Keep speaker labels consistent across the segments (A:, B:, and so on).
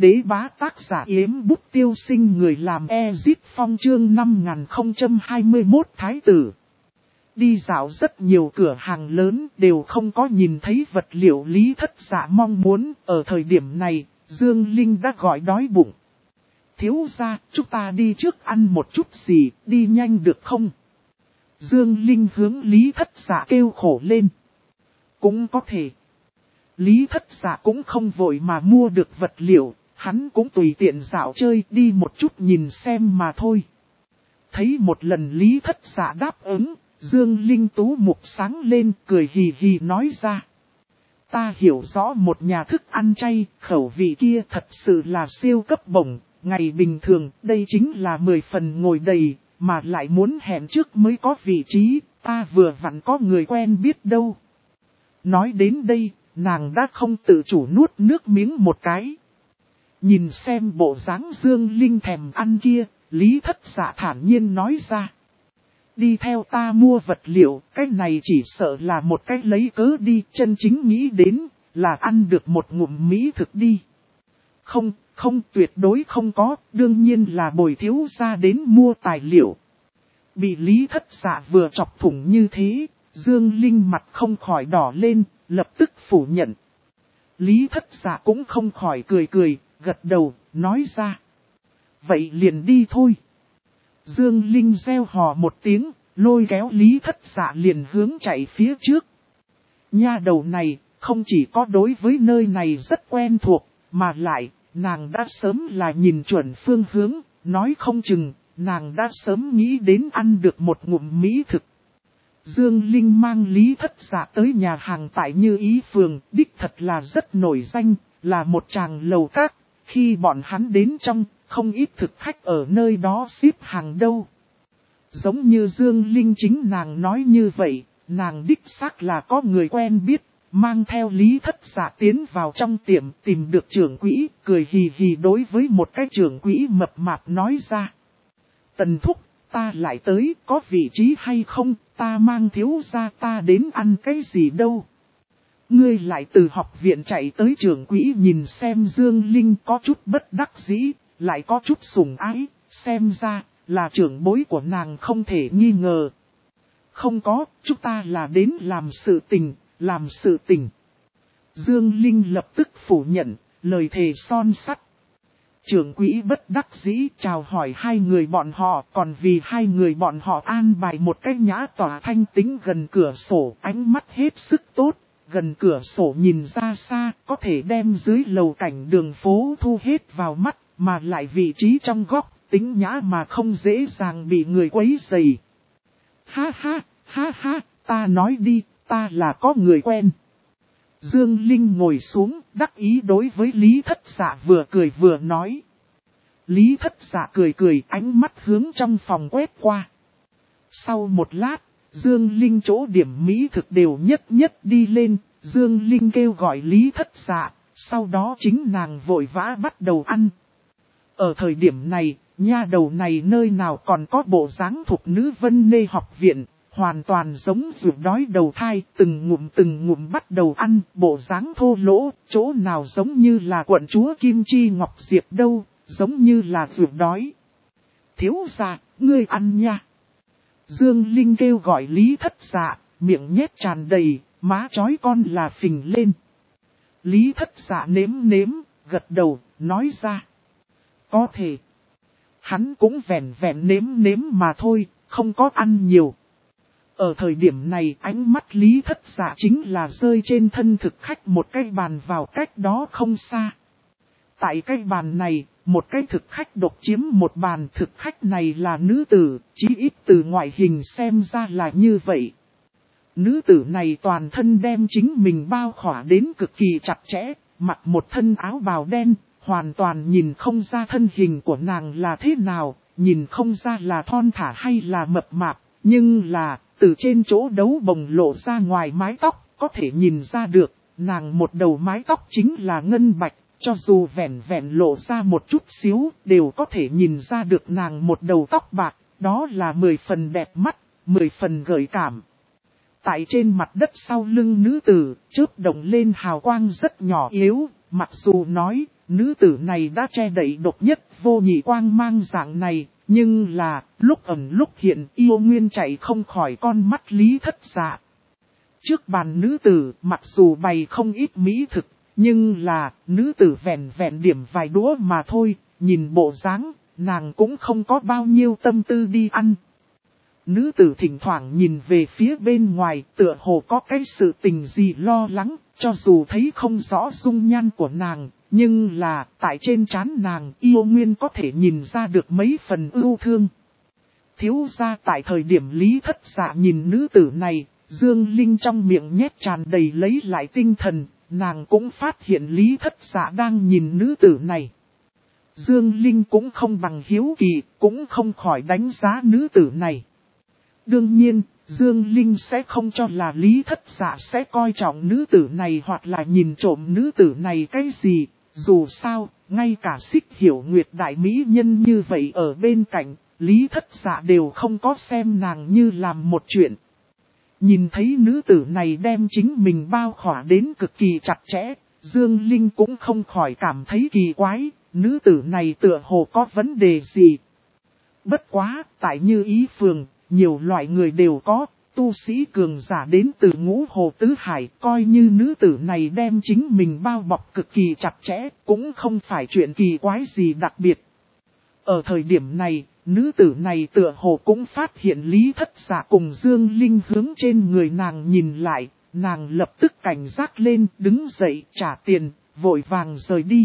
A: đế bá tác giả Yếm Bút Tiêu Sinh, người làm Ezit Phong, chương 5021 Thái tử. Đi dạo rất nhiều cửa hàng lớn đều không có nhìn thấy vật liệu Lý Thất Dạ mong muốn. Ở thời điểm này, Dương Linh đã gọi đói bụng. Thiếu gia, chúng ta đi trước ăn một chút gì, đi nhanh được không? Dương Linh hướng Lý Thất Dạ kêu khổ lên. Cũng có thể. Lý Thất Dạ cũng không vội mà mua được vật liệu, hắn cũng tùy tiện dạo chơi đi một chút nhìn xem mà thôi. Thấy một lần Lý Thất Dạ đáp ứng, Dương Linh tú mục sáng lên, cười hì hì nói ra. Ta hiểu rõ một nhà thức ăn chay, khẩu vị kia thật sự là siêu cấp bổng, ngày bình thường đây chính là 10 phần ngồi đầy, mà lại muốn hẹn trước mới có vị trí, ta vừa vặn có người quen biết đâu. Nói đến đây, nàng đã không tự chủ nuốt nước miếng một cái. Nhìn xem bộ dáng Dương Linh thèm ăn kia, Lý Thất Dạ thản nhiên nói ra. Đi theo ta mua vật liệu, cái này chỉ sợ là một cái lấy cớ đi, chân chính nghĩ đến là ăn được một ngụm mỹ thực đi. Không tuyệt đối không có, đương nhiên là bồi thiếu gia đến mua tài liệu. Bị Lý Thất Dạ vừa chọc thủng như thế, Dương Linh mặt không khỏi đỏ lên, lập tức phủ nhận. Lý Thất Dạ cũng không khỏi cười, gật đầu, nói ra. Vậy liền đi thôi. Dương Linh reo hò một tiếng, lôi kéo Lý Thất Dạ liền hướng chạy phía trước. Nha đầu này, không chỉ có đối với nơi này rất quen thuộc, mà lại, nàng đã sớm là nhìn chuẩn phương hướng, nói không chừng, nàng đã sớm nghĩ đến ăn được một ngụm mỹ thực. Dương Linh mang Lý Thất Dạ tới nhà hàng tại Như Ý Phường, đích thật là rất nổi danh, là một tràng lầu các. Khi bọn hắn đến trong, không ít thực khách ở nơi đó xếp hàng đâu. Giống như Dương Linh chính nàng nói như vậy, nàng đích xác là có người quen biết, mang theo Lý Thất Dạ tiến vào trong tiệm tìm được trưởng quỹ, cười hì hì đối với một cái trưởng quỹ mập mạp nói ra. Tần thúc, ta lại tới, có vị trí hay không, ta mang thiếu gia ta đến ăn cái gì đâu. Ngươi lại từ học viện chạy tới trưởng quỹ nhìn xem Dương Linh có chút bất đắc dĩ, lại có chút sủng ái, xem ra là trưởng bối của nàng không thể nghi ngờ. Không có, chúng ta là đến làm sự tình. Dương Linh lập tức phủ nhận, lời thề son sắt. Trưởng quỹ bất đắc dĩ chào hỏi hai người bọn họ, còn vì hai người bọn họ an bài một cái nhã tỏa thanh tĩnh gần cửa sổ, ánh mắt hết sức tốt. Gần cửa sổ nhìn ra xa, có thể đem dưới lầu cảnh đường phố thu hết vào mắt, mà lại vị trí trong góc, tính nhã mà không dễ dàng bị người quấy rầy. Ha, ta nói đi, ta là có người quen. Dương Linh ngồi xuống, đắc ý đối với Lý Thất Dạ vừa cười vừa nói. Lý Thất Dạ cười, ánh mắt hướng trong phòng quét qua. Sau một lát, Dương Linh chỗ điểm mỹ thực đều nhất đi lên, Dương Linh kêu gọi Lý Thất Dạ, sau đó chính nàng vội vã bắt đầu ăn. Ở thời điểm này, nha đầu này nơi nào còn có bộ dáng thuộc nữ Vân Nê học viện, hoàn toàn giống ruột đói đầu thai, từng ngụm bắt đầu ăn, bộ dáng thô lỗ, chỗ nào giống như là quận chúa Kim Chi Ngọc Diệp đâu, giống như là ruột đói. Thiếu gia, ngươi ăn nha. Dương Linh kêu gọi Lý Thất Dạ, miệng nhét tràn đầy, má chói con là phình lên. Lý Thất Dạ nếm, gật đầu, nói ra. Có thể. Hắn cũng vẹn nếm mà thôi, không có ăn nhiều. Ở thời điểm này ánh mắt Lý Thất Dạ chính là rơi trên thân thực khách một cái bàn vào cách đó không xa. Tại cái bàn này, một cái thực khách độc chiếm một bàn, thực khách này là nữ tử, chí ít từ ngoại hình xem ra là như vậy. Nữ tử này toàn thân đem chính mình bao khỏa đến cực kỳ chặt chẽ, mặc một thân áo bào đen, hoàn toàn nhìn không ra thân hình của nàng là thế nào, nhìn không ra là thon thả hay là mập mạp, nhưng là, từ trên chỗ đấu bồng lộ ra ngoài mái tóc, có thể nhìn ra được, nàng một đầu mái tóc chính là ngân bạch, cho dù vẹn lộ ra một chút xíu, đều có thể nhìn ra được nàng một đầu tóc bạc, đó là 10 phần đẹp mắt, 10 phần gợi cảm. Tại trên mặt đất sau lưng nữ tử, chớp động lên hào quang rất nhỏ yếu, mặc dù nói, nữ tử này đã che đậy độc nhất vô nhị quang mang dạng này, nhưng là, lúc ẩn lúc hiện yêu nguyên chạy không khỏi con mắt Lý Thất Dạ. Trước bàn nữ tử, mặc dù bày không ít mỹ thực, nhưng là, nữ tử vẹn vẹn điểm vài đũa mà thôi, nhìn bộ dáng, nàng cũng không có bao nhiêu tâm tư đi ăn. Nữ tử thỉnh thoảng nhìn về phía bên ngoài, tựa hồ có cái sự tình gì lo lắng, cho dù thấy không rõ dung nhan của nàng, nhưng là, tại trên trán nàng yêu nguyên có thể nhìn ra được mấy phần ưu thương. Thiếu gia tại thời điểm Lý Thất Dạ nhìn nữ tử này, Dương Linh trong miệng nhét tràn đầy lấy lại tinh thần, nàng cũng phát hiện Lý Thất Dạ đang nhìn nữ tử này. Dương Linh cũng không bằng hiếu kỳ, cũng không khỏi đánh giá nữ tử này. Đương nhiên, Dương Linh sẽ không cho là Lý Thất Dạ sẽ coi trọng nữ tử này hoặc là nhìn trộm nữ tử này cái gì. Dù sao, ngay cả Xích Hiểu Nguyệt đại mỹ nhân như vậy ở bên cạnh, Lý Thất Dạ đều không có xem nàng như làm một chuyện. Nhìn thấy nữ tử này đem chính mình bao khỏa đến cực kỳ chặt chẽ, Dương Linh cũng không khỏi cảm thấy kỳ quái, nữ tử này tựa hồ có vấn đề gì. Bất quá, tại Như Ý Phường, nhiều loại người đều có, tu sĩ cường giả đến từ Ngũ Hồ Tứ Hải, coi như nữ tử này đem chính mình bao bọc cực kỳ chặt chẽ, cũng không phải chuyện kỳ quái gì đặc biệt. Ở thời điểm này, nữ tử này tựa hồ cũng phát hiện Lý Thất Dạ cùng Dương Linh hướng trên người nàng nhìn lại, nàng lập tức cảnh giác lên, đứng dậy, trả tiền, vội vàng rời đi.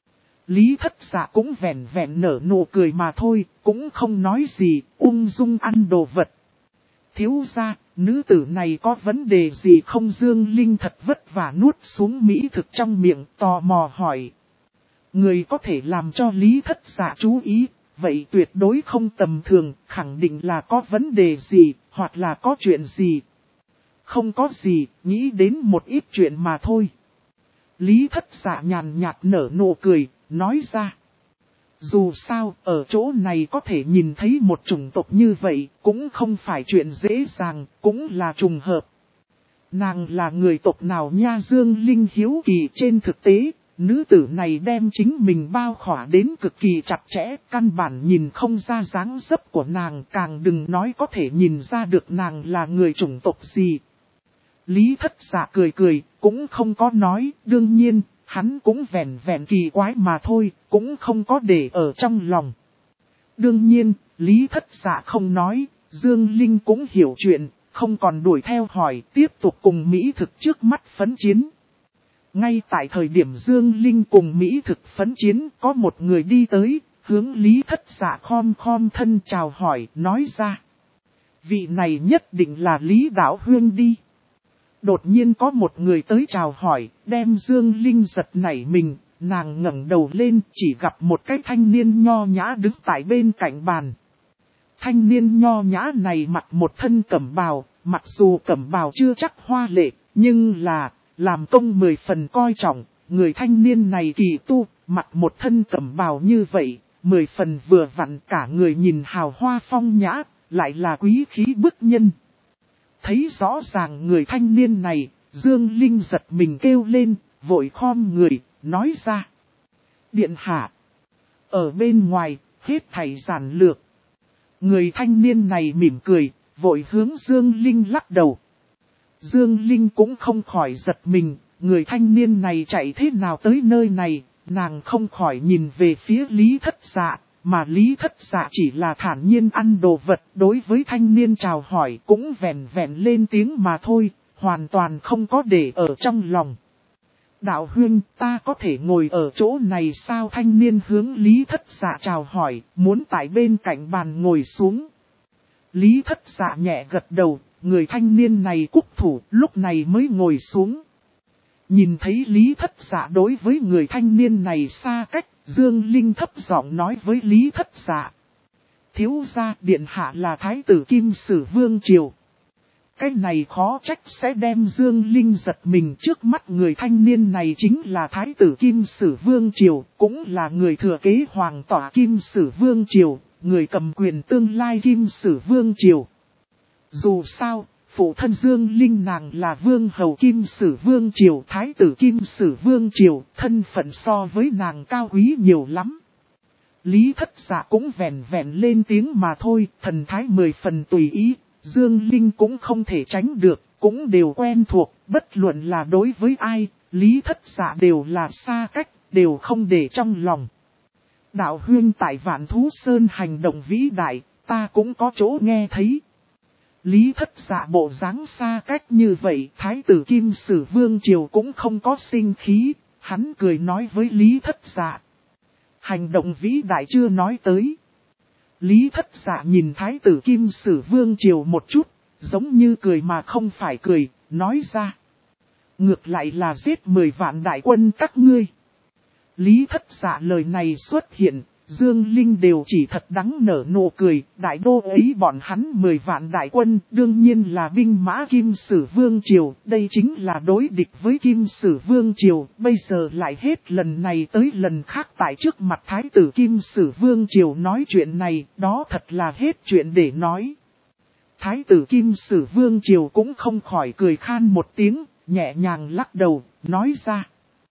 A: Lý Thất Dạ cũng vẹn vẹn nở nụ cười mà thôi, cũng không nói gì, ung dung ăn đồ vật. Thiếu gia, nữ tử này có vấn đề gì không? Dương Linh thật vất vả nuốt xuống mỹ thực trong miệng, tò mò hỏi. Người có thể làm cho Lý Thất Dạ chú ý, vậy tuyệt đối không tầm thường, khẳng định là có vấn đề gì, hoặc là có chuyện gì. Không có gì, nghĩ đến một ít chuyện mà thôi. Lý Thất Dạ nhàn nhạt nở nụ cười, nói ra. Dù sao, ở chỗ này có thể nhìn thấy một chủng tộc như vậy, cũng không phải chuyện dễ dàng, cũng là trùng hợp. Nàng là người tộc nào nha? Dương Linh hiếu kỳ. Trên thực tế, nữ tử này đem chính mình bao khỏa đến cực kỳ chặt chẽ, căn bản nhìn không ra dáng dấp của nàng, càng đừng nói có thể nhìn ra được nàng là người chủng tộc gì. Lý Thất Dạ cười cười, cũng không có nói, đương nhiên, hắn cũng vẹn vẹn kỳ quái mà thôi, cũng không có để ở trong lòng. Đương nhiên, Lý Thất Dạ không nói, Dương Linh cũng hiểu chuyện, không còn đuổi theo hỏi, tiếp tục cùng mỹ thực trước mắt phấn chiến. Ngay tại thời điểm Dương Linh cùng mỹ thực phấn chiến, có một người đi tới, hướng Lý Thất Dạ khom thân chào hỏi, nói ra. Vị này nhất định là Lý Đạo Huyên đi. Đột nhiên có một người tới chào hỏi, đem Dương Linh giật nảy mình, nàng ngẩng đầu lên, chỉ gặp một cái thanh niên nho nhã đứng tại bên cạnh bàn. Thanh niên nho nhã này mặc một thân cẩm bào, mặc dù cẩm bào chưa chắc hoa lệ, nhưng là, làm công 10 phần coi trọng, người thanh niên này kỳ tu, mặc một thân cẩm bào như vậy, 10 phần vừa vặn, cả người nhìn hào hoa phong nhã, lại là quý khí bức nhân. Thấy rõ ràng người thanh niên này, Dương Linh giật mình kêu lên, vội khom người, nói ra. Điện hạ, ở bên ngoài, hết thảy giản lược. Người thanh niên này mỉm cười, vội hướng Dương Linh lắc đầu. Dương Linh cũng không khỏi giật mình, người thanh niên này chạy thế nào tới nơi này, nàng không khỏi nhìn về phía Lý Thất Dạ. Mà Lý Thất Dạ chỉ là thản nhiên ăn đồ vật, đối với thanh niên chào hỏi cũng vẹn vẹn lên tiếng mà thôi, hoàn toàn không có để ở trong lòng. Đạo huynh, ta có thể ngồi ở chỗ này sao? Thanh niên hướng Lý Thất Dạ chào hỏi, muốn tại bên cạnh bàn ngồi xuống. Lý Thất Dạ nhẹ gật đầu, người thanh niên này cúc thủ, lúc này mới ngồi xuống. Nhìn thấy Lý Thất Dạ đối với người thanh niên này xa cách, Dương Linh thấp giọng nói với Lý Thất Dạ. Thiếu gia, điện hạ là thái tử Kim Sử Vương Triều. Cái này khó trách sẽ đem Dương Linh giật mình, trước mắt người thanh niên này chính là thái tử Kim Sử Vương Triều, cũng là người thừa kế hoàng tỏa Kim Sử Vương Triều, người cầm quyền tương lai Kim Sử Vương Triều. Dù sao, Phụ thân Dương Linh nàng là vương hầu Kim Sử Vương Triều, thái tử Kim Sử Vương Triều, thân phận so với nàng cao quý nhiều lắm. Lý Thất Dạ cũng vẹn vẹn lên tiếng mà thôi, thần thái 10 phần tùy ý, Dương Linh cũng không thể tránh được, cũng đều quen thuộc, bất luận là đối với ai, Lý Thất Dạ đều là xa cách, đều không để trong lòng. Đạo huynh tại Vạn Thú Sơn hành động vĩ đại, ta cũng có chỗ nghe thấy. Lý Thất Dạ bộ dáng xa cách như vậy, thái tử Kim Sử Vương Triều cũng không có sinh khí, hắn cười nói với Lý Thất Dạ. Hành động vĩ đại chưa nói tới. Lý Thất Dạ nhìn thái tử Kim Sử Vương Triều một chút, giống như cười mà không phải cười, nói ra. Ngược lại là giết 10 vạn đại quân các ngươi. Lý Thất Dạ lời này xuất hiện, Dương Linh đều chỉ thật đắng nở nụ cười, đại đô ấy bọn hắn 10 vạn đại quân, đương nhiên là binh mã Kim Sử Vương Triều, đây chính là đối địch với Kim Sử Vương Triều, bây giờ lại hết lần này tới lần khác tại trước mặt thái tử Kim Sử Vương Triều nói chuyện này, đó thật là hết chuyện để nói. Thái tử Kim Sử Vương Triều cũng không khỏi cười khan một tiếng, nhẹ nhàng lắc đầu, nói ra.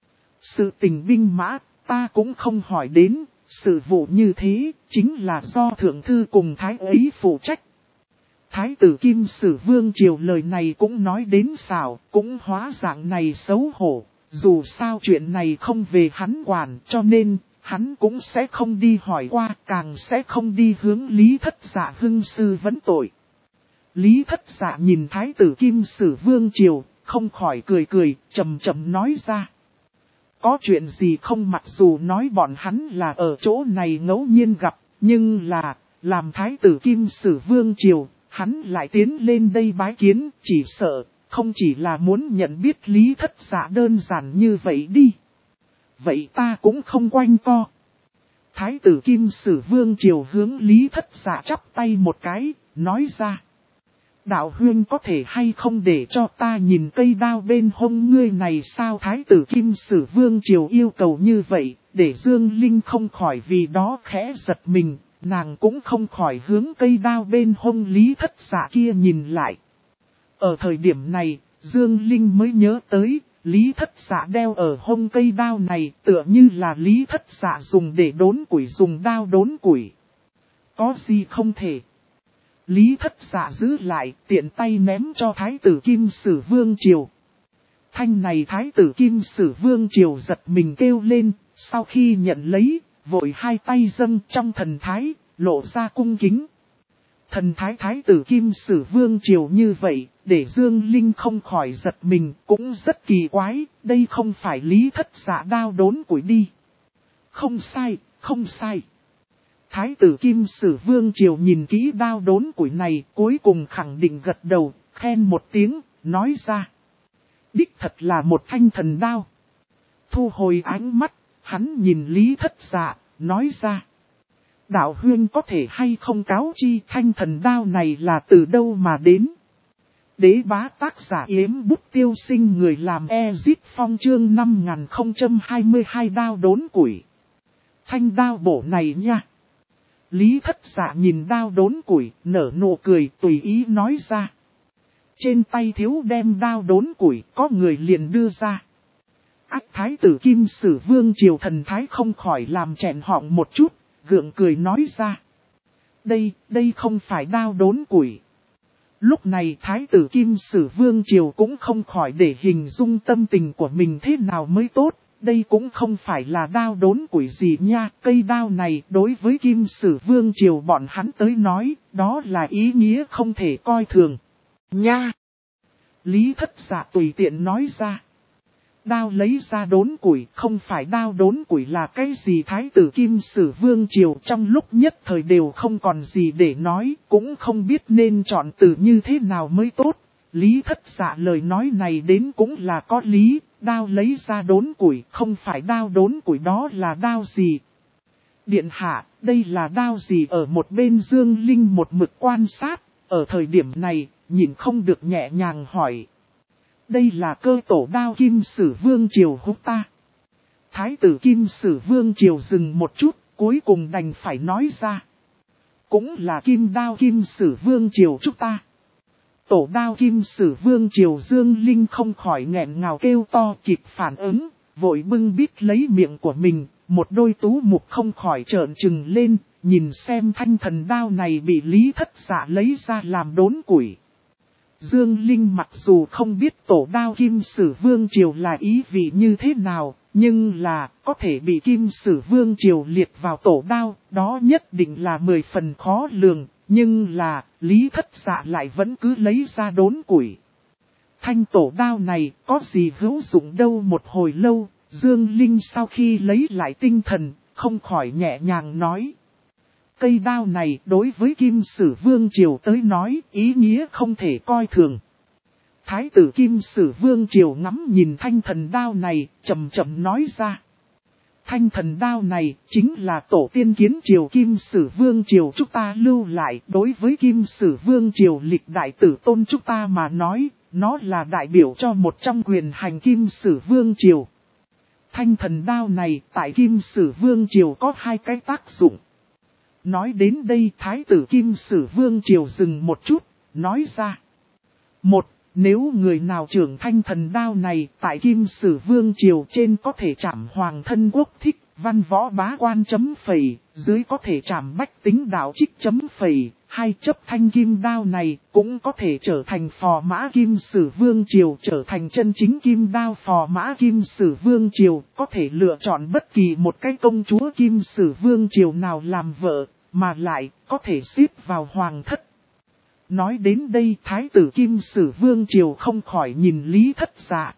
A: Sự tình binh mã, ta cũng không hỏi đến. Sự vụ như thế, chính là do thượng thư cùng thái ấy phụ trách. Thái tử Kim Sử Vương Triều lời này cũng nói đến xảo, cũng hóa dạng này xấu hổ. Dù sao chuyện này không về hắn quản, cho nên, hắn cũng sẽ không đi hỏi qua, càng sẽ không đi hướng Lý Thất Dạ hưng sư vấn tội. Lý Thất Dạ nhìn thái tử Kim Sử Vương Triều, không khỏi cười cười, chậm chậm nói ra. Có chuyện gì không, mặc dù nói bọn hắn là ở chỗ này ngẫu nhiên gặp, nhưng là, làm thái tử Kim Sử Vương Triều, hắn lại tiến lên đây bái kiến, chỉ sợ, không chỉ là muốn nhận biết Lý Thất Dạ đơn giản như vậy đi. Vậy ta cũng không quanh co. Thái tử Kim Sử Vương Triều hướng Lý Thất Dạ chắp tay một cái, nói ra. Đạo huynh có thể hay không để cho ta nhìn cây đao bên hông ngươi này sao? Thái tử Kim Sử Vương Triều yêu cầu như vậy, để Dương Linh không khỏi vì đó khẽ giật mình, nàng cũng không khỏi hướng cây đao bên hông Lý Thất Dạ kia nhìn lại. Ở thời điểm này, Dương Linh mới nhớ tới, Lý Thất Dạ đeo ở hông cây đao này tựa như là Lý Thất Dạ dùng để đốn củi, dùng đao đốn củi. Có gì không thể? Lý Thất Dạ giữ lại, tiện tay ném cho thái tử Kim Sử Vương Triều. Thanh này thái tử Kim Sử Vương Triều giật mình kêu lên, sau khi nhận lấy, vội hai tay dâng trong thần thái, lộ ra cung kính. Thần thái thái tử Kim Sử Vương Triều như vậy, để Dương Linh không khỏi giật mình, cũng rất kỳ quái, đây không phải Lý Thất Dạ đao đốn củi đi. Không sai, không sai. Thái tử Kim Sử Vương Triều nhìn kỹ đao đốn củi này, cuối cùng khẳng định gật đầu, khen một tiếng, nói ra. Đích thật là một thanh thần đao. Thu hồi ánh mắt, hắn nhìn Lý Thất Dạ, nói ra. Đạo huynh có thể hay không cáo chi thanh thần đao này là từ đâu mà đến. Đế bá tác giả yếm bút tiêu sinh, người làm Ezit Phong chương 5022 đao đốn củi. Thanh đao bổ này nha. Lý Thất Dạ nhìn đao đốn củi, nở nụ cười, tùy ý nói ra. Trên tay thiếu đem đao đốn củi, có người liền đưa ra. Ác thái tử Kim Sử Vương Triều thần thái không khỏi làm chẹn họng một chút, gượng cười nói ra. Đây không phải đao đốn củi. Lúc này thái tử Kim Sử Vương Triều cũng không khỏi để hình dung tâm tình của mình thế nào mới tốt. Đây cũng không phải là đao đốn củi gì nha, cây đao này đối với Kim Sử Vương Triều bọn hắn tới nói, đó là ý nghĩa không thể coi thường. Nha! Lý Thất Dạ tùy tiện nói ra. Đao lấy ra đốn củi, không phải đao đốn củi là cái gì? Thái tử Kim Sử Vương Triều trong lúc nhất thời đều không còn gì để nói, cũng không biết nên chọn từ như thế nào mới tốt. Lý Thất Dạ lời nói này đến cũng là có lý, đao lấy ra đốn củi, không phải đao đốn củi đó là đao gì? Điện hạ, đây là đao gì? Ở một bên Dương Linh một mực quan sát, ở thời điểm này, nhìn không được nhẹ nhàng hỏi. Đây là cơ tổ đao Kim Sử Vương Triều húc ta. Thái tử Kim Sử Vương Triều dừng một chút, cuối cùng đành phải nói ra. Cũng là kim đao Kim Sử Vương Triều chúng ta. tổ đao Kim Sử Vương Triều Dương Linh không khỏi nghẹn ngào kêu to kịp phản ứng, vội bưng bít lấy miệng của mình, một đôi tú mục không khỏi trợn trừng lên, nhìn xem thanh thần đao này bị Lý Thất Dạ lấy ra làm đốn củi. Dương Linh mặc dù không biết tổ đao Kim Sử Vương Triều là ý vị như thế nào, nhưng là có thể bị Kim Sử Vương Triều liệt vào tổ đao, đó nhất định là 10 phần khó lường, nhưng là Lý Thất Dạ lại vẫn cứ lấy ra đốn củi. Thanh tổ đao này có gì hữu dụng đâu. Một hồi lâu, Dương Linh sau khi lấy lại tinh thần, không khỏi nhẹ nhàng nói. Cây đao này đối với Kim Sử Vương Triều tới nói ý nghĩa không thể coi thường. Thái tử Kim Sử Vương Triều ngắm nhìn thanh thần đao này, chậm chậm nói ra. Thanh thần đao này chính là tổ tiên kiến triều Kim Sử Vương Triều chúng ta lưu lại. Đối với Kim Sử Vương Triều lịch đại tử tôn chúng ta mà nói, nó là đại biểu cho một trong quyền hành Kim Sử Vương Triều. Thanh thần đao này tại Kim Sử Vương Triều có hai cái tác dụng. Nói đến đây Thái tử Kim Sử Vương Triều dừng một chút, nói ra. Một, nếu người nào trưởng thanh thần đao này tại Kim Sử Vương Triều trên có thể trảm hoàng thân quốc thích, văn võ bá quan chấm phẩy, dưới có thể trảm bách tính đạo trích chấm phẩy. Hai, chấp thanh kim đao này cũng có thể trở thành phò mã Kim Sử Vương Triều, trở thành chân chính kim đao phò mã Kim Sử Vương Triều, có thể lựa chọn bất kỳ một cái công chúa Kim Sử Vương Triều nào làm vợ, mà lại có thể xếp vào hoàng thất. Nói đến đây Thái tử Kim Sử Vương Triều không khỏi nhìn Lý Thất Dạ.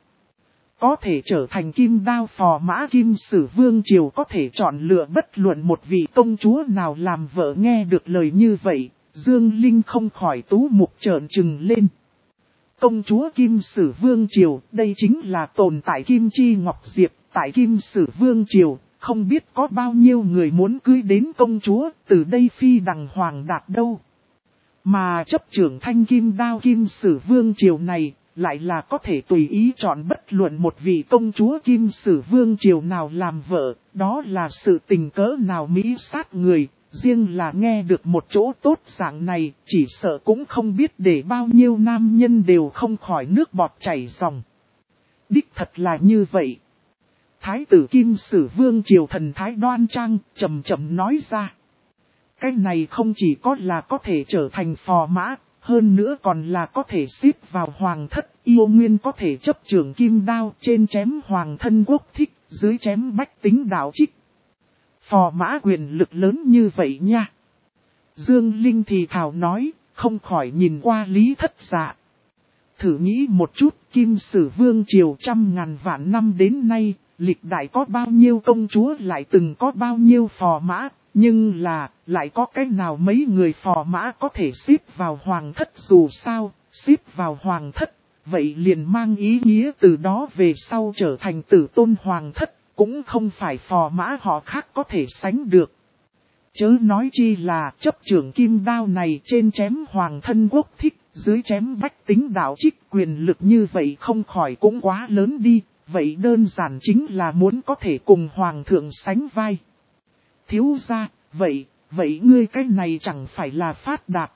A: Có thể trở thành kim đao phò mã Kim Sử Vương Triều, có thể chọn lựa bất luận một vị công chúa nào làm vợ. Nghe được lời như vậy, Dương Linh không khỏi tú mục trợn trừng lên. Công chúa Kim Sử Vương Triều, đây chính là tồn tại Kim Chi Ngọc Diệp, tại Kim Sử Vương Triều, không biết có bao nhiêu người muốn cưới đến công chúa, từ đây phi đằng hoàng đạt đâu. Mà chấp trưởng thanh kim đao Kim Sử Vương Triều này, lại là có thể tùy ý chọn bất luận một vị công chúa Kim Sử Vương Triều nào làm vợ, đó là sự tình cỡ nào mỹ sát người. Riêng là nghe được một chỗ tốt dạng này, chỉ sợ cũng không biết để bao nhiêu nam nhân đều không khỏi nước bọt chảy ròng. Đích thật là như vậy. Thái tử Kim Sử Vương Triều thần thái đoan trang, chậm chậm nói ra. Cái này không chỉ có là có thể trở thành phò mã, hơn nữa còn là có thể xếp vào hoàng thất, yêu nguyên có thể chấp trưởng kim đao, trên chém hoàng thân quốc thích, dưới chém bách tính đạo trích. Phò mã quyền lực lớn như vậy nha. Dương Linh thì thào nói, không khỏi nhìn qua Lý Thất Dạ. Thử nghĩ một chút, Kim Sử Vương Triều trăm ngàn vạn năm đến nay, lịch đại có bao nhiêu công chúa lại từng có bao nhiêu phò mã, nhưng là, lại có cái nào mấy người phò mã có thể xếp vào hoàng thất. Dù sao, xếp vào hoàng thất, vậy liền mang ý nghĩa từ đó về sau trở thành tử tôn hoàng thất. Cũng không phải phò mã họ khác có thể sánh được. Chớ nói chi là chấp trưởng kim đao này trên chém hoàng thân quốc thích, dưới chém bách tính đạo trích, quyền lực như vậy không khỏi cũng quá lớn đi. Vậy đơn giản chính là muốn có thể cùng hoàng thượng sánh vai. Thiếu gia, vậy ngươi cái này chẳng phải là phát đạt.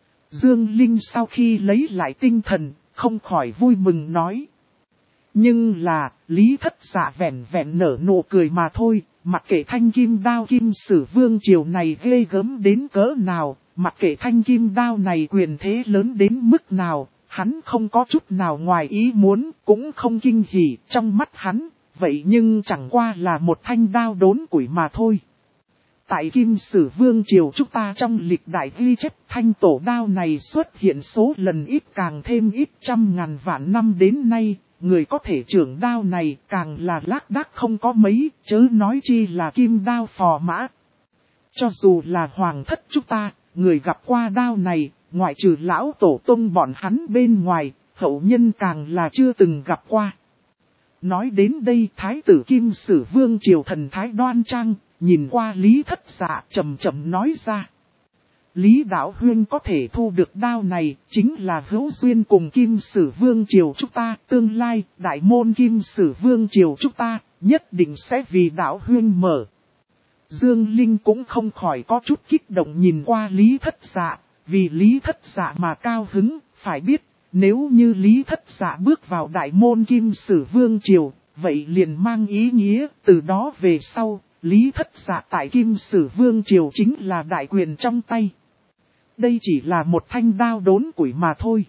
A: Dương Linh sau khi lấy lại tinh thần, không khỏi vui mừng nói. Nhưng là, Lý Thất Dạ vẹn vẹn nở nụ cười mà thôi, mặc kệ thanh kim đao Kim Sử Vương Triều này ghê gớm đến cỡ nào, mặc kệ thanh kim đao này quyền thế lớn đến mức nào, hắn không có chút nào ngoài ý muốn, cũng không kinh hỉ trong mắt hắn, vậy nhưng chẳng qua là một thanh đao đốn củi mà thôi. Tại Kim Sử Vương Triều chúng ta trong lịch đại ghi chép thanh tổ đao này xuất hiện số lần ít càng thêm ít, trăm ngàn vạn năm đến nay. Người có thể trưởng đao này càng là lác đác không có mấy, chớ nói chi là kim đao phò mã. Cho dù là hoàng thất chúng ta, người gặp qua đao này, ngoại trừ lão tổ tông bọn hắn bên ngoài, hậu nhân càng là chưa từng gặp qua. Nói đến đây Thái tử Kim Sử Vương Triều thần thái đoan trang, nhìn qua Lý Thất Dạ chậm chậm nói ra. Lý Đạo Huyên có thể thu được đao này, chính là hữu duyên cùng Kim Sử Vương Triều chúng ta, tương lai, đại môn Kim Sử Vương Triều chúng ta, nhất định sẽ vì Đạo Huyên mở. Dương Linh cũng không khỏi có chút kích động nhìn qua Lý Thất Dạ, vì Lý Thất Dạ mà cao hứng, phải biết, nếu như Lý Thất Dạ bước vào đại môn Kim Sử Vương Triều, vậy liền mang ý nghĩa, từ đó về sau, Lý Thất Dạ tại Kim Sử Vương Triều chính là đại quyền trong tay. Đây chỉ là một thanh đao đốn củi mà thôi.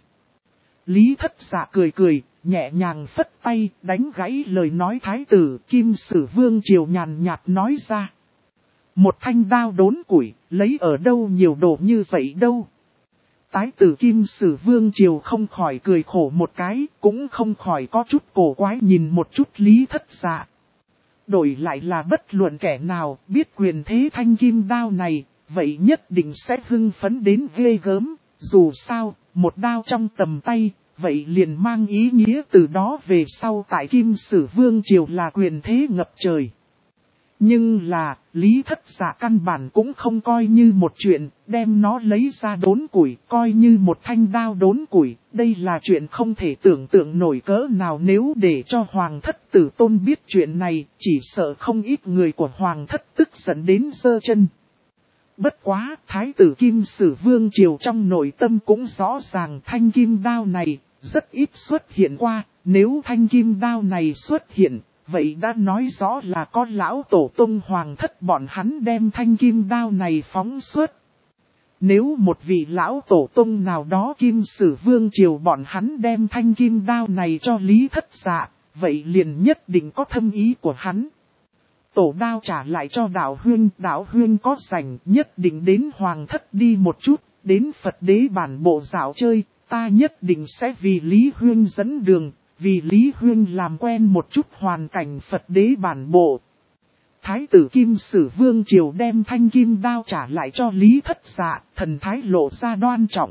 A: Lý Thất Dạ cười cười, nhẹ nhàng phất tay, đánh gãy lời nói thái tử. Kim Sử Vương Triều nhàn nhạt nói ra. Một thanh đao đốn củi, lấy ở đâu nhiều đồ như vậy đâu. Thái tử Kim Sử Vương Triều không khỏi cười khổ một cái, cũng không khỏi có chút cổ quái nhìn một chút Lý Thất Dạ. Đổi lại là bất luận kẻ nào biết quyền thế thanh kim đao này, vậy nhất định sẽ hưng phấn đến ghê gớm. Dù sao, một đao trong tầm tay, vậy liền mang ý nghĩa từ đó về sau tại Kim Sử Vương Triều là quyền thế ngập trời. Nhưng là, Lý Thất Dạ căn bản cũng không coi như một chuyện, đem nó lấy ra đốn củi, coi như một thanh đao đốn củi. Đây là chuyện không thể tưởng tượng nổi cỡ nào, nếu để cho Hoàng Thất Tử Tôn biết chuyện này, chỉ sợ không ít người của Hoàng Thất tức giận đến giơ chân. Bất quá, Thái tử Kim Sử Vương Triều trong nội tâm cũng rõ ràng thanh kim đao này rất ít xuất hiện qua, nếu thanh kim đao này xuất hiện, vậy đã nói rõ là có lão tổ tông Hoàng Thất bọn hắn đem thanh kim đao này phóng xuất. Nếu một vị lão tổ tông nào đó Kim Sử Vương Triều bọn hắn đem thanh kim đao này cho Lý Thất Dạ, vậy liền nhất định có thâm ý của hắn. Tổ đao trả lại cho đạo huyên có rảnh nhất định đến Hoàng Thất đi một chút, đến Phật đế bản bộ dạo chơi, ta nhất định sẽ vì Lý Huyên dẫn đường, vì Lý Huyên làm quen một chút hoàn cảnh Phật đế bản bộ. Thái tử Kim Sử Vương Triều đem thanh kim đao trả lại cho Lý Thất Dạ, thần thái lộ ra đoan trọng.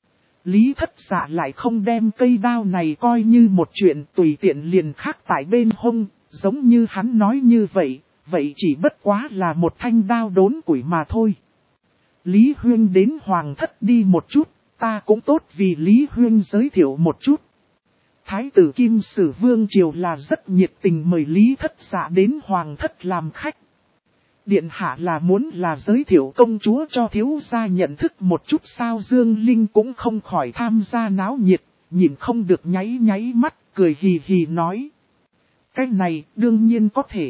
A: Lý Thất Dạ lại không đem cây đao này coi như một chuyện tùy tiện liền khắc tại bên hông, giống như hắn nói như vậy, vậy chỉ bất quá là một thanh đao đốn củi mà thôi. Lý Huyên đến Hoàng Thất đi một chút, ta cũng tốt vì Lý Huyên giới thiệu một chút. Thái tử Kim Sử Vương Triều là rất nhiệt tình mời Lý Thất Dạ đến Hoàng Thất làm khách. Điện hạ là muốn là giới thiệu công chúa cho thiếu gia nhận thức một chút sao? Dương Linh cũng không khỏi tham gia náo nhiệt, nhìn không được nháy mắt, cười hì hì nói. Cái này đương nhiên có thể.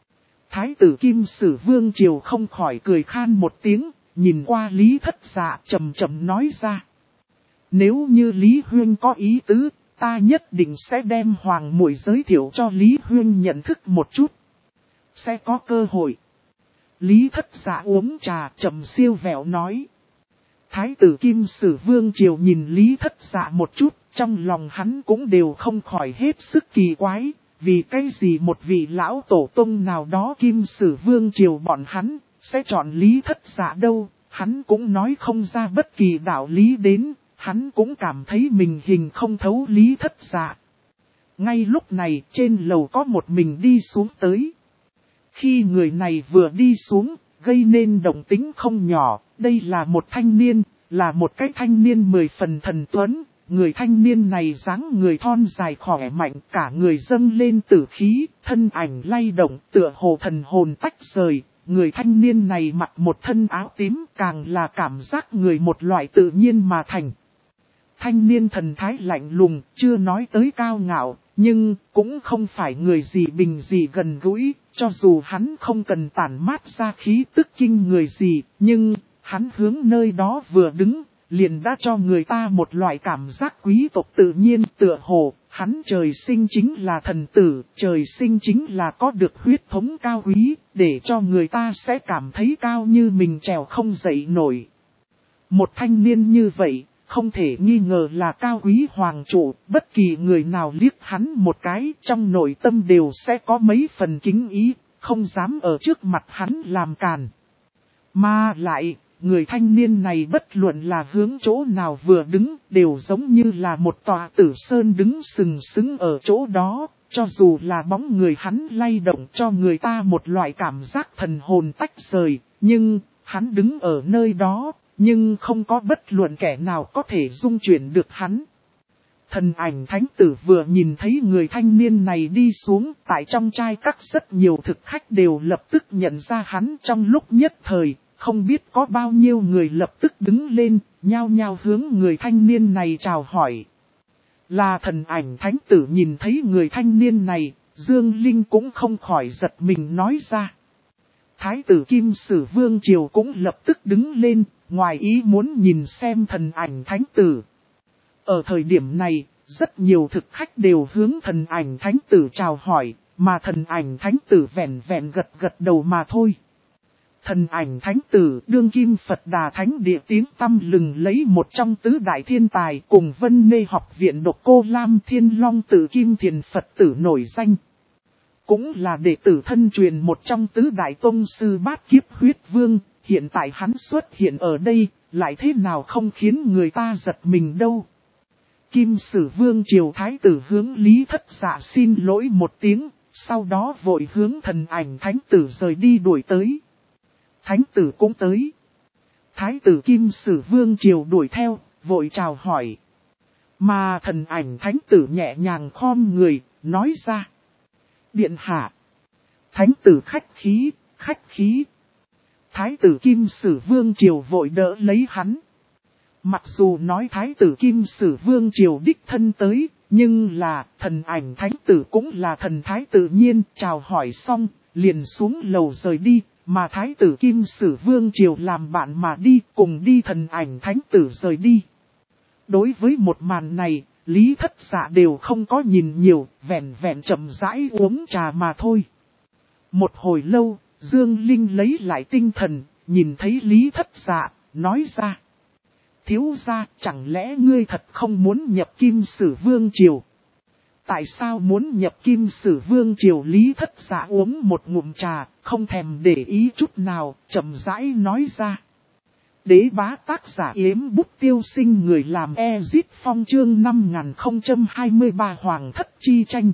A: Thái tử Kim Sử Vương Triều không khỏi cười khan một tiếng, nhìn qua Lý Thất Dạ trầm trầm nói ra. Nếu như Lý Huyên có ý tứ, ta nhất định sẽ đem hoàng muội giới thiệu cho Lý Huyên nhận thức một chút. Sẽ có cơ hội. Lý Thất Dạ uống trà trầm siêu vẹo nói. Thái tử Kim Sử Vương Triều nhìn Lý Thất Dạ một chút, trong lòng hắn cũng đều không khỏi hết sức kỳ quái. Vì cái gì một vị lão tổ tông nào đó Kim Sử Vương Triều bọn hắn sẽ chọn Lý Thất Dạ đâu, hắn cũng nói không ra bất kỳ đạo lý đến, hắn cũng cảm thấy mình hình không thấu Lý Thất Dạ. Ngay lúc này trên lầu có một mình đi xuống tới. Khi người này vừa đi xuống, gây nên động tĩnh không nhỏ, đây là một thanh niên, là một cái thanh niên 10 phần thần tuấn. Người thanh niên này dáng người thon dài khỏe mạnh, cả người dâng lên tử khí, thân ảnh lay động tựa hồ thần hồn tách rời. Người thanh niên này mặc một thân áo tím, càng là cảm giác người một loại tự nhiên mà thành. Thanh niên thần thái lạnh lùng, chưa nói tới cao ngạo, nhưng cũng không phải người gì bình gì gần gũi, cho dù hắn không cần tản mát ra khí tức kinh người gì, nhưng hắn hướng nơi đó vừa đứng, liền đã cho người ta một loại cảm giác quý tộc tự nhiên tựa hồ, hắn trời sinh chính là thần tử, trời sinh chính là có được huyết thống cao quý, để cho người ta sẽ cảm thấy cao như mình trèo không dậy nổi. Một thanh niên như vậy, không thể nghi ngờ là cao quý hoàng chủ, bất kỳ người nào liếc hắn một cái trong nội tâm đều sẽ có mấy phần kính ý, không dám ở trước mặt hắn làm càn. Mà lại, người thanh niên này bất luận là hướng chỗ nào vừa đứng, đều giống như là một tòa tử sơn đứng sừng sững ở chỗ đó, cho dù là bóng người hắn lay động cho người ta một loại cảm giác thần hồn tách rời, nhưng hắn đứng ở nơi đó, nhưng không có bất luận kẻ nào có thể dung chuyển được hắn. Thần ảnh thánh tử vừa nhìn thấy người thanh niên này đi xuống, tại trong trai các rất nhiều thực khách đều lập tức nhận ra hắn trong lúc nhất thời, không biết có bao nhiêu người lập tức đứng lên, nhao nhao hướng người thanh niên này chào hỏi. Là Thần Ảnh Thánh Tử. Nhìn thấy người thanh niên này, Dương Linh cũng không khỏi giật mình nói ra. Thái tử Kim Sử Vương Triều cũng lập tức đứng lên, ngoài ý muốn nhìn xem Thần Ảnh Thánh Tử. Ở thời điểm này, rất nhiều thực khách đều hướng Thần Ảnh Thánh Tử chào hỏi, mà Thần Ảnh Thánh Tử vẹn vẹn gật gật đầu mà thôi. Thần Ảnh Thánh Tử đương kim Phật Đà Thánh Địa tiếng tăm lừng lấy một trong tứ đại thiên tài, cùng Vân Mê Học Viện Độc Cô Lam Thiên Long Tự Kim Thiền Phật Tử nổi danh. Cũng là đệ tử thân truyền một trong tứ đại tông sư Bát Kiếp Huyết Vương. Hiện tại hắn xuất hiện ở đây, lại thế nào không khiến người ta giật mình đâu. Kim Sử Vương Triều Thái Tử hướng Lý Thất Dạ xin lỗi một tiếng, sau đó vội hướng Thần Ảnh Thánh Tử rời đi đuổi tới. Thánh Tử cũng tới. Thái Tử Kim Sử Vương Triều đuổi theo, vội chào hỏi. Mà Thần Ảnh Thánh Tử nhẹ nhàng khom người, nói ra. Điện hạ. Thánh Tử khách khí, khách khí. Thái tử Kim Sử Vương Triều vội đỡ lấy hắn. Mặc dù nói Thái tử Kim Sử Vương Triều đích thân tới, nhưng là Thần Ảnh Thánh Tử cũng là thần thái tự nhiên. Chào hỏi xong, liền xuống lầu rời đi, mà Thái tử Kim Sử Vương Triều làm bạn mà đi, cùng đi Thần Ảnh Thánh Tử rời đi. Đối với một màn này, Lý Thất Dạ đều không có nhìn nhiều, vẹn vẹn chậm rãi uống trà mà thôi. Một hồi lâu, Dương Linh lấy lại tinh thần, nhìn thấy Lý Thất Dạ, nói ra. Thiếu gia, chẳng lẽ ngươi thật không muốn nhập Kim Sử Vương Triều? Tại sao muốn nhập Kim Sử Vương Triều? Lý Thất Dạ uống một ngụm trà, không thèm để ý chút nào, chậm rãi nói ra. Đế bá tác giả Yếm Bút Tiêu Sinh, người làm Ezit Phong chương 5023 Hoàng Thất Chi Tranh.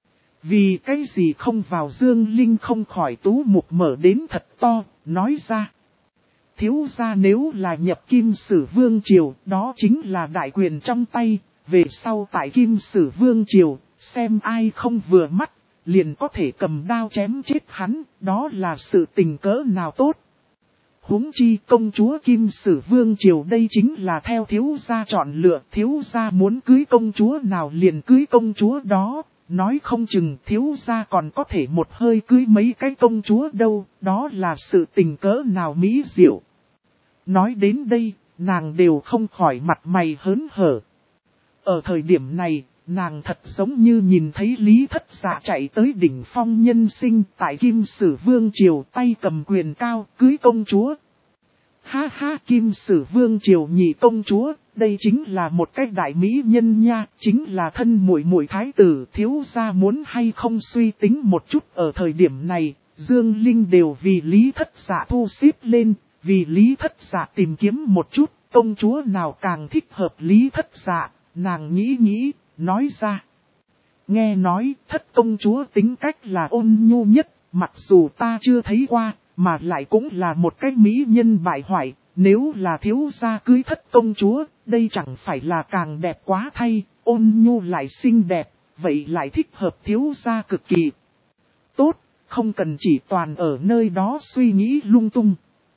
A: Vì cái gì không vào? Dương Linh không khỏi tú mục mở đến thật to, nói ra. Thiếu gia, nếu là nhập Kim Sử Vương Triều, đó chính là đại quyền trong tay, về sau tại Kim Sử Vương Triều, xem ai không vừa mắt, liền có thể cầm đao chém chết hắn, đó là sự tình cỡ nào tốt. Huống chi công chúa Kim Sử Vương Triều đây chính là theo thiếu gia chọn lựa, thiếu gia muốn cưới công chúa nào liền cưới công chúa đó, nói không chừng thiếu gia còn có thể một hơi cưới mấy cái công chúa đâu, đó là sự tình cỡ nào mỹ diệu. Nói đến đây, nàng đều không khỏi mặt mày hớn hở. Ở thời điểm này, nàng thật giống như nhìn thấy Lý Thất Dạ chạy tới đỉnh phong nhân sinh tại Kim Sử Vương Triều, tay cầm quyền cao, cưới công chúa. Ha ha, Kim Sử Vương Triều nhị công chúa, đây chính là một cái đại mỹ nhân nha, chính là thân muội muội thái tử. Thiếu gia muốn hay không suy tính một chút. Ở thời điểm này, Dương Linh đều vì Lý Thất Dạ thu xếp lên, vì Lý Thất Dạ tìm kiếm một chút, công chúa nào càng thích hợp Lý Thất Dạ. Nàng nghĩ, nói ra. Nghe nói, thất công chúa tính cách là ôn nhu nhất, mặc dù ta chưa thấy qua, mà lại cũng là một cái mỹ nhân bại hoại. Nếu là thiếu gia cưới thất công chúa, đây chẳng phải là càng đẹp quá thay, ôn nhu lại xinh đẹp, vậy lại thích hợp thiếu gia cực kỳ. Tốt, không cần chỉ toàn ở nơi đó suy nghĩ lung tung.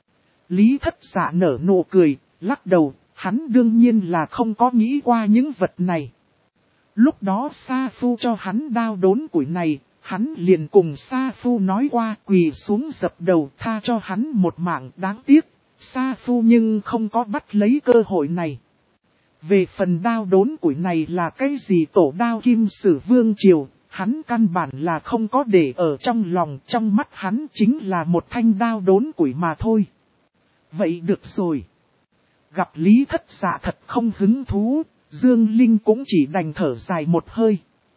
A: Lý Thất Dạ nở nụ cười, lắc đầu. Hắn đương nhiên là không có nghĩ qua những vật này. Lúc đó Sa Phu cho hắn đao đốn củi này, hắn liền cùng Sa Phu nói qua, quỳ xuống dập đầu tha cho hắn một mạng. Đáng tiếc, Sa Phu nhưng không có bắt lấy cơ hội này. Về phần đao đốn củi này là cái gì tổ đao Kim Sử Vương Triều, hắn căn bản là không có để ở trong lòng, trong mắt hắn chính là một thanh đao đốn củi mà thôi. Vậy được rồi. Gặp Lý Thất Dạ thật không hứng thú, Dương Linh cũng chỉ đành thở dài một hơi.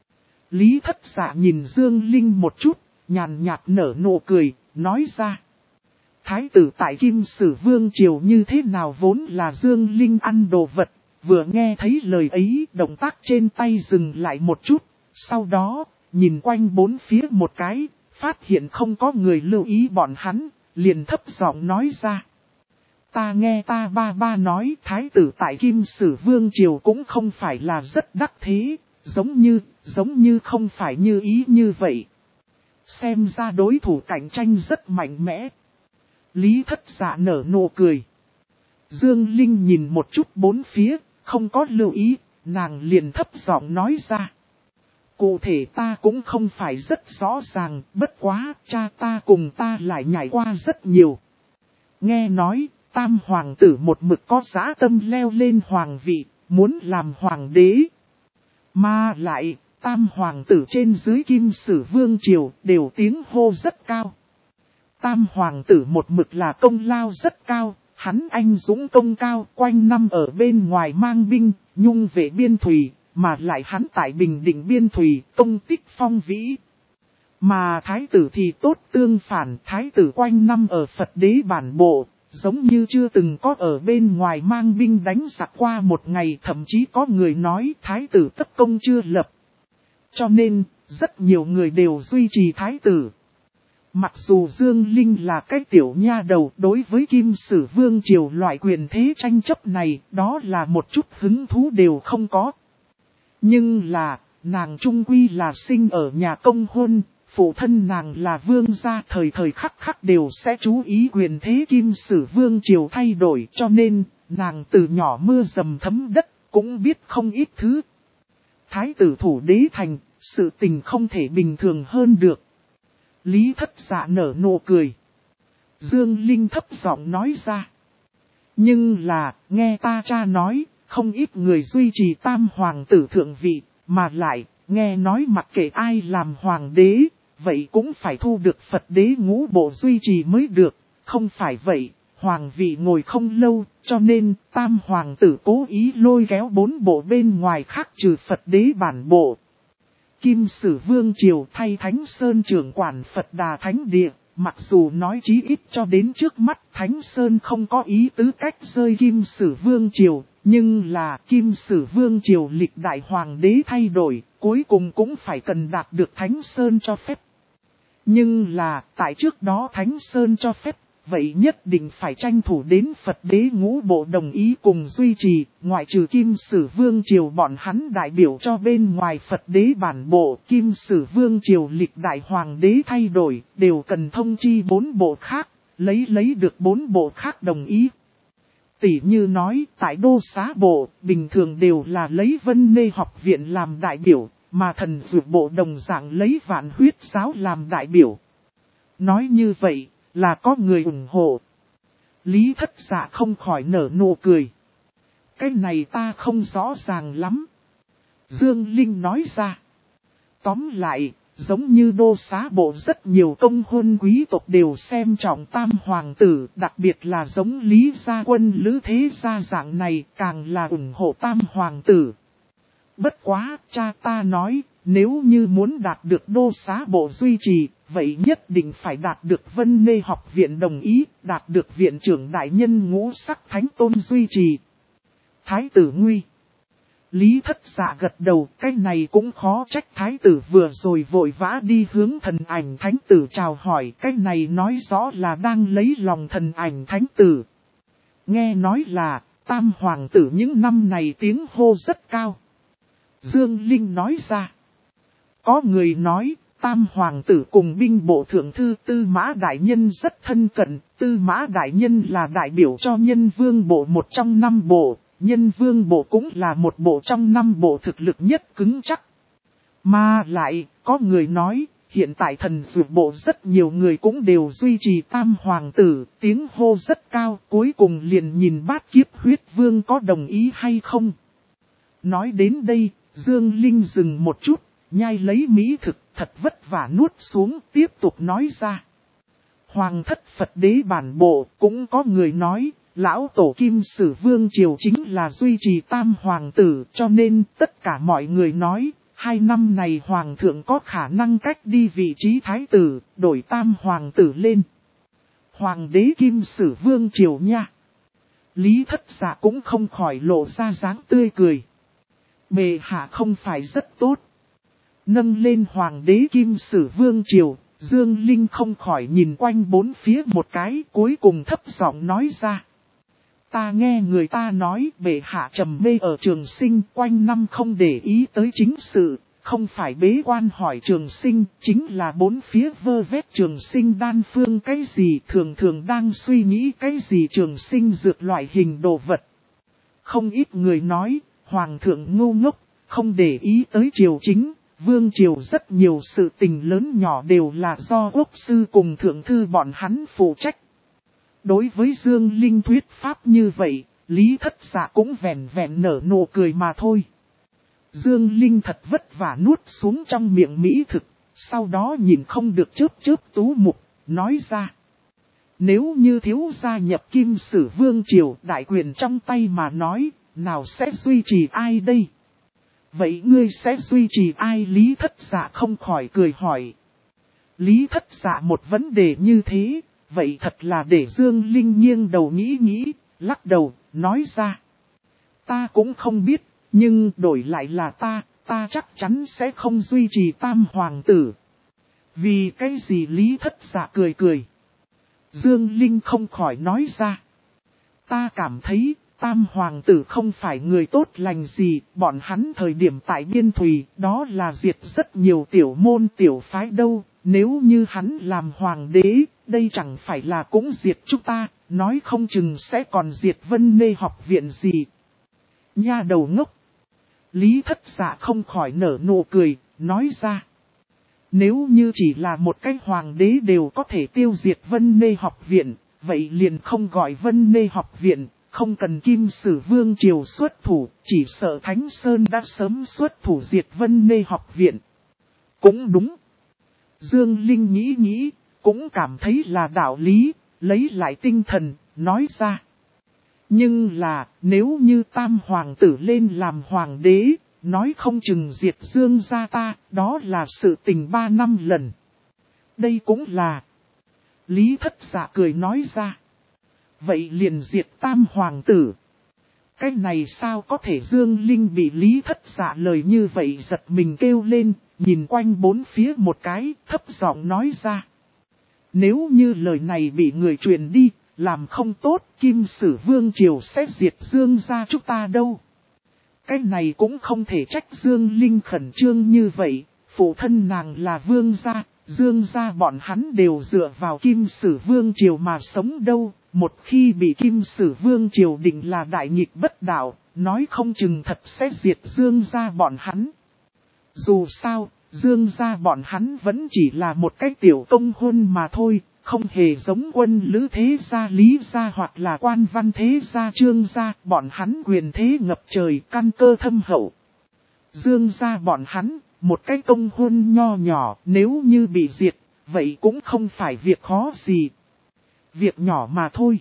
A: Lý Thất Dạ nhìn Dương Linh một chút, nhàn nhạt nở nụ cười, nói ra. Thái tử tại Kim Sử Vương Triều như thế nào vốn là Dương Linh ăn đồ vật, vừa nghe thấy lời ấy, động tác trên tay dừng lại một chút, sau đó, nhìn quanh bốn phía một cái, phát hiện không có người lưu ý bọn hắn, liền thấp giọng nói ra. Ta nghe ta ba nói thái tử tại Kim Sử Vương Triều cũng không phải là rất đắc thế, giống như không phải như ý như vậy. Xem ra đối thủ cạnh tranh rất mạnh mẽ. Lý Thất Dạ nở nụ cười. Dương Linh nhìn một chút bốn phía, không có lưu ý, nàng liền thấp giọng nói ra. Cụ thể ta cũng không phải rất rõ ràng, bất quá, cha ta cùng ta lại nhảy qua rất nhiều. Nghe nói, tam hoàng tử một mực có dã tâm leo lên hoàng vị, muốn làm hoàng đế. Mà lại, tam hoàng tử trên dưới Kim Sử Vương Triều đều tiếng hô rất cao. Tam hoàng tử một mực là công lao rất cao, hắn anh dũng công cao, quanh năm ở bên ngoài mang binh, nhung về biên thùy, mà lại hắn tại Bình Định biên thùy, công tích phong vĩ. Mà thái tử thì tốt tương phản, thái tử quanh năm ở Phật đế bản bộ, giống như chưa từng có ở bên ngoài mang binh đánh giặc qua một ngày, thậm chí có người nói thái tử tất công chưa lập. Cho nên, rất nhiều người đều duy trì thái tử. Mặc dù Dương Linh là cái tiểu nha đầu, đối với Kim Sử Vương Triều loại quyền thế tranh chấp này, đó là một chút hứng thú đều không có. Nhưng là, nàng trung quy là sinh ở nhà công huân, phụ thân nàng là vương gia, thời thời khắc khắc đều sẽ chú ý quyền thế Kim Sử Vương Triều thay đổi, cho nên, nàng từ nhỏ mưa dầm thấm đất, cũng biết không ít thứ. Thái tử thủ đế thành, sự tình không thể bình thường hơn được. Lý Thất Dạ nở nụ cười. Dương Linh thấp giọng nói ra. Nhưng là, nghe ta cha nói, không ít người duy trì tam hoàng tử thượng vị, mà lại, nghe nói mặc kệ ai làm hoàng đế, vậy cũng phải thu được Phật đế ngũ bộ duy trì mới được, không phải vậy, hoàng vị ngồi không lâu, cho nên tam hoàng tử cố ý lôi kéo bốn bộ bên ngoài khác trừ Phật đế bản bộ. Kim Sử Vương Triều thay Thánh Sơn trưởng quản Phật Đà Thánh Địa, mặc dù nói chí ít cho đến trước mắt Thánh Sơn không có ý tứ cách rơi Kim Sử Vương Triều, nhưng là Kim Sử Vương Triều lịch đại hoàng đế thay đổi, cuối cùng cũng phải cần đạt được Thánh Sơn cho phép. Nhưng là, tại trước đó Thánh Sơn cho phép, vậy nhất định phải tranh thủ đến Phật đế ngũ bộ đồng ý cùng duy trì, ngoại trừ Kim Sử Vương Triều bọn hắn đại biểu cho bên ngoài Phật đế bản bộ, Kim Sử Vương Triều lịch đại hoàng đế thay đổi, đều cần thông chi bốn bộ khác, lấy được bốn bộ khác đồng ý. Tỷ như nói, tại đô xá bộ, bình thường đều là lấy Vân Nê học viện làm đại biểu, mà thần dược bộ đồng dạng lấy Vạn Huyết giáo làm đại biểu. Nói như vậy, là có người ủng hộ. Lý Thất Dạ không khỏi nở nụ cười. Cái này ta không rõ ràng lắm. Dương Linh nói ra. Tóm lại, giống như đô xá bộ rất nhiều công hôn quý tộc đều xem trọng tam hoàng tử, đặc biệt là giống Lý Gia Quân Lữ Thế Gia dạng này càng là ủng hộ tam hoàng tử. Bất quá, cha ta nói, nếu như muốn đạt được đô xá bộ duy trì, vậy nhất định phải đạt được Vân Nê học viện đồng ý, đạt được viện trưởng đại nhân ngũ sắc thánh tôn duy trì. Thái tử nguy. Lý Thất Dạ gật đầu, cái này cũng khó trách thái tử vừa rồi vội vã đi hướng thần ảnh thánh tử chào hỏi, cái này nói rõ là đang lấy lòng thần ảnh thánh tử. Nghe nói là, tam hoàng tử những năm này tiếng hô rất cao. Dương Linh nói ra. Có người nói, tam hoàng tử cùng binh bộ thượng thư Tư Mã Đại Nhân rất thân cận, Tư Mã Đại Nhân là đại biểu cho Nhân Vương bộ một trong 5 bộ, Nhân Vương bộ cũng là một bộ trong 5 bộ thực lực nhất cứng chắc. Mà lại, có người nói, hiện tại thần dược bộ rất nhiều người cũng đều duy trì tam hoàng tử, tiếng hô rất cao, cuối cùng liền nhìn Bát Kiếp Huyết Vương có đồng ý hay không. Nói đến đây, Dương Linh dừng một chút, nhai lấy mỹ thực, thật vất vả nuốt xuống, tiếp tục nói ra. Hoàng thất Phật đế bản bộ, cũng có người nói, lão tổ Kim Sử Vương Triều chính là duy trì tam hoàng tử, cho nên tất cả mọi người nói, 2 năm này hoàng thượng có khả năng cách đi vị trí thái tử, đổi tam hoàng tử lên. Hoàng đế Kim Sử Vương Triều nha. Lý Thất Dạ cũng không khỏi lộ ra dáng tươi cười. Bệ hạ không phải rất tốt. Nâng lên hoàng đế Kim Sử Vương Triều, Dương Linh không khỏi nhìn quanh bốn phía một cái, cuối cùng thấp giọng nói ra. Ta nghe người ta nói bệ hạ trầm mê ở Trường Sinh, quanh năm không để ý tới chính sự, không phải bế quan hỏi trường sinh, chính là bốn phía vơ vét trường sinh đan phương cái gì, thường thường đang suy nghĩ cái gì trường sinh dược loại hình đồ vật. Không ít người nói, hoàng thượng ngu ngốc, không để ý tới triều chính, vương triều rất nhiều sự tình lớn nhỏ đều là do quốc sư cùng thượng thư bọn hắn phụ trách. Đối với Dương Linh thuyết pháp như vậy, Lý Thất Dạ cũng vẹn vẹn nở nụ cười mà thôi. Dương Linh thật vất vả nuốt xuống trong miệng mỹ thực, sau đó nhìn không được chớp chớp tú mục, nói ra. Nếu như thiếu gia nhập Kim Sử Vương Triều đại quyền trong tay mà nói, nào sẽ duy trì ai đây? Vậy ngươi sẽ duy trì ai? Lý Thất Dạ không khỏi cười hỏi. Lý Thất Dạ một vấn đề như thế, vậy thật là để Dương Linh nghiêng đầu nghĩ, lắc đầu, nói ra. Ta cũng không biết, nhưng đổi lại là ta chắc chắn sẽ không duy trì tam hoàng tử. Vì cái gì? Lý Thất Dạ cười. Dương Linh không khỏi nói ra. Ta cảm thấy, tam hoàng tử không phải người tốt lành gì, bọn hắn thời điểm tại biên thùy, đó là diệt rất nhiều tiểu môn tiểu phái đâu, nếu như hắn làm hoàng đế, đây chẳng phải là cũng diệt chúng ta, nói không chừng sẽ còn diệt Vân Nê học viện gì. Nha đầu ngốc. Lý Thất Dạ không khỏi nở nụ cười, nói ra. Nếu như chỉ là một cái hoàng đế đều có thể tiêu diệt Vân Nê học viện, vậy liền không gọi Vân Nê học viện, không cần Kim Sử Vương Triều xuất thủ, chỉ sợ Thánh Sơn đã sớm xuất thủ diệt Vân Nê học viện. Cũng đúng. Dương Linh nghĩ, cũng cảm thấy là đạo lý, lấy lại tinh thần, nói ra. Nhưng là, nếu như tam hoàng tử lên làm hoàng đế, nói không chừng diệt Dương gia ta, đó là sự tình 3 năm lần. Đây cũng là. Lý Thất Dạ cười nói ra. Vậy liền diệt tam hoàng tử. Cái này sao có thể? Dương Linh bị Lý Thất Dạ lời như vậy giật mình kêu lên, nhìn quanh bốn phía một cái, thấp giọng nói ra. Nếu như lời này bị người truyền đi, làm không tốt, Kim Sử Vương Triều sẽ diệt Dương gia chúng ta đâu. Cái này cũng không thể trách Dương Linh khẩn trương như vậy, phụ thân nàng là vương gia, Dương gia bọn hắn đều dựa vào Kim Sử Vương Triều mà sống đâu, một khi bị Kim Sử Vương Triều định là đại nghịch bất đạo, nói không chừng thật sẽ diệt Dương gia bọn hắn. Dù sao, Dương gia bọn hắn vẫn chỉ là một cái tiểu công hôn mà thôi, không hề giống Quân Lữ thế gia, Lý gia hoặc là Quan Văn thế gia, Trương gia, bọn hắn quyền thế ngập trời, căn cơ thâm hậu. Dương gia bọn hắn, một cái công hôn nho nhỏ, nếu như bị diệt, vậy cũng không phải việc khó gì. Việc nhỏ mà thôi.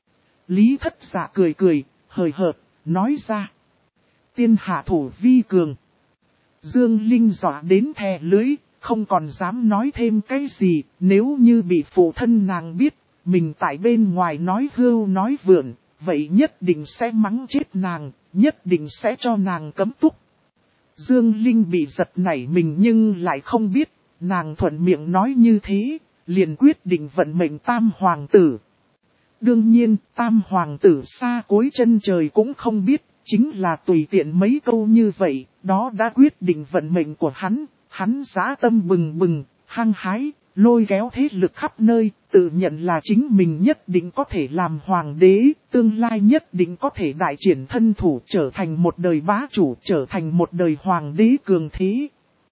A: Lý Thất Dạ cười, hời hợt, nói ra. Tiên hạ thủ vi cường. Dương Linh dọa đến thè lưỡi, không còn dám nói thêm cái gì, nếu như bị phụ thân nàng biết, mình tại bên ngoài nói hưu nói vượn, vậy nhất định sẽ mắng chết nàng, nhất định sẽ cho nàng cấm túc. Dương Linh bị giật nảy mình nhưng lại không biết, nàng thuận miệng nói như thế, liền quyết định vận mệnh tam hoàng tử. Đương nhiên, tam hoàng tử xa cuối chân trời cũng không biết, chính là tùy tiện mấy câu như vậy, đó đã quyết định vận mệnh của hắn. Hắn dã tâm bừng bừng, hăng hái, lôi kéo thế lực khắp nơi, tự nhận là chính mình nhất định có thể làm hoàng đế, tương lai nhất định có thể đại triển thân thủ, trở thành một đời bá chủ, trở thành một đời hoàng đế cường thế.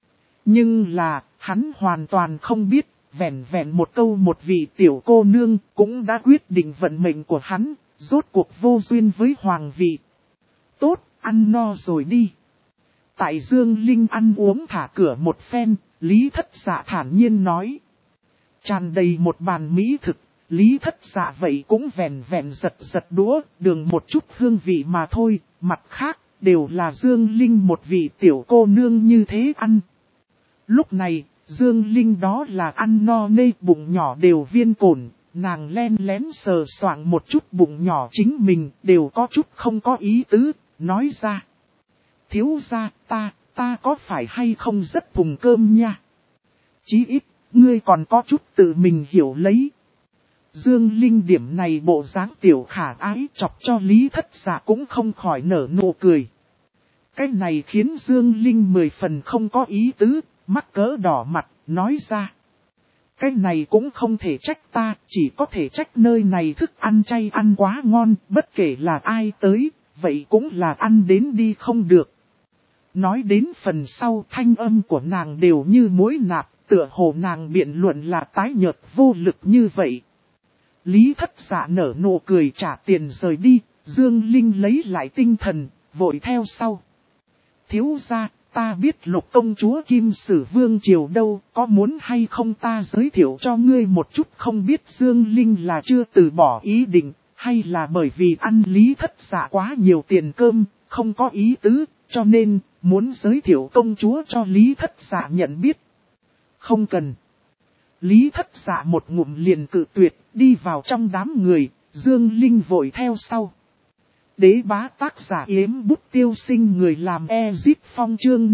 A: Nhưng là, hắn hoàn toàn không biết, vẹn vẹn một câu một vị tiểu cô nương cũng đã quyết định vận mệnh của hắn, rốt cuộc vô duyên với hoàng vị. Tốt, ăn no rồi đi. Tại Dương Linh ăn uống thả cửa một phen, Lý Thất Dạ thản nhiên nói. Tràn đầy một bàn mỹ thực, Lý Thất Dạ vậy cũng vẹn vẹn giật đũa, đường một chút hương vị mà thôi, mặt khác, đều là Dương Linh một vị tiểu cô nương như thế ăn. Lúc này, Dương Linh đó là ăn no nê, bụng nhỏ đều viên cồn, nàng len lén sờ soạng một chút bụng nhỏ chính mình, đều có chút không có ý tứ, nói ra. Thiếu gia, ta có phải hay không rất thùng cơm nha? Chí ít, ngươi còn có chút tự mình hiểu lấy. Dương Linh điểm này bộ dáng tiểu khả ái chọc cho Lý Thất Dạ cũng không khỏi nở nụ cười. Cái này khiến Dương Linh 10 phần không có ý tứ, mắt cỡ đỏ mặt, nói ra. Cái này cũng không thể trách ta, chỉ có thể trách nơi này thức ăn chay ăn quá ngon, bất kể là ai tới, vậy cũng là ăn đến đi không được. Nói đến phần sau thanh âm của nàng đều như mối nạp, tựa hồ nàng biện luận là tái nhợt vô lực như vậy. Lý Thất Dạ nở nụ cười trả tiền rời đi, Dương Linh lấy lại tinh thần, vội theo sau. Thiếu gia, ta biết Lục công chúa Kim Sử Vương Triều đâu, có muốn hay không ta giới thiệu cho ngươi một chút, không biết Dương Linh là chưa từ bỏ ý định, hay là bởi vì ăn Lý Thất Dạ quá nhiều tiền cơm, không có ý tứ, cho nên muốn giới thiệu công chúa cho Lý Thất Dạ nhận biết. Không cần. Lý Thất Dạ một ngụm liền cự tuyệt, đi vào trong đám người, Dương Linh vội theo sau. Đế bá tác giả yếm bút tiêu sinh người làm Ezip Phong chương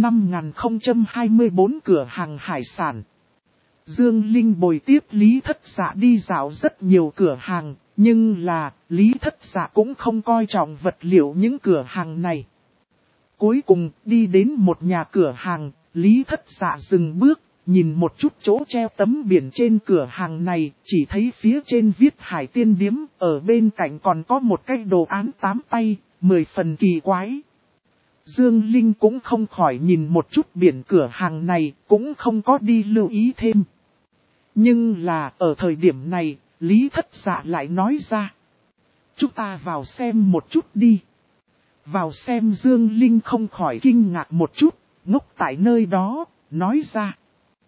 A: 5024 cửa hàng hải sản. Dương Linh bồi tiếp Lý Thất Dạ đi dạo rất nhiều cửa hàng, nhưng là Lý Thất Dạ cũng không coi trọng vật liệu những cửa hàng này. Cuối cùng đi đến một nhà cửa hàng, Lý Thất Dạ dừng bước, nhìn một chút chỗ treo tấm biển trên cửa hàng này, chỉ thấy phía trên viết Hải Tiên Điếm, ở bên cạnh còn có một cái đồ án 8 tay, 10 phần kỳ quái. Dương Linh cũng không khỏi nhìn một chút biển cửa hàng này, cũng không có đi lưu ý thêm. Nhưng là ở thời điểm này, Lý Thất Dạ lại nói ra. Chúng ta vào xem một chút đi. Vào xem Dương Linh không khỏi kinh ngạc một chút, ngốc tại nơi đó, nói ra.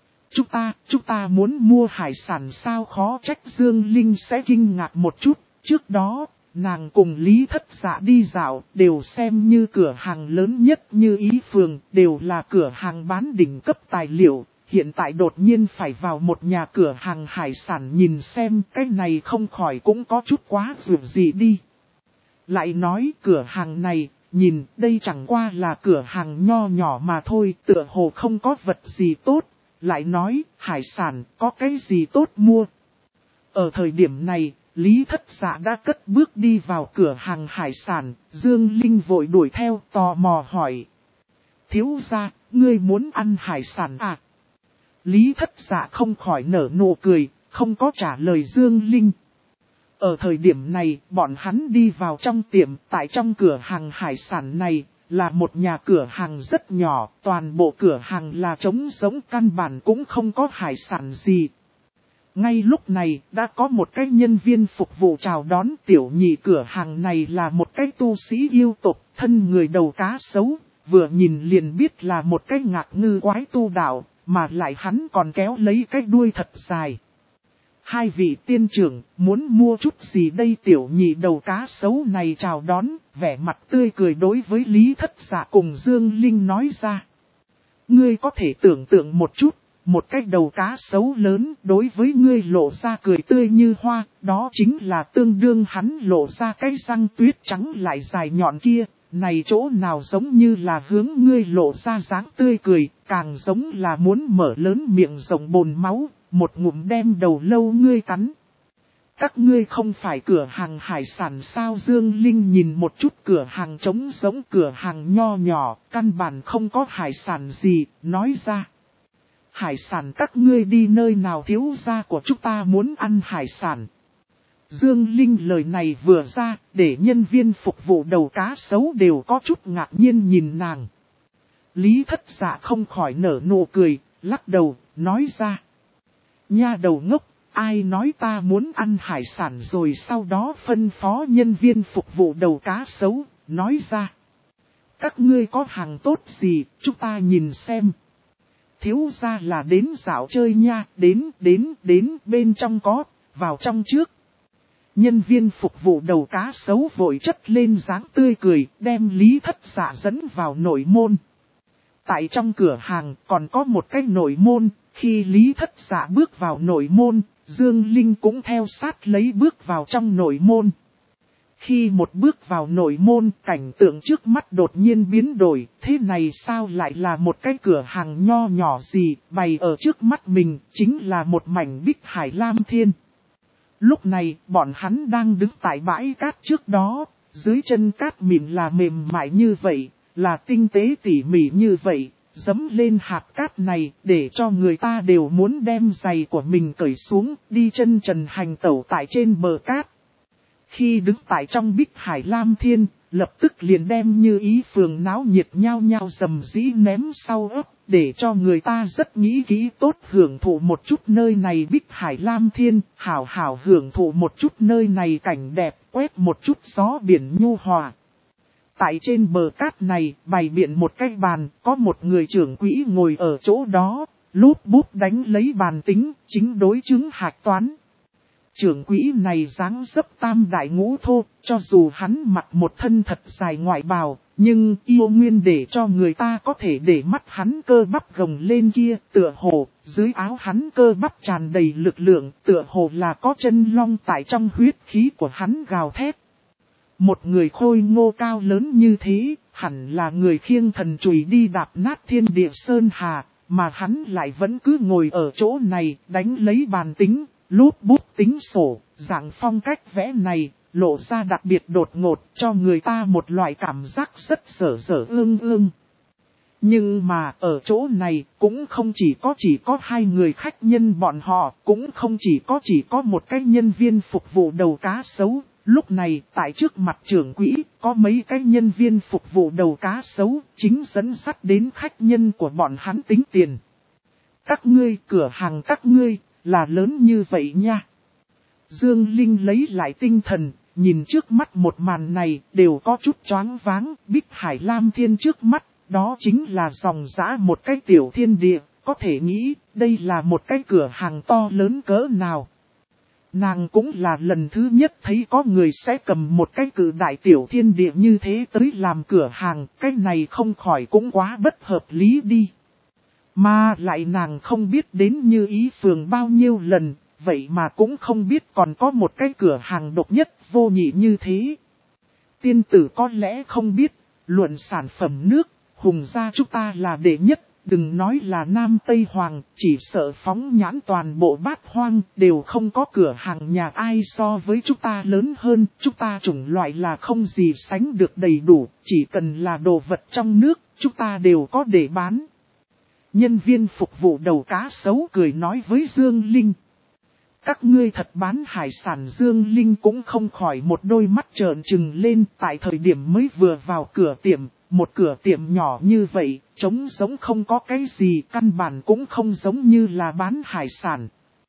A: Chúng ta muốn mua hải sản sao, khó trách Dương Linh sẽ kinh ngạc một chút. Trước đó, nàng cùng Lý Thất Dạ đi dạo, đều xem như cửa hàng lớn nhất như Ý Phường, đều là cửa hàng bán đỉnh cấp tài liệu. Hiện tại đột nhiên phải vào một nhà cửa hàng hải sản nhìn xem, cái này không khỏi cũng có chút quá dường gì đi. Lại nói cửa hàng này, nhìn đây chẳng qua là cửa hàng nho nhỏ mà thôi, tựa hồ không có vật gì tốt. Lại nói, hải sản, có cái gì tốt mua? Ở thời điểm này, Lý Thất Dạ đã cất bước đi vào cửa hàng hải sản, Dương Linh vội đuổi theo, tò mò hỏi. Thiếu gia, ngươi muốn ăn hải sản à? Lý Thất Dạ không khỏi nở nụ cười, không có trả lời Dương Linh. Ở thời điểm này, bọn hắn đi vào trong tiệm, tại trong cửa hàng hải sản này, là một nhà cửa hàng rất nhỏ, toàn bộ cửa hàng là trống rỗng, căn bản cũng không có hải sản gì. Ngay lúc này, đã có một cái nhân viên phục vụ chào đón. Tiểu nhị cửa hàng này là một cái tu sĩ yêu tộc, thân người đầu cá sấu, vừa nhìn liền biết là một cái ngạc ngư quái tu đạo, mà lại hắn còn kéo lấy cái đuôi thật dài. Hai vị tiên trưởng, muốn mua chút gì đây? Tiểu nhị đầu cá sấu này chào đón, vẻ mặt tươi cười đối với Lý Thất Dạ cùng Dương Linh nói ra. Ngươi có thể tưởng tượng một chút, một cái đầu cá sấu lớn đối với ngươi lộ ra cười tươi như hoa, đó chính là tương đương hắn lộ ra cái răng tuyết trắng lại dài nhọn kia. Này chỗ nào giống như là hướng ngươi lộ ra dáng tươi cười, càng giống là muốn mở lớn miệng rộng bồn máu, một ngụm đem đầu lâu ngươi cắn. Các ngươi không phải cửa hàng hải sản sao? Dương Linh nhìn một chút cửa hàng trống giống, cửa hàng nho nhỏ, căn bản không có hải sản gì, nói ra. Hải sản các ngươi đi nơi nào? Thiếu gia của chúng ta muốn ăn hải sản. Dương Linh lời này vừa ra, để nhân viên phục vụ đầu cá sấu đều có chút ngạc nhiên nhìn nàng. Lý Thất Dạ không khỏi nở nụ cười, lắc đầu, nói ra. Nha đầu ngốc, ai nói ta muốn ăn hải sản? Rồi sau đó phân phó nhân viên phục vụ đầu cá sấu, nói ra. Các ngươi có hàng tốt gì, chúng ta nhìn xem. Thiếu gia là đến dạo chơi nha, đến, bên trong có, vào trong trước. Nhân viên phục vụ đầu cá sấu vội chất lên dáng tươi cười, đem Lý Thất Dạ dẫn vào nội môn. Tại trong cửa hàng còn có một cái nội môn, khi Lý Thất Dạ bước vào nội môn, Dương Linh cũng theo sát lấy bước vào trong nội môn. Khi một bước vào nội môn, cảnh tượng trước mắt đột nhiên biến đổi, thế này sao lại là một cái cửa hàng nho nhỏ gì, bày ở trước mắt mình, chính là một mảnh bích hải lam thiên. Lúc này, bọn hắn đang đứng tại bãi cát trước đó, dưới chân cát mịn là mềm mại như vậy, là tinh tế tỉ mỉ như vậy, dẫm lên hạt cát này để cho người ta đều muốn đem giày của mình cởi xuống, đi chân trần hành tẩu tại trên bờ cát. Khi đứng tại trong Bích Hải Lam Thiên, lập tức liền đem Như Ý phường náo nhiệt nhao nhao rầm rĩ ném sau ấp, để cho người ta rất nghĩ kỹ tốt hưởng thụ một chút nơi này Bích Hải Lam Thiên, hảo hảo hưởng thụ một chút nơi này cảnh đẹp, quét một chút gió biển nhu hòa. Tại trên bờ cát này, bày biện một cái bàn, có một người trưởng quỹ ngồi ở chỗ đó, lúp búp đánh lấy bàn tính, chính đối chứng hạch toán. Trưởng quỹ này dáng dấp tam đại ngũ thô, cho dù hắn mặc một thân thật dài ngoại bào, nhưng yêu nguyên để cho người ta có thể để mắt hắn cơ bắp gồng lên kia, tựa hồ, dưới áo hắn cơ bắp tràn đầy lực lượng, tựa hồ là có chân long tại trong huyết khí của hắn gào thét. Một người khôi ngô cao lớn như thế, hẳn là người khiêng thần chùy đi đạp nát thiên địa sơn hà, mà hắn lại vẫn cứ ngồi ở chỗ này, đánh lấy bàn tính, lúp bút tính sổ, dạng phong cách vẽ này, lộ ra đặc biệt đột ngột cho người ta một loại cảm giác rất sở ương ương. Nhưng mà ở chỗ này cũng không chỉ có hai người khách nhân bọn họ, cũng không chỉ có một cái nhân viên phục vụ đầu cá sấu. Lúc này tại trước mặt trưởng quỹ có mấy cái nhân viên phục vụ đầu cá sấu chính dẫn dắt đến khách nhân của bọn hắn tính tiền. Các ngươi cửa hàng các ngươi là lớn như vậy nha. Dương Linh lấy lại tinh thần, nhìn trước mắt một màn này đều có chút choáng váng. Bích Hải Lam Thiên trước mắt, đó chính là dòng dã một cái tiểu thiên địa, có thể nghĩ đây là một cái cửa hàng to lớn cỡ nào. Nàng cũng là lần thứ nhất thấy có người sẽ cầm một cái cự đại tiểu thiên địa như thế tới làm cửa hàng, cái này không khỏi cũng quá bất hợp lý đi. Mà lại nàng không biết đến Như Ý phường bao nhiêu lần, vậy mà cũng không biết còn có một cái cửa hàng độc nhất vô nhị như thế. Tiên tử có lẽ không biết, luận sản phẩm nước, Hùng gia chúng ta là đệ nhất. Đừng nói là Nam Tây Hoàng, chỉ sợ phóng nhãn toàn bộ Bát Hoang đều không có cửa hàng nhà ai so với chúng ta lớn hơn. Chúng ta chủng loại là không gì sánh được đầy đủ, chỉ cần là đồ vật trong nước, chúng ta đều có để bán. Nhân viên phục vụ đầu cá sấu cười nói với Dương Linh. Các ngươi thật bán hải sản. Dương Linh cũng không khỏi một đôi mắt trợn trừng lên tại thời điểm mới vừa vào cửa tiệm. Một cửa tiệm nhỏ như vậy, trống giống không có cái gì, căn bản cũng không giống như là bán hải sản.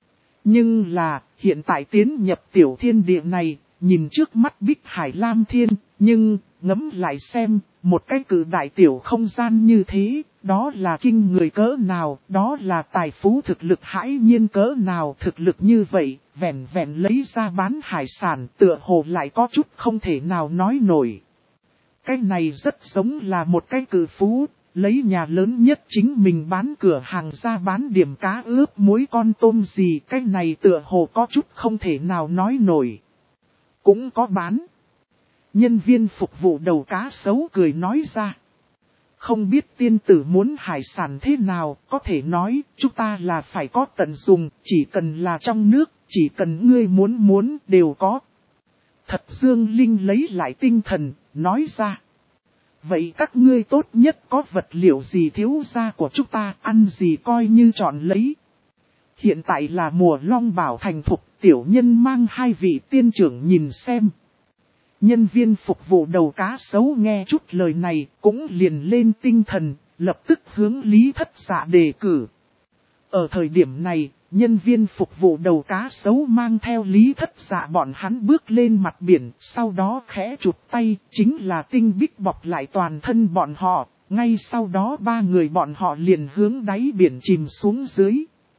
A: Nhưng là, hiện tại tiến nhập tiểu thiên địa này, nhìn trước mắt Bích Hải Lam Thiên, nhưng, ngẫm lại xem, một cái cự đại tiểu không gian như thế, đó là kinh người cỡ nào, đó là tài phú thực lực hãi nhiên cỡ nào, thực lực như vậy, vẹn vẹn lấy ra bán hải sản, tựa hồ lại có chút không thể nào nói nổi. Cái này rất giống là một cái cự phú, lấy nhà lớn nhất chính mình bán cửa hàng ra bán điểm cá ướp muối con tôm gì, cái này tựa hồ có chút không thể nào nói nổi. Cũng có bán. Nhân viên phục vụ đầu cá sấu cười nói ra. Không biết tiên tử muốn hải sản thế nào, có thể nói, chúng ta là phải có tận dùng, chỉ cần là trong nước, chỉ cần ngươi muốn đều có. Thật Dương Linh lấy lại tinh thần, nói ra. Vậy các ngươi tốt nhất có vật liệu gì thiếu gia của chúng ta, ăn gì coi như chọn lấy. Hiện tại là mùa long bảo thành thục, tiểu nhân mang hai vị tiên trưởng nhìn xem. Nhân viên phục vụ đầu cá sấu nghe chút lời này, cũng liền lên tinh thần, lập tức hướng Lý Thất Dạ đề cử. Ở thời điểm này, nhân viên phục vụ đầu cá sấu mang theo Lý Thất Dạ bọn hắn bước lên mặt biển, sau đó khẽ chụp tay, chính là tinh bích bọc lại toàn thân bọn họ, ngay sau đó ba người bọn họ liền hướng đáy biển chìm xuống dưới.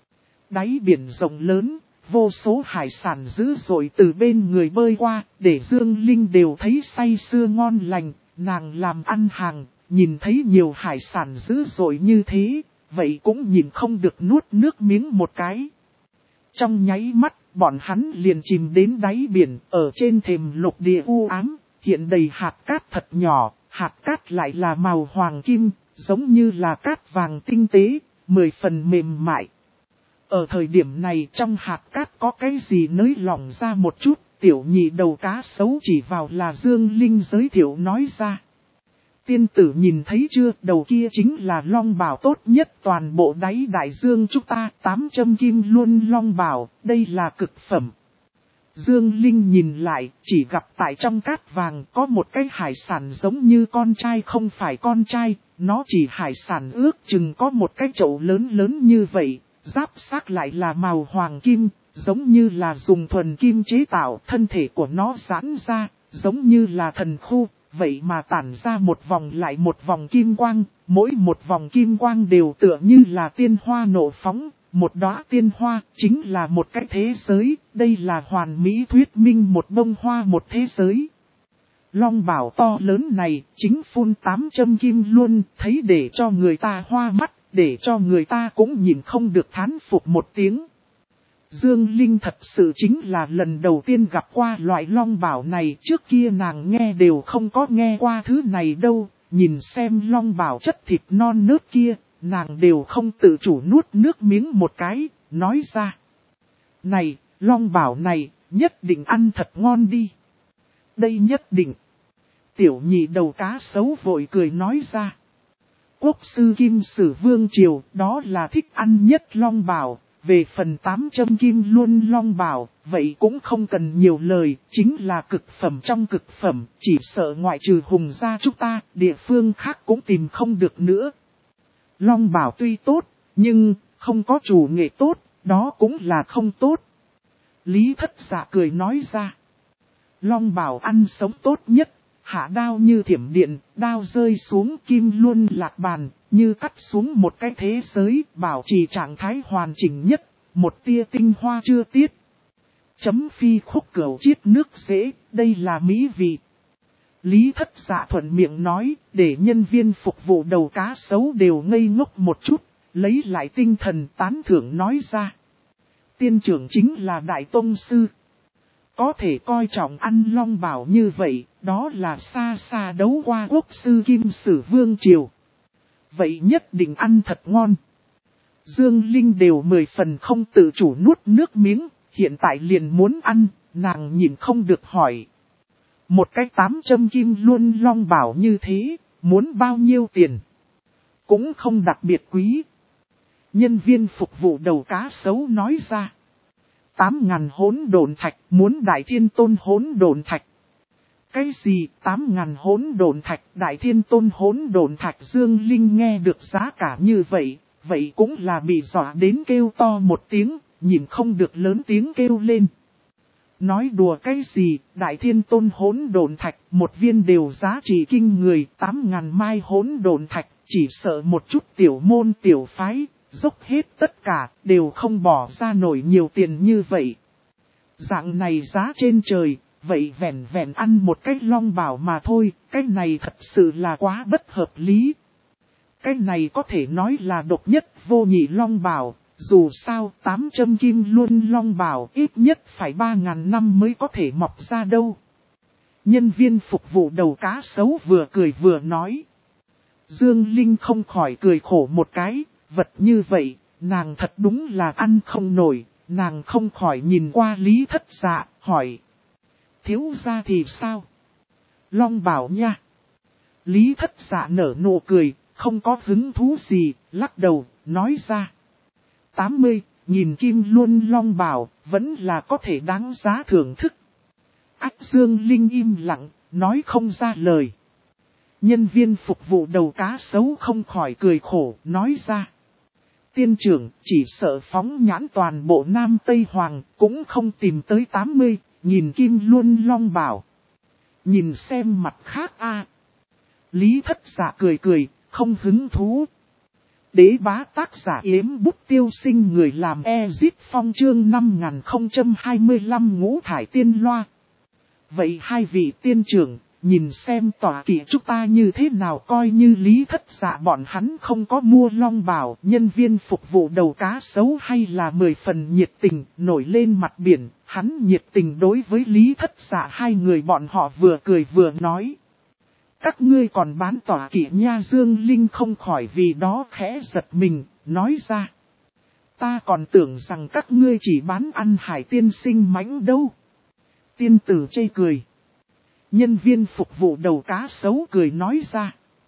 A: Đáy biển rộng lớn, vô số hải sản dữ dội từ bên người bơi qua, để Dương Linh đều thấy say sưa ngon lành, nàng làm ăn hàng, nhìn thấy nhiều hải sản dữ dội như thế. Vậy cũng nhìn không được nuốt nước miếng một cái. Trong nháy mắt, bọn hắn liền chìm đến đáy biển, ở trên thềm lục địa u ám, hiện đầy hạt cát thật nhỏ, hạt cát lại là màu hoàng kim, giống như là cát vàng tinh tế, 10 phần mềm mại. Ở thời điểm này trong hạt cát có cái gì nới lỏng ra một chút, tiểu nhị đầu cá sấu chỉ vào là Dương Linh giới thiệu nói ra. Tiên tử nhìn thấy chưa, đầu kia chính là long bào tốt nhất toàn bộ đáy đại dương chúng ta, 800 kim luân long bào, đây là cực phẩm. Dương Linh nhìn lại, chỉ gặp tại trong cát vàng có một cái hải sản giống như con trai không phải con trai, nó chỉ hải sản ước chừng có một cái chậu lớn lớn như vậy, giáp xác lại là màu hoàng kim, giống như là dùng thuần kim chế tạo, thân thể của nó giãn ra, giống như là thần khu, vậy mà tản ra một vòng lại một vòng kim quang, mỗi một vòng kim quang đều tựa như là tiên hoa nổ phóng. Một đóa tiên hoa chính là một cái thế giới, đây là hoàn mỹ thuyết minh một bông hoa một thế giới. Long bảo to lớn này chính phun 800 kim luân, thấy để cho người ta hoa mắt, để cho người ta cũng nhìn không được thán phục một tiếng. Dương Linh thật sự chính là lần đầu tiên gặp qua loại long bảo này, trước kia nàng nghe đều không có nghe qua thứ này đâu, nhìn xem long bảo chất thịt non nớt kia. Nàng đều không tự chủ nuốt nước miếng một cái, nói ra. Này, long bảo này, nhất định ăn thật ngon đi. Đây nhất định. Tiểu nhị đầu cá sấu vội cười nói ra. Quốc sư Kim Sử Vương Triều, đó là thích ăn nhất long bảo. Về phần 800 kim luân long bảo, vậy cũng không cần nhiều lời, chính là cực phẩm trong cực phẩm, chỉ sợ ngoại trừ Hùng gia chúng ta, địa phương khác cũng tìm không được nữa. Long bảo tuy tốt, nhưng không có chủ nghệ tốt, đó cũng là không tốt. Lý Thất Dạ cười nói ra. Long bảo ăn sống tốt nhất, hạ đao như thiểm điện, đao rơi xuống kim luân lạc bàn, như cắt xuống một cái thế giới, bảo trì trạng thái hoàn chỉnh nhất, một tia tinh hoa chưa tiết. Chấm phi khúc cửu chiết nước dễ, đây là mỹ vị. Lý Thất Dạ thuận miệng nói, để nhân viên phục vụ đầu cá sấu đều ngây ngốc một chút, lấy lại tinh thần tán thưởng nói ra. Tiên trưởng chính là Đại Tông Sư. Có thể coi trọng ăn long bảo như vậy, đó là xa xa đấu qua quốc sư Kim Sử Vương Triều. Vậy nhất định ăn thật ngon. Dương Linh đều 10 phần không tự chủ nuốt nước miếng, hiện tại liền muốn ăn, nàng nhìn không được hỏi. Một cái 800 kim luân long bảo như thế, muốn bao nhiêu tiền? Cũng không đặc biệt quý. Nhân viên phục vụ đầu cá sấu nói ra. 8.000 hỗn độn thạch, muốn Đại Thiên Tôn hỗn độn thạch. Cái gì 8.000 hỗn độn thạch, Đại Thiên Tôn hỗn độn thạch? Dương Linh nghe được giá cả như vậy, vậy cũng là bị dọa đến kêu to một tiếng, nhìn không được lớn tiếng kêu lên. Nói đùa cái gì, Đại Thiên Tôn hỗn độn thạch, một viên đều giá trị kinh người, 8.000 mai hỗn độn thạch, chỉ sợ một chút tiểu môn tiểu phái, dốc hết tất cả, đều không bỏ ra nổi nhiều tiền như vậy. Dạng này giá trên trời, vậy vẹn vẹn ăn một cái long bảo mà thôi, cái này thật sự là quá bất hợp lý. Cái này có thể nói là độc nhất vô nhị long bảo. Dù sao 800 kim luân long bảo ít nhất phải 3.000 năm mới có thể mọc ra đâu. Nhân viên phục vụ đầu cá sấu vừa cười vừa nói. Dương Linh không khỏi cười khổ một cái, vật như vậy, nàng thật đúng là ăn không nổi, nàng không khỏi nhìn qua Lý Thất Dạ, hỏi. Thiếu gia thì sao? Long bảo nha. Lý Thất Dạ nở nụ cười, không có hứng thú gì, lắc đầu, nói ra. 80.000 kim luân long bảo, vẫn là có thể đáng giá thưởng thức. Ác Dương Linh im lặng, nói không ra lời. Nhân viên phục vụ đầu cá sấu không khỏi cười khổ, nói ra. Tiên trưởng, chỉ sợ phóng nhãn toàn bộ Nam Tây Hoàng, cũng không tìm tới 80.000 kim luân long bảo. Nhìn xem mặt khác a. Lý Thất Dạ cười cười, không hứng thú. Đế bá tác giả Yếm Bút Tiêu Sinh, người làm Ezit Phong chương 5025 Ngũ Thải Tiên Loa. Vậy hai vị tiên trưởng, nhìn xem tòa kỵ chúng ta như thế nào? Coi như Lý Thất Dạ bọn hắn không có mua long bảo, nhân viên phục vụ đầu cá sấu hay là 10 phần nhiệt tình, nổi lên mặt biển, hắn nhiệt tình đối với Lý Thất Dạ hai người bọn họ vừa cười vừa nói. Các ngươi còn bán tỏa kỵ nha? Dương Linh không khỏi vì đó khẽ giật mình, nói ra. Ta còn tưởng rằng các ngươi chỉ bán ăn hải tiên sinh mãnh đâu. Tiên tử chê cười. Nhân viên phục vụ đầu cá sấu cười nói ra.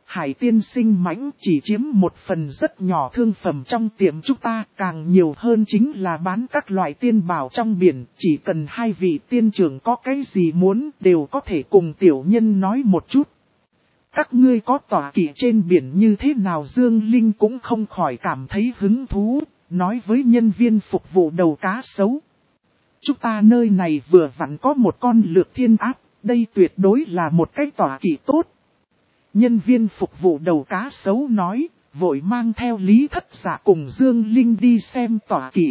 A: Hải tiên sinh mãnh chỉ chiếm một phần rất nhỏ thương phẩm trong tiệm chúng ta, càng nhiều hơn chính là bán các loại tiên bảo trong biển. Chỉ cần hai vị tiên trưởng có cái gì muốn đều có thể cùng tiểu nhân nói một chút. Các ngươi có tọa kỵ trên biển như thế nào? Dương Linh cũng không khỏi cảm thấy hứng thú, nói với nhân viên phục vụ đầu cá sấu. Chúng ta nơi này vừa vặn có một con lược thiên áp, đây tuyệt đối là một cái tọa kỵ tốt. Nhân viên phục vụ đầu cá sấu nói, vội mang theo Lý Thất Dạ cùng Dương Linh đi xem tọa kỵ.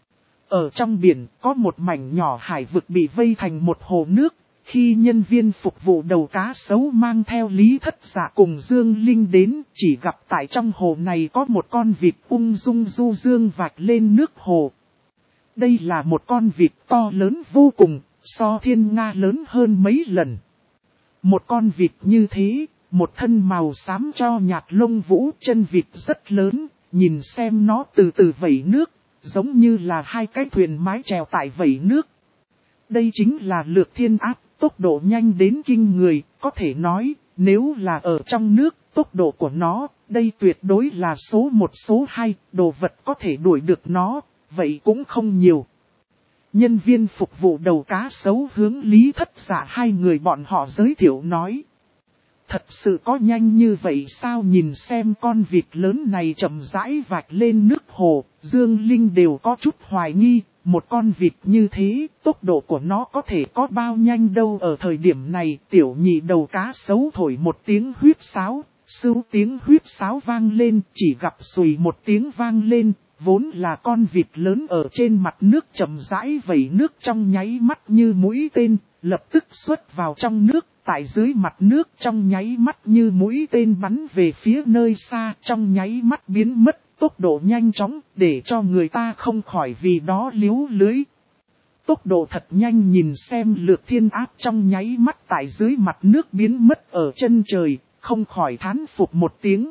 A: Ở trong biển có một mảnh nhỏ hải vực bị vây thành một hồ nước. Khi nhân viên phục vụ đầu cá sấu mang theo Lý Thất Dạ cùng Dương Linh đến, chỉ gặp tại trong hồ này có một con vịt ung dung du dương vạch lên nước hồ. Đây là một con vịt to lớn vô cùng, so thiên nga lớn hơn mấy lần. Một con vịt như thế, một thân màu xám cho nhạt lông vũ, chân vịt rất lớn, nhìn xem nó từ từ vẩy nước, giống như là hai cái thuyền mái chèo tại vẩy nước. Đây chính là lược thiên áp, tốc độ nhanh đến kinh người, có thể nói, nếu là ở trong nước, tốc độ của nó, đây tuyệt đối là số 1 số 2, đồ vật có thể đuổi được nó, vậy cũng không nhiều. Nhân viên phục vụ đầu cá sấu hướng Lý Thất Dạ hai người bọn họ giới thiệu nói. Thật sự có nhanh như vậy sao? Nhìn xem con vịt lớn này chậm rãi vạch lên nước hồ, Dương Linh đều có chút hoài nghi, một con vịt như thế, tốc độ của nó có thể có bao nhanh đâu. Ở thời điểm này, tiểu nhị đầu cá sấu thổi một tiếng huýt sáo, sưu tiếng huýt sáo vang lên, chỉ gặp xùy một tiếng vang lên, vốn là con vịt lớn ở trên mặt nước chậm rãi vẩy nước trong nháy mắt như mũi tên, lập tức xuất vào trong nước. Tại dưới mặt nước trong nháy mắt như mũi tên bắn về phía nơi xa, trong nháy mắt biến mất, tốc độ nhanh chóng, để cho người ta không khỏi vì đó liếu lưới. Tốc độ thật nhanh, nhìn xem lược thiên áp trong nháy mắt tại dưới mặt nước biến mất ở chân trời, không khỏi thán phục một tiếng.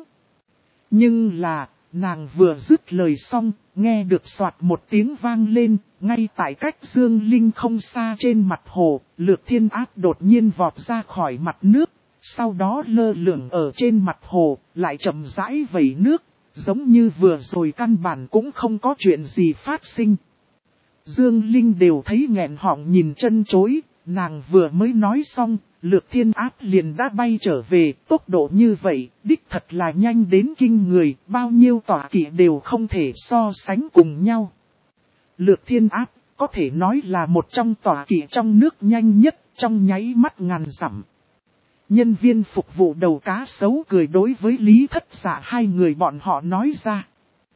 A: Nhưng là, nàng vừa dứt lời xong, nghe được soạt một tiếng vang lên, ngay tại cách Dương Linh không xa trên mặt hồ, lược thiên áp đột nhiên vọt ra khỏi mặt nước, sau đó lơ lửng ở trên mặt hồ, lại chậm rãi vẩy nước, giống như vừa rồi căn bản cũng không có chuyện gì phát sinh. Dương Linh đều thấy nghẹn họng nhìn chân chối, nàng vừa mới nói xong, lược thiên áp liền đã bay trở về, tốc độ như vậy, đích thật là nhanh đến kinh người, bao nhiêu tọa kỵ đều không thể so sánh cùng nhau. Lược thiên áp, có thể nói là một trong tọa kỵ trong nước nhanh nhất, trong nháy mắt ngàn dặm. Nhân viên phục vụ đầu cá sấu cười đối với Lý Thất Dạ hai người bọn họ nói ra.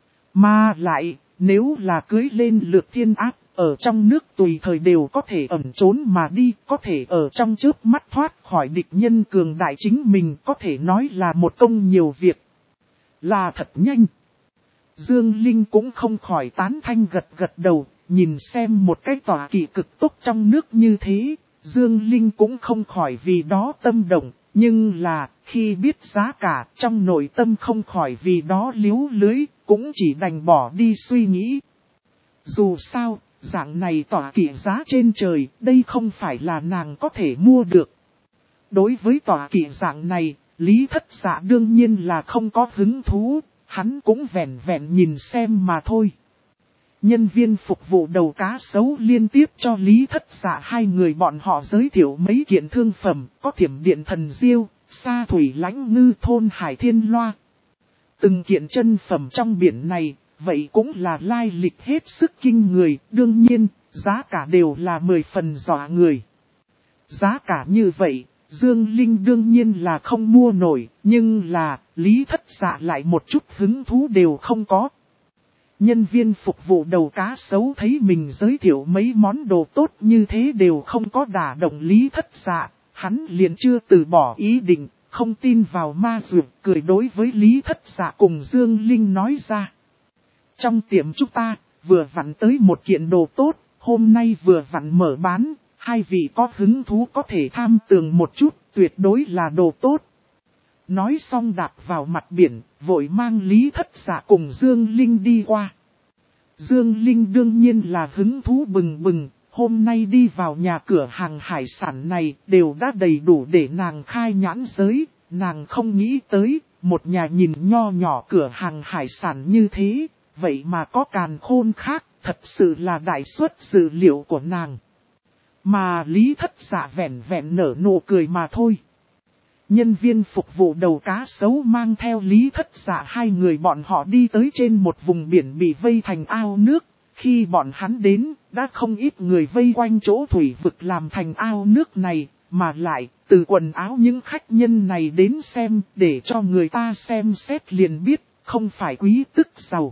A: Mà lại, nếu là cưới lên lược thiên áp, ở trong nước tùy thời đều có thể ẩn trốn mà đi, có thể ở trong chớp mắt thoát khỏi địch nhân cường đại, chính mình có thể nói là một công nhiều việc. Là thật nhanh. Dương Linh cũng không khỏi tán thanh gật gật đầu, nhìn xem một cái tọa kỵ cực tốc trong nước như thế, Dương Linh cũng không khỏi vì đó tâm động, nhưng là, khi biết giá cả, trong nội tâm không khỏi vì đó liếu lưới, cũng chỉ đành bỏ đi suy nghĩ. Dù sao, dạng này tọa kỵ giá trên trời, đây không phải là nàng có thể mua được. Đối với tọa kỵ dạng này, Lý Thất Dạ đương nhiên là không có hứng thú, hắn cũng vẹn vẹn nhìn xem mà thôi. Nhân viên phục vụ đầu cá sấu liên tiếp cho Lý Thất Dạ hai người bọn họ giới thiệu mấy kiện thương phẩm, có thiểm điện thần diêu, sa thủy lãnh ngư, thôn hải thiên loa. Từng kiện chân phẩm trong biển này, vậy cũng là lai lịch hết sức kinh người, đương nhiên, giá cả đều là 10 phần dọa người. Giá cả như vậy, Dương Linh đương nhiên là không mua nổi, nhưng là, Lý Thất Dạ lại một chút hứng thú đều không có. Nhân viên phục vụ đầu cá sấu thấy mình giới thiệu mấy món đồ tốt như thế đều không có đả động Lý Thất Dạ, hắn liền chưa từ bỏ ý định, không tin vào ma dược, cười đối với Lý Thất Dạ cùng Dương Linh nói ra. Trong tiệm chúng ta, vừa vặn tới một kiện đồ tốt, hôm nay vừa vặn mở bán, hai vị có hứng thú có thể tham tường một chút, tuyệt đối là đồ tốt. Nói xong đạp vào mặt biển, vội mang Lý Thất Dạ cùng Dương Linh đi qua. Dương Linh đương nhiên là hứng thú bừng bừng, hôm nay đi vào nhà cửa hàng hải sản này đều đã đầy đủ để nàng khai nhãn giới, nàng không nghĩ tới, một nhà nhìn nho nhỏ cửa hàng hải sản như thế, vậy mà có càn khôn khác, thật sự là đại suất dữ liệu của nàng. Mà Lý Thất Dạ vẹn vẹn nở nụ cười mà thôi. Nhân viên phục vụ đầu cá sấu mang theo Lý Thất Dạ hai người bọn họ đi tới trên một vùng biển bị vây thành ao nước. Khi bọn hắn đến, đã không ít người vây quanh chỗ thủy vực làm thành ao nước này, mà lại, từ quần áo những khách nhân này đến xem, để cho người ta xem xét liền biết, không phải quý tức giàu.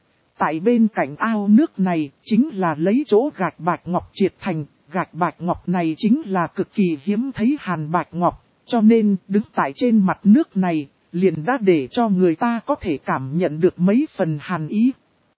A: Tại bên cạnh ao nước này, chính là lấy chỗ gạch bạch ngọc triệt thành, gạch bạch ngọc này chính là cực kỳ hiếm thấy hàn bạch ngọc, cho nên đứng tại trên mặt nước này, liền đã để cho người ta có thể cảm nhận được mấy phần hàn ý.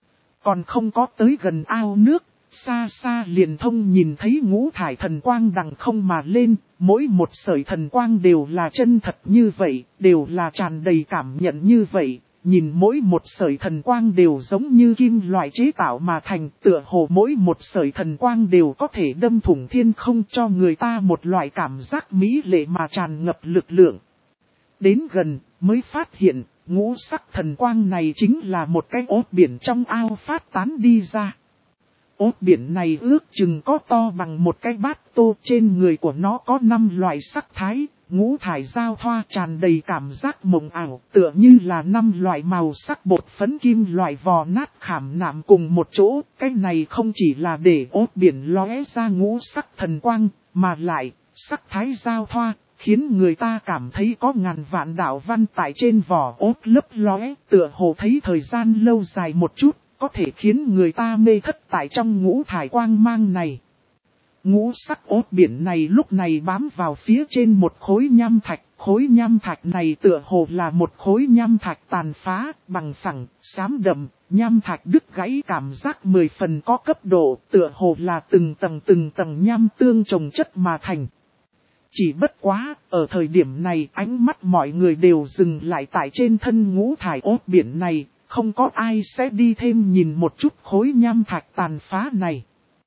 A: Còn không có tới gần ao nước, xa xa liền thông nhìn thấy ngũ thải thần quang đằng không mà lên, mỗi một sợi thần quang đều là chân thật như vậy, đều là tràn đầy cảm nhận như vậy, nhìn mỗi một sợi thần quang đều giống như kim loại chế tạo mà thành, tựa hồ mỗi một sợi thần quang đều có thể đâm thủng thiên không cho người ta một loại cảm giác mỹ lệ mà tràn ngập lực lượng. Đến gần, mới phát hiện, ngũ sắc thần quang này chính là một cái ốt biển trong ao phát tán đi ra. Ốt biển này ước chừng có to bằng một cái bát tô, trên người của nó có 5 loại sắc thái, ngũ thải giao thoa tràn đầy cảm giác mộng ảo, tựa như là 5 loại màu sắc bột phấn kim loại vò nát khảm nạm cùng một chỗ. Cái này không chỉ là để ốt biển lóe ra ngũ sắc thần quang, mà lại, sắc thái giao thoa, khiến người ta cảm thấy có ngàn vạn đạo văn tại trên vỏ ốt lấp lóe, tựa hồ thấy thời gian lâu dài một chút, có thể khiến người ta mê thất tại trong ngũ thải quang mang này. Ngũ sắc ốt biển này lúc này bám vào phía trên một khối nham thạch này tựa hồ là một khối nham thạch tàn phá, bằng phẳng, xám đậm, nham thạch đứt gãy cảm giác 10 phần có cấp độ, tựa hồ là từng tầng nham tương chồng chất mà thành. Chỉ bất quá, ở thời điểm này ánh mắt mọi người đều dừng lại tại trên thân ngũ thải ốt biển này, không có ai sẽ đi thêm nhìn một chút khối nham thạch tàn phá này.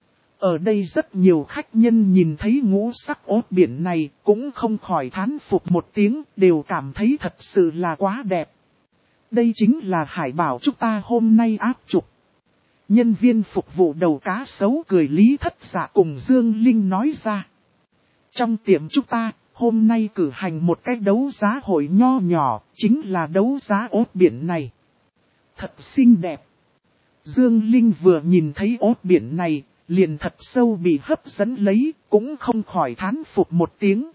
A: Ở đây rất nhiều khách nhân nhìn thấy ngũ sắc ốt biển này cũng không khỏi thán phục một tiếng, đều cảm thấy thật sự là quá đẹp. Đây chính là hải bảo chúng ta hôm nay áp trục. Nhân viên phục vụ đầu cá sấu cười Lý Thất Dạ cùng Dương Linh nói ra. Trong tiệm chúng ta, hôm nay cử hành một cái đấu giá hội nho nhỏ, chính là đấu giá ốt biển này. Thật xinh đẹp. Dương Linh vừa nhìn thấy ốt biển này, liền thật sâu bị hấp dẫn lấy, cũng không khỏi thán phục một tiếng.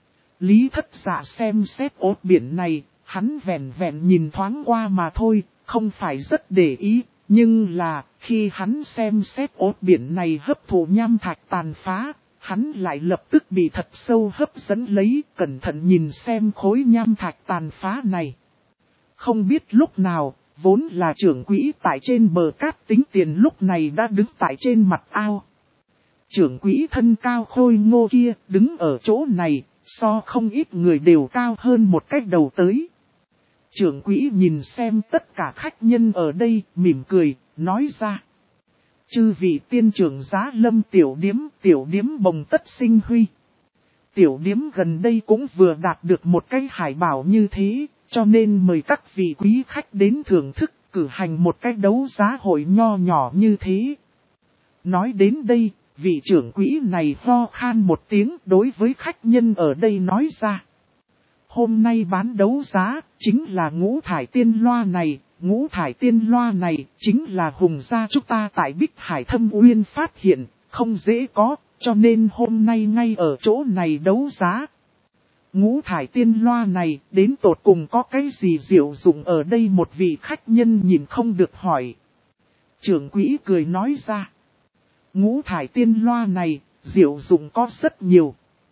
A: Lý Thất Dạ xem xét ốt biển này, hắn vẹn vẹn nhìn thoáng qua mà thôi, không phải rất để ý, nhưng là, khi hắn xem xét ốt biển này hấp thụ nham thạch tàn phá, hắn lại lập tức bị thật sâu hấp dẫn lấy, cẩn thận nhìn xem khối nham thạch tàn phá này. Không biết lúc nào, vốn là trưởng quỹ tại trên bờ cát tính tiền lúc này đã đứng tại trên mặt ao. Trưởng quỹ thân cao khôi ngô kia đứng ở chỗ này, so không ít người đều cao hơn một cách đầu tới. Trưởng quỹ nhìn xem tất cả khách nhân ở đây, mỉm cười, nói ra. Chư vị tiên trưởng giá lâm tiểu điếm bồng tất sinh huy. Tiểu điếm gần đây cũng vừa đạt được một cái hải bảo như thế, cho nên mời các vị quý khách đến thưởng thức, cử hành một cái đấu giá hội nho nhỏ như thế. Nói đến đây, vị trưởng quỹ này ho khan một tiếng đối với khách nhân ở đây nói ra. Hôm nay bán đấu giá, chính là ngũ thải tiên loa này. Ngũ thải tiên loa này, chính là hùng gia chúng ta tại Bích Hải Thâm Uyên phát hiện, không dễ có, cho nên hôm nay ngay ở chỗ này đấu giá. Ngũ thải tiên loa này, đến tột cùng có cái gì diệu dụng ở đây, một vị khách nhân nhìn không được hỏi. Trưởng quỹ cười nói ra. Ngũ thải tiên loa này, diệu dụng có rất nhiều.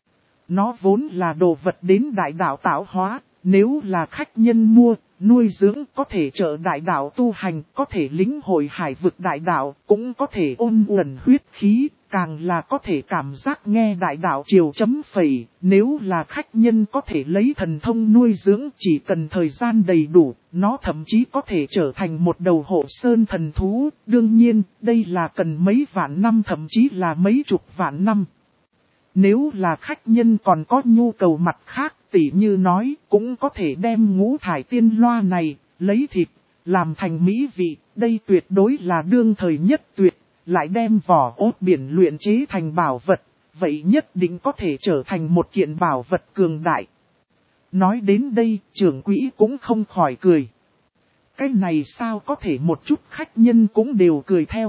A: Nó vốn là đồ vật đến đại đạo tạo hóa, nếu là khách nhân mua, nuôi dưỡng có thể trợ đại đạo tu hành, có thể lĩnh hội hải vực đại đạo, cũng có thể ôn uẩn huyết khí, càng là có thể cảm giác nghe đại đạo chiều chấm phẩy. Nếu là khách nhân có thể lấy thần thông nuôi dưỡng, chỉ cần thời gian đầy đủ, nó thậm chí có thể trở thành một đầu hộ sơn thần thú. Đương nhiên, đây là cần mấy vạn năm thậm chí là mấy chục vạn năm. Nếu là khách nhân còn có nhu cầu mặt khác, tỉ như nói, cũng có thể đem ngũ thải tiên loa này, lấy thịt, làm thành mỹ vị, đây tuyệt đối là đương thời nhất tuyệt, lại đem vỏ ốt biển luyện chế thành bảo vật, vậy nhất định có thể trở thành một kiện bảo vật cường đại. Nói đến đây, trưởng quỹ cũng không khỏi cười. Cái này sao có thể, một chút khách nhân cũng đều cười theo.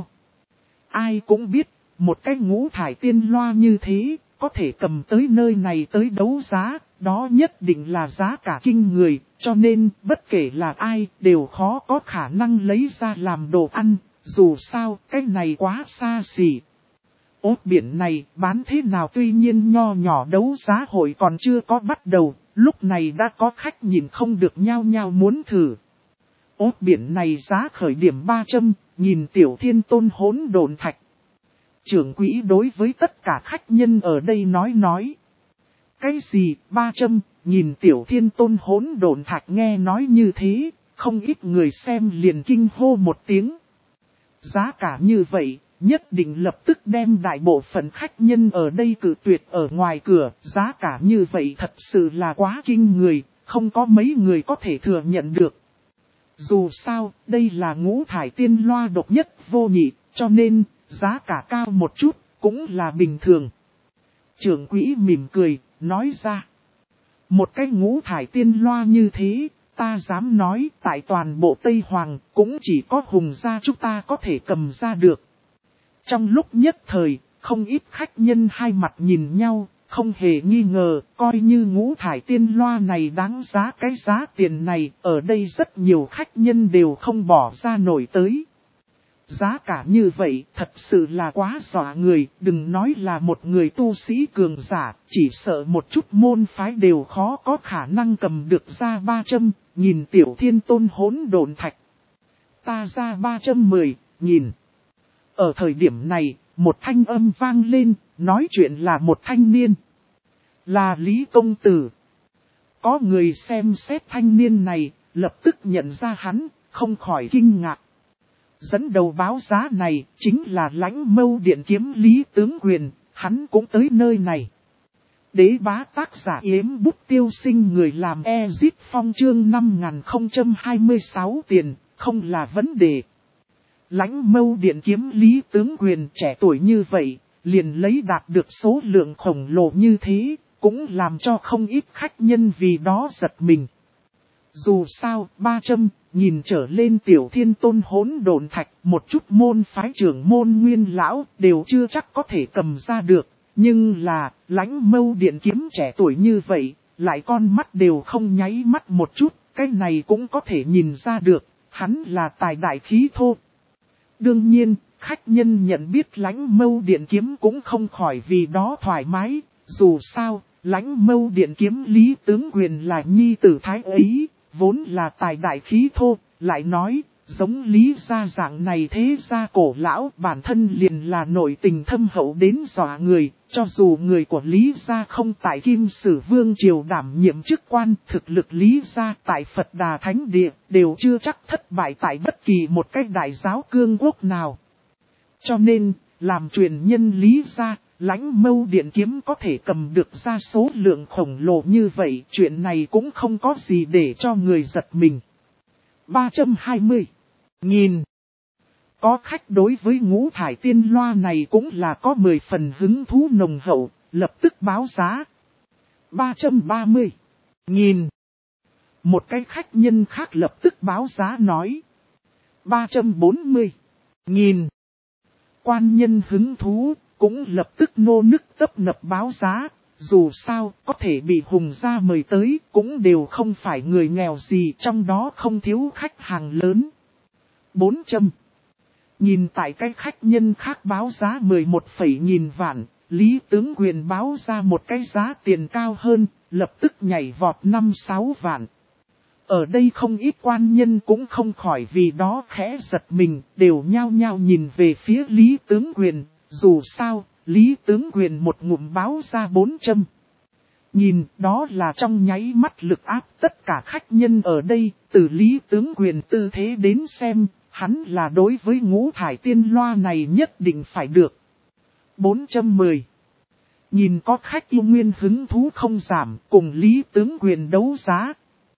A: Ai cũng biết, một cái ngũ thải tiên loa như thế, có thể cầm tới nơi này tới đấu giá, đó nhất định là giá cả kinh người, cho nên bất kể là ai đều khó có khả năng lấy ra làm đồ ăn, dù sao cái này quá xa xỉ. Ốt biển này bán thế nào, tuy nhiên nho nhỏ đấu giá hội còn chưa có bắt đầu, lúc này đã có khách nhìn không được nhao nhao muốn thử. Ốt biển này giá khởi điểm 300.000 tiểu thiên tôn hỗn độn thạch. Trưởng quỹ đối với tất cả khách nhân ở đây nói. Cái gì 300.000 tiểu thiên tôn hỗn độn thạch, nghe nói như thế, không ít người xem liền kinh hô một tiếng. Giá cả như vậy, nhất định lập tức đem đại bộ phận khách nhân ở đây cự tuyệt ở ngoài cửa. Giá cả như vậy thật sự là quá kinh người, không có mấy người có thể thừa nhận được. Dù sao, đây là ngũ thải tiên loa độc nhất vô nhị, cho nên, giá cả cao một chút, cũng là bình thường. Trưởng quỹ mỉm cười, nói ra. Một cái ngũ thải tiên loa như thế, ta dám nói tại toàn bộ Tây Hoàng, cũng chỉ có Hùng gia chúng ta có thể cầm ra được. Trong lúc nhất thời, không ít khách nhân hai mặt nhìn nhau, không hề nghi ngờ, coi như ngũ thải tiên loa này đáng giá cái giá tiền này, ở đây rất nhiều khách nhân đều không bỏ ra nổi tới. Giá cả như vậy, thật sự là quá dọa người, đừng nói là một người tu sĩ cường giả, chỉ sợ một chút môn phái đều khó có khả năng cầm được ra 300.000 tiểu thiên tôn hỗn độn thạch. Ta ra 310.000. Ở thời điểm này, một thanh âm vang lên, nói chuyện là một thanh niên. Là Lý Công Tử. Có người xem xét thanh niên này, lập tức nhận ra hắn, không khỏi kinh ngạc. Dẫn đầu báo giá này, chính là Lãnh Mâu Điện Kiếm Lý Tướng Quyền, hắn cũng tới nơi này. Đế bá tác giả Yếm Bút Tiêu Sinh, người làm Ezit Phong chương 5026 tiền, không là vấn đề. Lãnh Mâu Điện Kiếm Lý Tướng Quyền trẻ tuổi như vậy, liền lấy đạt được số lượng khổng lồ như thế, cũng làm cho không ít khách nhân vì đó giật mình. Dù sao, 300.000 trở lên tiểu thiên tôn hỗn độn thạch, một chút môn phái trưởng môn nguyên lão đều chưa chắc có thể cầm ra được. Nhưng là, Lãnh Mâu Điện Kiếm trẻ tuổi như vậy, lại con mắt đều không nháy mắt một chút, cái này cũng có thể nhìn ra được, hắn là tài đại khí thô. Đương nhiên, khách nhân nhận biết Lãnh Mâu Điện Kiếm cũng không khỏi vì đó thoải mái, dù sao, Lãnh Mâu Điện Kiếm Lý Tướng Quyền là nhi tử thái ấy, vốn là tài đại khí thô, lại nói, giống Lý gia dạng này thế gia cổ lão bản thân liền là nội tình thâm hậu đến dọa người, cho dù người của Lý gia không tại Kim Sử Vương triều đảm nhiệm chức quan, thực lực Lý gia tại Phật Đà Thánh Địa đều chưa chắc thất bại tại bất kỳ một cái đại giáo cương quốc nào. Cho nên, làm truyền nhân Lý gia, Lãnh Mâu Điện Kiếm có thể cầm được ra số lượng khổng lồ như vậy, chuyện này cũng không có gì để cho người giật mình. 320.000. Có khách đối với ngũ thải tiên loa này cũng là có 10 phần hứng thú nồng hậu, lập tức báo giá. 330.000. Một cái khách nhân khác lập tức báo giá nói. 340.000. Quan nhân hứng thú, cũng lập tức nô nức tấp nập báo giá, dù sao có thể bị Hùng gia mời tới cũng đều không phải người nghèo gì, trong đó không thiếu khách hàng lớn. 400. Nhìn tại cái khách nhân khác báo giá 11.000 vạn, Lý Tướng Quyền báo ra một cái giá tiền cao hơn, lập tức nhảy vọt 5-6 vạn. Ở đây không ít quan nhân cũng không khỏi vì đó khẽ giật mình, đều nhao nhao nhìn về phía Lý Tướng Quyền. Dù sao, Lý Tướng Quyền một ngụm báo ra 400. Nhìn đó là trong nháy mắt lực áp tất cả khách nhân ở đây, từ Lý Tướng Quyền tư thế đến xem, hắn là đối với ngũ thải tiên loa này nhất định phải được. 410. Nhìn có khách yêu nguyên hứng thú không giảm, cùng Lý Tướng Quyền đấu giá.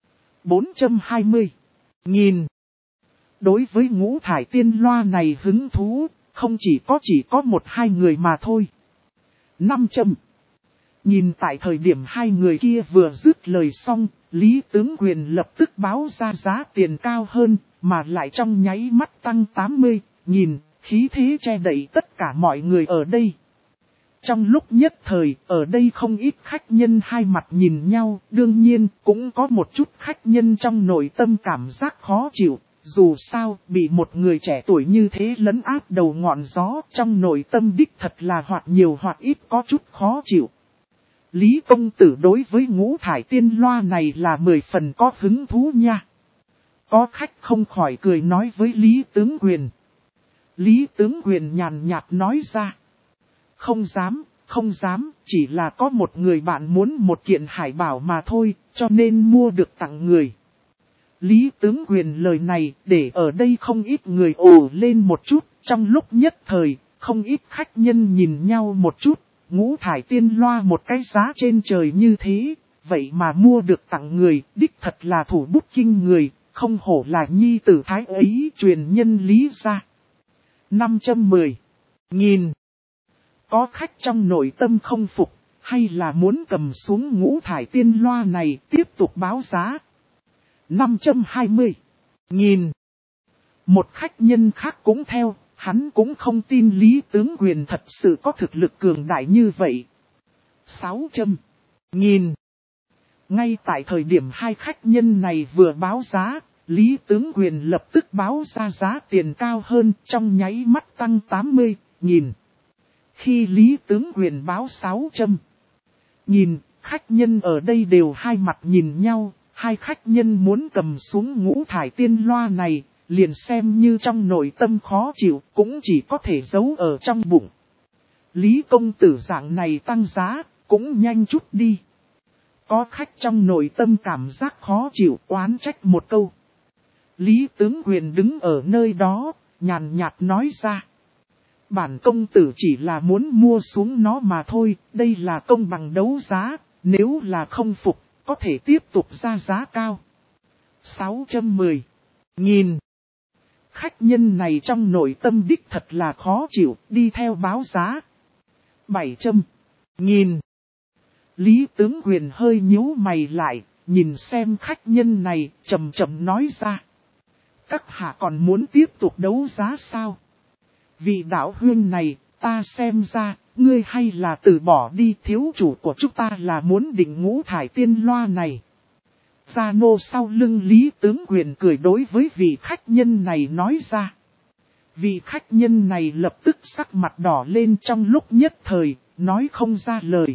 A: 420.000. Đối với ngũ thải tiên loa này hứng thú, không chỉ có một hai người mà thôi. 500. Nhìn tại thời điểm hai người kia vừa dứt lời xong, Lý Tướng Quyền lập tức báo ra giá tiền cao hơn, mà lại trong nháy mắt tăng 80.000, khí thế che đậy tất cả mọi người ở đây. Trong lúc nhất thời, ở đây không ít khách nhân hai mặt nhìn nhau, đương nhiên cũng có một chút khách nhân trong nội tâm cảm giác khó chịu. Dù sao, bị một người trẻ tuổi như thế lấn áp đầu ngọn gió, trong nội tâm đích thật là hoặc nhiều hoặc ít có chút khó chịu. Lý công tử đối với ngũ thải tiên loa này là 10 phần có hứng thú nha. Có khách không khỏi cười nói với Lý Tướng Quyền. Lý Tướng Quyền nhàn nhạt nói ra. Không dám, chỉ là có một người bạn muốn một kiện hải bảo mà thôi, cho nên mua được tặng người. Lý Tướng Quyền lời này để ở đây không ít người ồ lên một chút, trong lúc nhất thời, không ít khách nhân nhìn nhau một chút, ngũ thải tiên loa một cái giá trên trời như thế, vậy mà mua được tặng người, đích thật là thủ bút kinh người, không hổ là nhi tử thái ấy truyền nhân Lý ra. 510.000. Có khách trong nội tâm không phục, hay là muốn cầm xuống ngũ thải tiên loa này tiếp tục báo giá. 520.000. Một khách nhân khác cũng theo, hắn cũng không tin Lý Tướng Quyền thật sự có thực lực cường đại như vậy. 600.000. Ngay tại thời điểm hai khách nhân này vừa báo giá, Lý Tướng Quyền lập tức báo ra giá tiền cao hơn, trong nháy mắt tăng 80.000. Khi Lý Tướng Quyền báo 600.000, khách nhân ở đây đều hai mặt nhìn nhau, hai khách nhân muốn cầm xuống ngũ thải tiên loa này, liền xem như trong nội tâm khó chịu, cũng chỉ có thể giấu ở trong bụng. Lý công tử dạng này tăng giá, cũng nhanh chút đi. Có khách trong nội tâm cảm giác khó chịu oán trách một câu. Lý Tướng Quyền đứng ở nơi đó, nhàn nhạt nói ra. Bản công tử chỉ là muốn mua xuống nó mà thôi, đây là công bằng đấu giá, nếu là không phục, có thể tiếp tục ra giá cao. 610.000. Khách nhân này trong nội tâm đích thật là khó chịu, đi theo báo giá. 700.000. Lý Tướng Quyền hơi nhíu mày lại, nhìn xem khách nhân này, chậm chậm nói ra. Các hạ còn muốn tiếp tục đấu giá sao? Vị đạo huynh này, ta xem ra, ngươi hay là từ bỏ đi, thiếu chủ của chúng ta là muốn định ngũ thải tiên loa này. Gia nô sau lưng Lý Tướng Quyền cười đối với vị khách nhân này nói ra. Vị khách nhân này lập tức sắc mặt đỏ lên trong lúc nhất thời, nói không ra lời.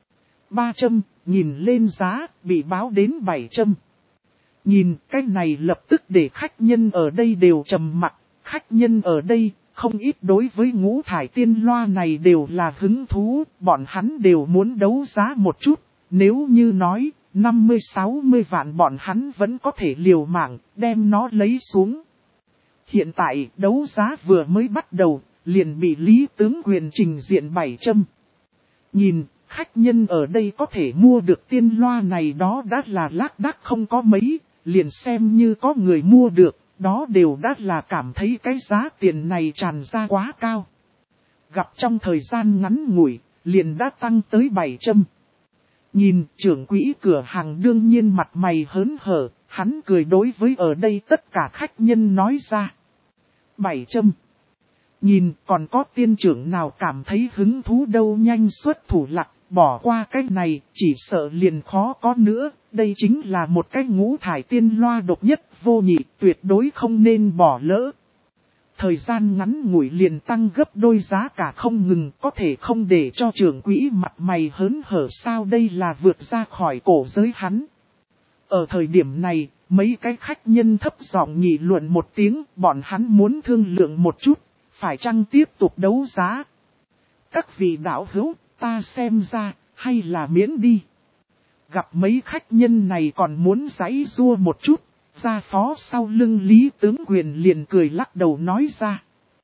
A: 300.000 lên giá, bị báo đến 700. Nhìn cái này lập tức để khách nhân ở đây đều trầm mặc, khách nhân ở đây không ít đối với ngũ thải tiên loa này đều là hứng thú, bọn hắn đều muốn đấu giá một chút, nếu như nói 50-60 vạn bọn hắn vẫn có thể liều mạng đem nó lấy xuống. Hiện tại đấu giá vừa mới bắt đầu, liền bị Lý Tướng Quyền trình diện 700. Nhìn, khách nhân ở đây có thể mua được tiên loa này đó đã là lác đác không có mấy, liền xem như có người mua được, đó đều đã là cảm thấy cái giá tiền này tràn ra quá cao. Gặp trong thời gian ngắn ngủi, liền đã tăng tới 700. Nhìn trưởng quỹ cửa hàng đương nhiên mặt mày hớn hở, hắn cười đối với ở đây tất cả khách nhân nói ra. 700. Nhìn còn có tiên trưởng nào cảm thấy hứng thú đâu, nhanh xuất thủ lặc, bỏ qua cái này, chỉ sợ liền khó có nữa, đây chính là một cái ngũ thải tiên loa độc nhất vô nhị, tuyệt đối không nên bỏ lỡ. Thời gian ngắn ngủi liền tăng gấp đôi giá cả không ngừng, có thể không để cho trưởng quỹ mặt mày hớn hở sao, đây là vượt ra khỏi cổ giới hắn. Ở thời điểm này, mấy cái khách nhân thấp giọng nghị luận một tiếng, bọn hắn muốn thương lượng một chút, phải chăng tiếp tục đấu giá. Các vị đạo hữu, ta xem ra, hay là miễn đi. Gặp mấy khách nhân này còn muốn giãy giụa một chút, gia phó sau lưng Lý Tướng Quyền liền cười lắc đầu nói ra.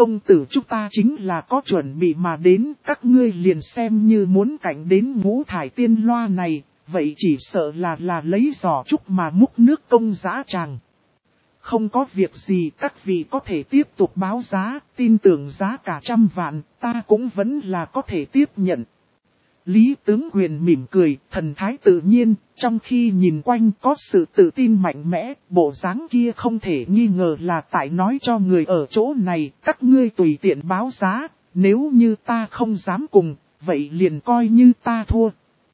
A: công tử chúng ta chính là có chuẩn bị mà đến, các ngươi liền xem như muốn cạnh đến ngũ thải tiên loa này, vậy chỉ sợ là lấy giỏ trúc mà múc nước công giá tràng. Không có việc gì các vị có thể tiếp tục báo giá, tin tưởng giá cả 100 vạn, ta cũng vẫn là có thể tiếp nhận. Lý Tướng Quyền mỉm cười, thần thái tự nhiên, trong khi nhìn quanh có sự tự tin mạnh mẽ, bộ dáng kia không thể nghi ngờ là tại nói cho người ở chỗ này, các ngươi tùy tiện báo giá, nếu như ta không dám cùng, vậy liền coi như ta thua.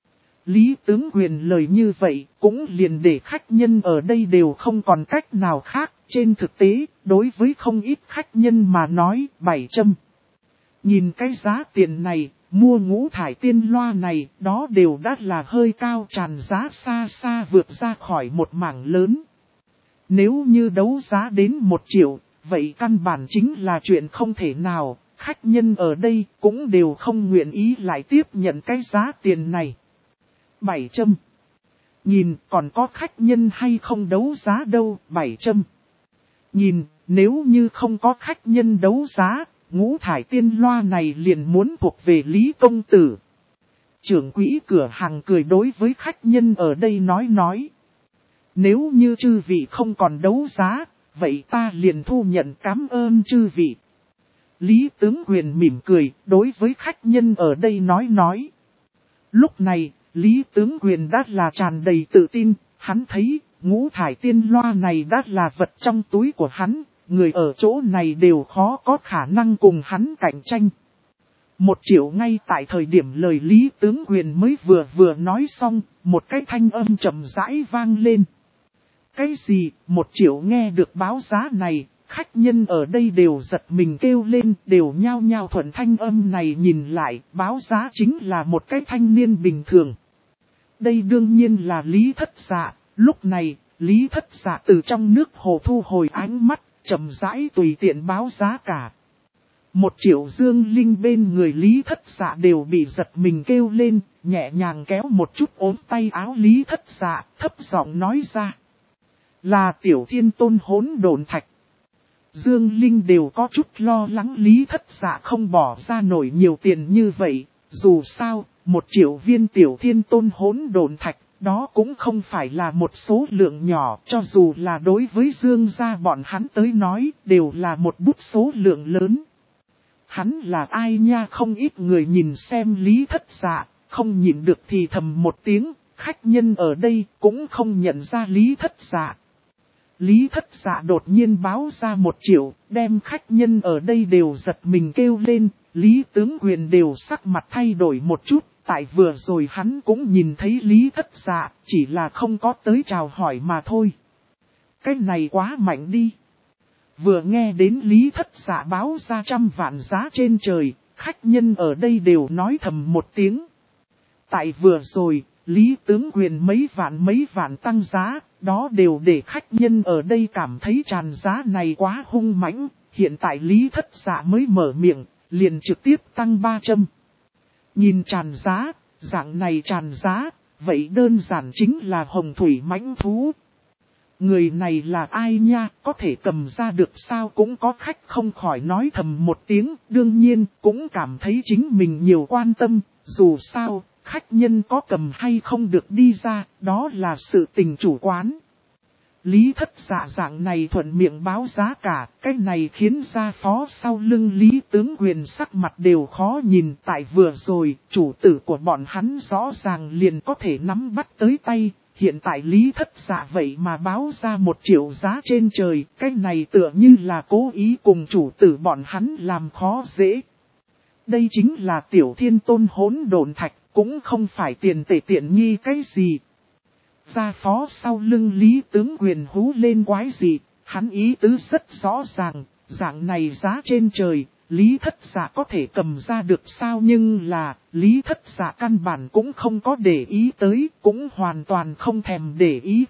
A: Lý Tướng Quyền lời như vậy, cũng liền để khách nhân ở đây đều không còn cách nào khác, trên thực tế, đối với không ít khách nhân mà nói, 700. Nhìn cái giá tiền này, mua ngũ thải tiên loa này, đó đều đã là hơi cao, tràn giá xa xa vượt ra khỏi một mảng lớn. Nếu như đấu giá đến 1 triệu, vậy căn bản chính là chuyện không thể nào, khách nhân ở đây cũng đều không nguyện ý lại tiếp nhận cái giá tiền này. 700. Nhìn còn có khách nhân hay không đấu giá đâu, 700. Nhìn, nếu như không có khách nhân đấu giá, ngũ thải tiên loa này liền muốn thuộc về Lý công tử. Trưởng quỹ cửa hàng cười đối với khách nhân ở đây nói. Nếu như chư vị không còn đấu giá, vậy ta liền thu nhận, cảm ơn chư vị. Lý Tướng Quyền mỉm cười đối với khách nhân ở đây nói. Lúc này, Lý Tướng Quyền đã là tràn đầy tự tin, hắn thấy ngũ thải tiên loa này đã là vật trong túi của hắn, người ở chỗ này đều khó có khả năng cùng hắn cạnh tranh. 1 triệu ngay tại thời điểm lời Lý Tướng Quyền mới vừa nói xong, một cái thanh âm trầm rãi vang lên. Cái gì, 1 triệu nghe được báo giá này, khách nhân ở đây đều giật mình kêu lên, đều nhao nhao thuận thanh âm này nhìn lại, báo giá chính là một cái thanh niên bình thường. Đây đương nhiên là Lý Thất Dạ, lúc này, Lý Thất Dạ từ trong nước hồ thu hồi ánh mắt, chậm rãi tùy tiện báo giá cả. 1 triệu dương linh bên người Lý Thất Dạ đều bị giật mình kêu lên, nhẹ nhàng kéo một chút ốm tay áo Lý Thất Dạ, thấp giọng nói ra. Là Tiểu Thiên Tôn hỗn độn thạch. Dương Linh đều có chút lo lắng Lý Thất Dạ không bỏ ra nổi nhiều tiền như vậy, dù sao, 1 triệu viên Tiểu Thiên Tôn hỗn độn thạch, đó cũng không phải là một số lượng nhỏ, cho dù là đối với Dương gia bọn hắn tới nói, đều là một bút số lượng lớn. Hắn là ai nha, không ít người nhìn xem Lý Thất Dạ, không nhịn được thì thầm một tiếng, khách nhân ở đây cũng không nhận ra Lý Thất Dạ. Lý Thất Dạ đột nhiên báo ra 1 triệu, đem khách nhân ở đây đều giật mình kêu lên, Lý Tướng Quyền đều sắc mặt thay đổi một chút, tại vừa rồi hắn cũng nhìn thấy Lý Thất Dạ, chỉ là không có tới chào hỏi mà thôi. Cái này quá mạnh đi. Vừa nghe đến Lý Thất Dạ báo ra 100 vạn giá trên trời, khách nhân ở đây đều nói thầm một tiếng. Tại vừa rồi, Lý Tướng Quyền mấy vạn tăng giá, đó đều để khách nhân ở đây cảm thấy tràn giá này quá hung mãnh. Hiện tại Lý Thất Dạ mới mở miệng, liền trực tiếp tăng 300. Nhìn tràn giá, dạng này tràn giá, vậy đơn giản chính là hồng thủy mãnh thú. Người này là ai nha, có thể cầm ra được sao, cũng có khách không khỏi nói thầm một tiếng, đương nhiên cũng cảm thấy chính mình nhiều quan tâm, dù sao, khách nhân có cầm hay không được đi ra, đó là sự tình chủ quán. Lý Thất Dạ dạng này thuận miệng báo giá cả, cái này khiến gia phó sau lưng Lý Tướng Quyền sắc mặt đều khó nhìn, tại vừa rồi, chủ tử của bọn hắn rõ ràng liền có thể nắm bắt tới tay, hiện tại Lý Thất Dạ vậy mà báo ra 1 triệu giá trên trời, cái này tựa như là cố ý cùng chủ tử bọn hắn làm khó dễ. Đây chính là Tiểu Thiên Tôn hỗn độn thạch, cũng không phải tiền tệ tiện nghi cái gì. Gia phó sau lưng Lý Tướng Quyền hú lên quái gì, hắn ý tứ rất rõ ràng, dạng này giá trên trời, Lý Thất Dạ có thể cầm ra được sao, nhưng là, Lý Thất Dạ căn bản cũng không có để ý tới, cũng hoàn toàn không thèm để ý.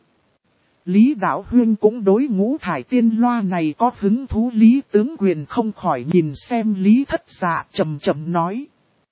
A: Lý Đạo Huyên cũng đối ngũ thải tiên loa này có hứng thú, Lý Tướng Quyền không khỏi nhìn xem Lý Thất Dạ trầm trầm nói.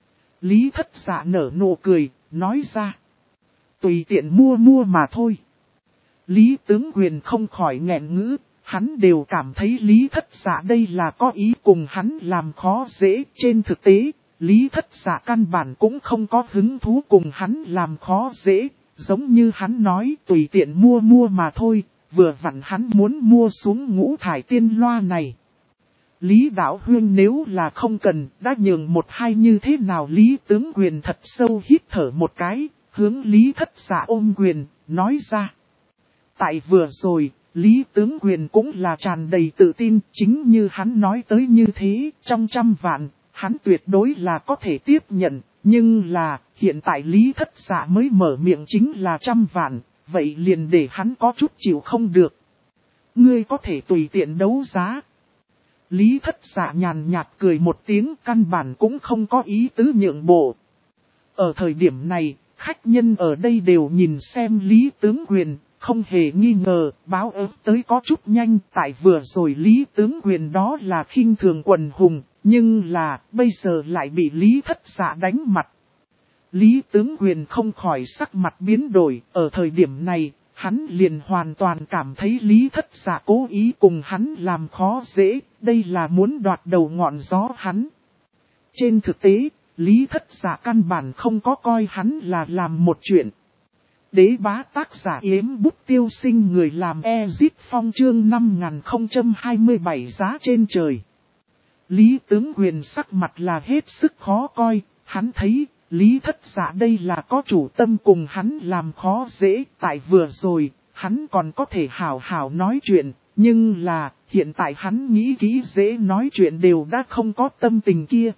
A: Lý Thất Dạ nở nụ cười, nói ra. Tùy tiện mua mà thôi. Lý Tướng Quyền không khỏi nghẹn ngữ, hắn đều cảm thấy Lý Thất Dạ đây là có ý cùng hắn làm khó dễ. Trên thực tế, Lý Thất Dạ căn bản cũng không có hứng thú cùng hắn làm khó dễ, giống như hắn nói tùy tiện mua mà thôi, vừa vặn hắn muốn mua xuống ngũ thải tiên loa này. Lý Đạo Huyên nếu là không cần, đã nhường một hai như thế nào? Lý Tướng Quyền thật sâu hít thở một cái, hướng Lý Thất Dạ ôm quyền, nói ra. Tại vừa rồi, Lý Tướng Quyền cũng là tràn đầy tự tin, chính như hắn nói tới như thế, trong 100 vạn, hắn tuyệt đối là có thể tiếp nhận, nhưng là, hiện tại Lý Thất Dạ mới mở miệng chính là 100 vạn, vậy liền để hắn có chút chịu không được. Ngươi có thể tùy tiện đấu giá. Lý Thất Dạ nhàn nhạt cười một tiếng, căn bản cũng không có ý tứ nhượng bộ. Ở thời điểm này, khách nhân ở đây đều nhìn xem Lý Tướng Quyền, không hề nghi ngờ, báo ớt tới có chút nhanh. Tại vừa rồi Lý Tướng Quyền đó là khinh thường quần hùng, nhưng là bây giờ lại bị Lý Thất Dạ đánh mặt. Lý Tướng Quyền không khỏi sắc mặt biến đổi, ở thời điểm này, hắn liền hoàn toàn cảm thấy Lý Thất Dạ cố ý cùng hắn làm khó dễ, đây là muốn đoạt đầu ngọn gió hắn. Trên thực tế, Lý Thất Dạ căn bản không có coi hắn là làm một chuyện. Đế bá tác giả yếm bút tiêu sinh người làm Ezit Phong chương 5027 giá trên trời. Lý Tướng Quyền sắc mặt là hết sức khó coi, hắn thấy Lý Thất Dạ đây là có chủ tâm cùng hắn làm khó dễ. Tại vừa rồi, hắn còn có thể hảo hảo nói chuyện, nhưng là hiện tại hắn nghĩ kỹ dễ nói chuyện đều đã không có tâm tình kia.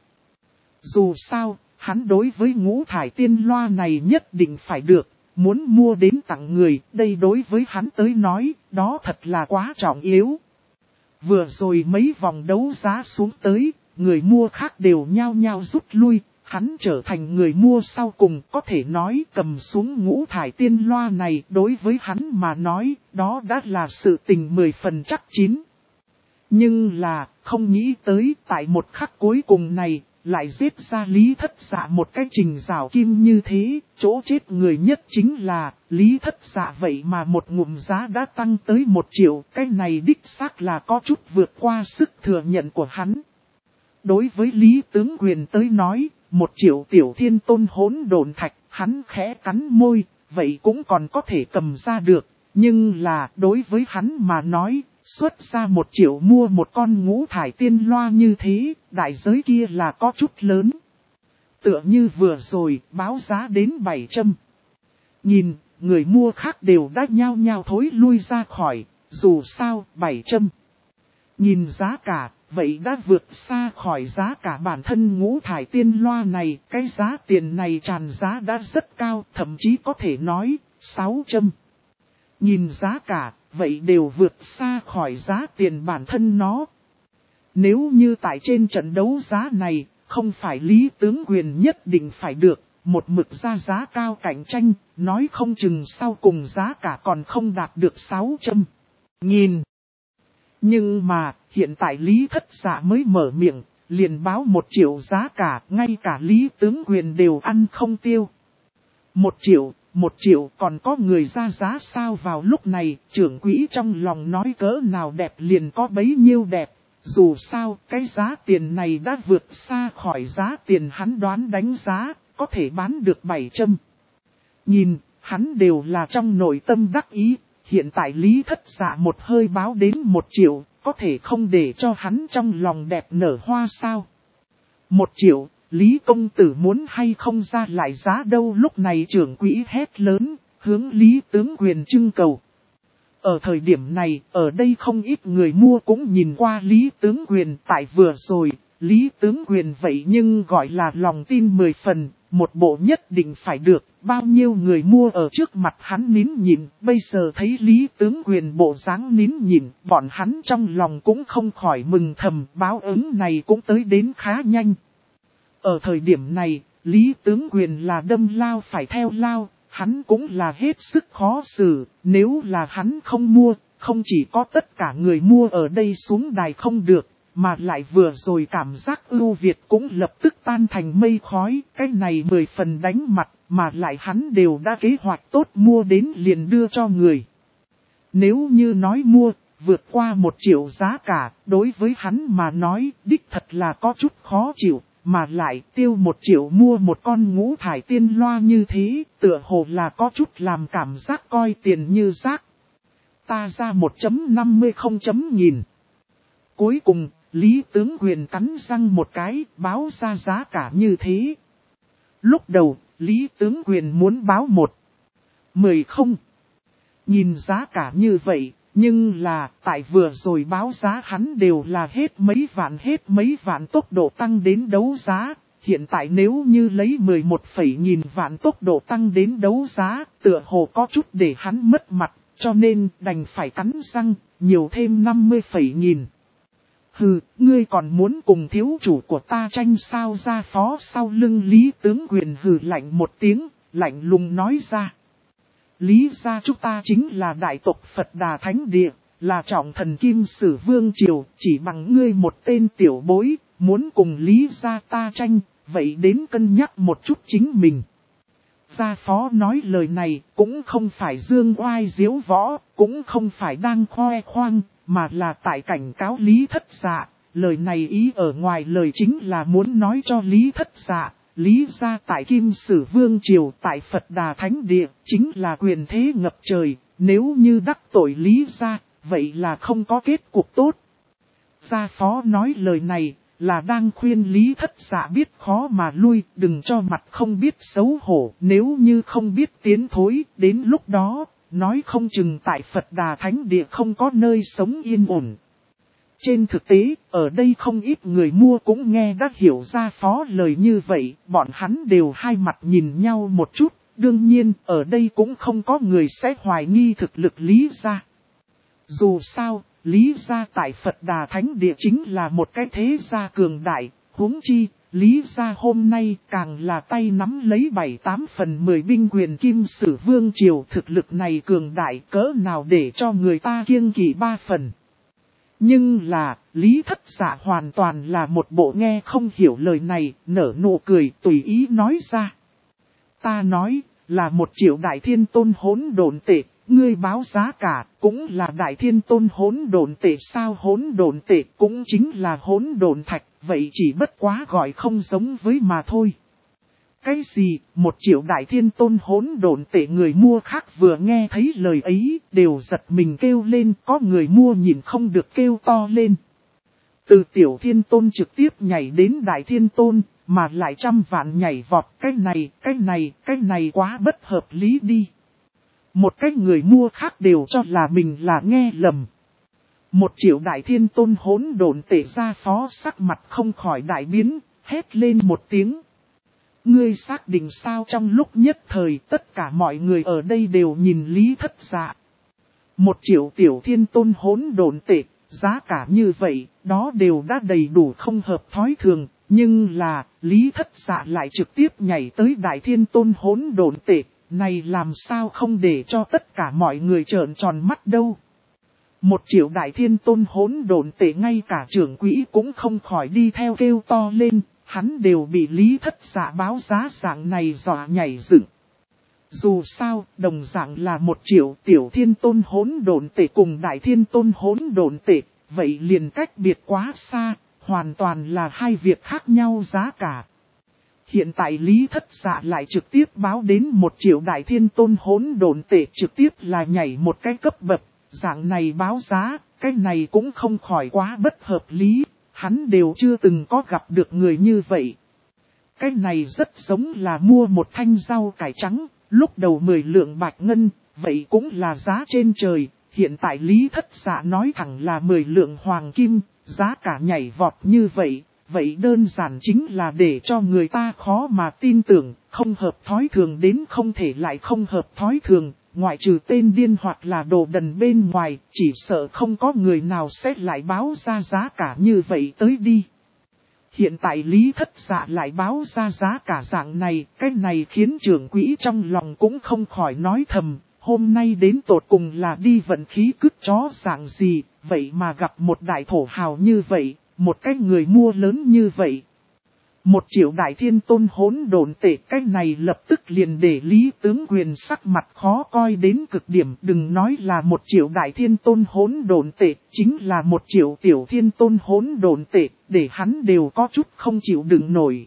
A: Dù sao, hắn đối với ngũ thải tiên loa này nhất định phải được, muốn mua đến tặng người, đây đối với hắn tới nói, đó thật là quá trọng yếu. Vừa rồi mấy vòng đấu giá xuống tới, người mua khác đều nhao nhao rút lui, hắn trở thành người mua sau cùng, có thể nói cầm xuống ngũ thải tiên loa này đối với hắn mà nói, đó đã là sự tình 10 phần chắc chín. Nhưng là, không nghĩ tới tại một khắc cuối cùng này, lại giết ra Lý Thất Dạ một cái trình rào kim như thế, chỗ chết người nhất chính là Lý Thất Dạ vậy mà một ngụm giá đã tăng tới 1 triệu, cái này đích xác là có chút vượt qua sức thừa nhận của hắn. Đối với Lý Tướng Quyền tới nói, 1 triệu tiểu thiên tôn hỗn độn thạch, hắn khẽ cắn môi, vậy cũng còn có thể cầm ra được, nhưng là đối với hắn mà nói, xuất ra 1 triệu mua một con ngũ thải tiên loa như thế, đại giới kia là có chút lớn. Tựa như vừa rồi, báo giá đến 700. Nhìn, người mua khác đều đã nhao nhao thối lui ra khỏi, dù sao, 700. Nhìn giá cả, vậy đã vượt xa khỏi giá cả bản thân ngũ thải tiên loa này, cái giá tiền này tràn giá đã rất cao, thậm chí có thể nói, 600. Nhìn giá cả, vậy đều vượt xa khỏi giá tiền bản thân nó. Nếu như tại trên trận đấu giá này, không phải Lý Tướng Quyền nhất định phải được, một mực ra giá cao cạnh tranh, nói không chừng sau cùng giá cả còn không đạt được 600. Nhìn. Nhưng mà, hiện tại Lý Thất Dạ mới mở miệng, liền báo 1 triệu giá cả, ngay cả Lý Tướng Quyền đều ăn không tiêu. 1 triệu còn có người ra giá sao? Vào lúc này, trưởng quỹ trong lòng nói cỡ nào đẹp liền có bấy nhiêu đẹp. Dù sao, cái giá tiền này đã vượt xa khỏi giá tiền hắn đoán đánh giá, có thể bán được 700. Nhìn, hắn đều là trong nội tâm đắc ý, hiện tại Lý Thất Dạ một hơi báo đến 1 triệu, có thể không để cho hắn trong lòng đẹp nở hoa sao? 1 triệu. Lý công tử muốn hay không ra lại giá đâu? Lúc này trưởng quỹ hét lớn, hướng Lý Tướng Quyền trưng cầu. Ở thời điểm này, ở đây không ít người mua cũng nhìn qua Lý Tướng Quyền. Tại vừa rồi, Lý Tướng Quyền vậy nhưng gọi là lòng tin 10 phần, một bộ nhất định phải được. Bao nhiêu người mua ở trước mặt hắn nín nhịn, bây giờ thấy Lý Tướng Quyền bộ dáng nín nhịn, bọn hắn trong lòng cũng không khỏi mừng thầm, báo ứng này cũng tới đến khá nhanh. Ở thời điểm này, Lý Tướng Quyền là đâm lao phải theo lao, hắn cũng là hết sức khó xử, nếu là hắn không mua, không chỉ có tất cả người mua ở đây xuống đài không được, mà lại vừa rồi cảm giác ưu việt cũng lập tức tan thành mây khói, cái này 10 phần đánh mặt, mà lại hắn đều đã kế hoạch tốt mua đến liền đưa cho người. Nếu như nói mua, vượt qua 1 triệu giá cả, đối với hắn mà nói, đích thật là có chút khó chịu, mà lại tiêu 1 triệu mua một con ngũ thải tiên loa như thế, tựa hồ là có chút làm cảm giác coi tiền như rác. Ta ra 1.50 0.000. Cuối cùng, Lý Tướng Quyền cắn răng một cái, báo ra giá cả như thế. Lúc đầu, Lý Tướng Quyền muốn báo 10 không. Nhìn giá cả như vậy, nhưng là, tại vừa rồi báo giá hắn đều là hết mấy vạn tốc độ tăng đến đấu giá. Hiện tại nếu như lấy 11.000 vạn tốc độ tăng đến đấu giá, tựa hồ có chút để hắn mất mặt, cho nên đành phải cắn răng, nhiều thêm 50.000. Hừ, ngươi còn muốn cùng thiếu chủ của ta tranh sao? Ra phó sau lưng Lý Tướng Quyền hừ lạnh một tiếng, lạnh lùng nói ra. Lý gia chúng ta chính là đại tộc Phật Đà Thánh Địa, là trọng thần Kim Sử Vương Triều, chỉ bằng ngươi một tên tiểu bối, muốn cùng Lý gia ta tranh, vậy đến cân nhắc một chút chính mình. Gia phó nói lời này cũng không phải dương oai diếu võ, cũng không phải đang khoe khoang, mà là tại cảnh cáo Lý Thất Dạ. Lời này ý ở ngoài lời chính là muốn nói cho Lý Thất Dạ, Lý gia tại Kim Sử Vương Triều tại Phật Đà Thánh Địa chính là quyền thế ngập trời, nếu như đắc tội Lý gia, vậy là không có kết cục tốt. Gia phó nói lời này là đang khuyên Lý Thất Dạ biết khó mà lui, đừng cho mặt không biết xấu hổ, nếu như không biết tiến thối, đến lúc đó, nói không chừng tại Phật Đà Thánh Địa không có nơi sống yên ổn. Trên thực tế, ở đây không ít người mua cũng nghe đã hiểu ra phó lời như vậy, bọn hắn đều hai mặt nhìn nhau một chút, đương nhiên ở đây cũng không có người sẽ hoài nghi thực lực Lý gia. Dù sao, Lý gia tại Phật Đà Thánh Địa chính là một cái thế gia cường đại, huống chi, Lý gia hôm nay càng là tay nắm lấy 7/8/10 binh quyền Kim Sử Vương Triều, thực lực này cường đại cỡ nào để cho người ta kiêng kỵ 3 phần. Nhưng là, Lý Thất Dạ hoàn toàn là một bộ nghe không hiểu lời này, nở nụ cười tùy ý nói ra. Ta nói, là 1 triệu đại thiên tôn hỗn độn tệ, ngươi báo giá cả, cũng là đại thiên tôn hỗn độn tệ sao? Hỗn độn tệ cũng chính là hỗn độn thạch, vậy chỉ bất quá gọi không giống với mà thôi. Cái gì, 1 triệu đại thiên tôn hỗn độn tệ? Người mua khác vừa nghe thấy lời ấy, đều giật mình kêu lên, có người mua nhìn không được kêu to lên. Từ tiểu thiên tôn trực tiếp nhảy đến đại thiên tôn, mà lại trăm vạn nhảy vọt, cái này quá bất hợp lý đi. Một cái người mua khác đều cho là mình là nghe lầm. 1 triệu đại thiên tôn hỗn độn tệ? Ra phó sắc mặt không khỏi đại biến, hét lên một tiếng. Ngươi xác định sao? Trong lúc nhất thời tất cả mọi người ở đây đều nhìn Lý Thất Dạ. 1 triệu tiểu thiên tôn hỗn độn tệ, giá cả như vậy, đó đều đã đầy đủ không hợp thói thường. Nhưng là, Lý Thất Dạ lại trực tiếp nhảy tới đại thiên tôn hỗn độn tệ, này làm sao không để cho tất cả mọi người trợn tròn mắt đâu. 1 triệu đại thiên tôn hỗn độn tệ, ngay cả trưởng quỹ cũng không khỏi đi theo kêu to lên. Hắn đều bị Lý Thất Dạ báo giá dạng này dọa nhảy dựng. Dù sao, đồng dạng là 1 triệu tiểu thiên tôn hỗn độn tệ cùng đại thiên tôn hỗn độn tệ, vậy liền cách biệt quá xa, hoàn toàn là hai việc khác nhau giá cả. Hiện tại Lý Thất Dạ lại trực tiếp báo đến 1 triệu đại thiên tôn hỗn độn tệ, trực tiếp là nhảy một cái cấp bậc, dạng này báo giá, cái này cũng không khỏi quá bất hợp lý. Hắn đều chưa từng có gặp được người như vậy. Cái này rất giống là mua một thanh rau cải trắng, lúc đầu 10 lượng bạch ngân, vậy cũng là giá trên trời. Hiện tại Lý Thất Dạ nói thẳng là 10 lượng hoàng kim, giá cả nhảy vọt như vậy. Vậy đơn giản chính là để cho người ta khó mà tin tưởng, không hợp thói thường đến không thể lại không hợp thói thường. Ngoại trừ tên điên hoặc là đồ đần bên ngoài, chỉ sợ không có người nào sẽ lại báo ra giá cả như vậy tới đi. Hiện tại Lý Thất Dạ lại báo ra giá cả dạng này, cái này khiến trưởng quỹ trong lòng cũng không khỏi nói thầm, hôm nay đến tột cùng là đi vận khí cứt chó dạng gì, vậy mà gặp một đại thổ hào như vậy, một cái người mua lớn như vậy. 1 triệu đại thiên tôn hỗn độn tệ, cái này lập tức liền để Lý Tướng Quyền sắc mặt khó coi đến cực điểm. Đừng nói là 1 triệu đại thiên tôn hỗn độn tệ, chính là 1 triệu tiểu thiên tôn hỗn độn tệ, để hắn đều có chút không chịu đựng nổi.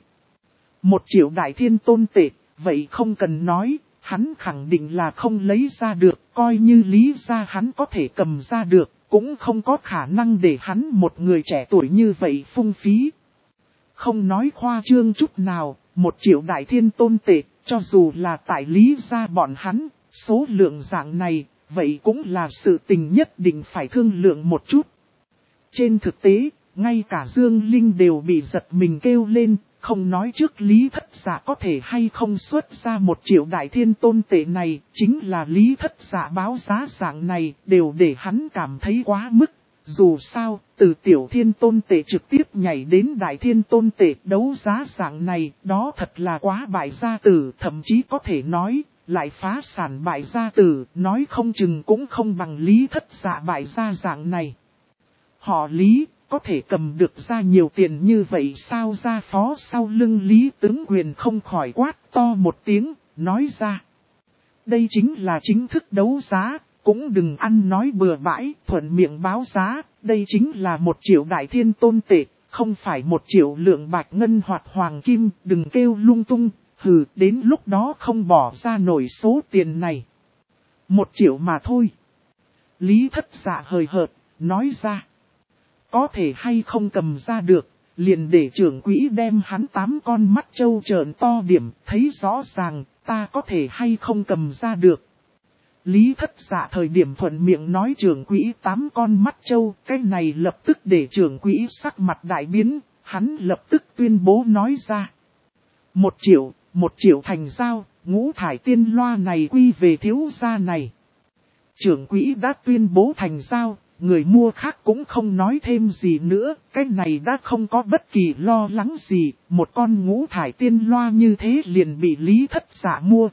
A: 1 triệu đại thiên tôn tệ, vậy không cần nói, hắn khẳng định là không lấy ra được, coi như Lý gia hắn có thể cầm ra được, cũng không có khả năng để hắn một người trẻ tuổi như vậy phung phí. Không nói khoa trương chút nào, 1 triệu đại thiên tôn tệ, cho dù là tại Lý gia bọn hắn, số lượng dạng này, vậy cũng là sự tình nhất định phải thương lượng một chút. Trên thực tế, ngay cả Dương Linh đều bị giật mình kêu lên, không nói trước Lý Thất Dạ có thể hay không xuất ra 1 triệu đại thiên tôn tệ này, chính là Lý Thất Dạ báo giá dạng này, đều để hắn cảm thấy quá mức. Dù sao, từ tiểu thiên tôn tệ trực tiếp nhảy đến đại thiên tôn tệ đấu giá dạng này, đó thật là quá bại gia tử, thậm chí có thể nói, lại phá sản bại gia tử, nói không chừng cũng không bằng Lý Thất Dạ bại gia dạng này. Họ Lý, có thể cầm được ra nhiều tiền như vậy sao? Gia phó sau lưng Lý Tướng Quyền không khỏi quát to một tiếng, nói ra. Đây chính là chính thức đấu giá. Cũng đừng ăn nói bừa bãi, thuận miệng báo giá, đây chính là 1 triệu đại thiên tôn tệ, không phải 1 triệu lượng bạch ngân hoặc hoàng kim, đừng kêu lung tung, hừ, đến lúc đó không bỏ ra nổi số tiền này. 1 triệu mà thôi. Lý Thất Dạ hời hợt, nói ra. Có thể hay không cầm ra được, liền để trưởng quỹ đem hắn 8 con mắt trâu trợn to điểm, thấy rõ ràng, ta có thể hay không cầm ra được. Lý Thất Dạ thời điểm thuận miệng nói trưởng quỹ 8 con mắt trâu, cái này lập tức để trưởng quỹ sắc mặt đại biến, hắn lập tức tuyên bố nói ra. 1 triệu thành giao, ngũ thải tiên loa này quy về thiếu gia này. Trưởng quỹ đã tuyên bố thành giao, người mua khác cũng không nói thêm gì nữa, cái này đã không có bất kỳ lo lắng gì, một con ngũ thải tiên loa như thế liền bị Lý Thất Dạ mua.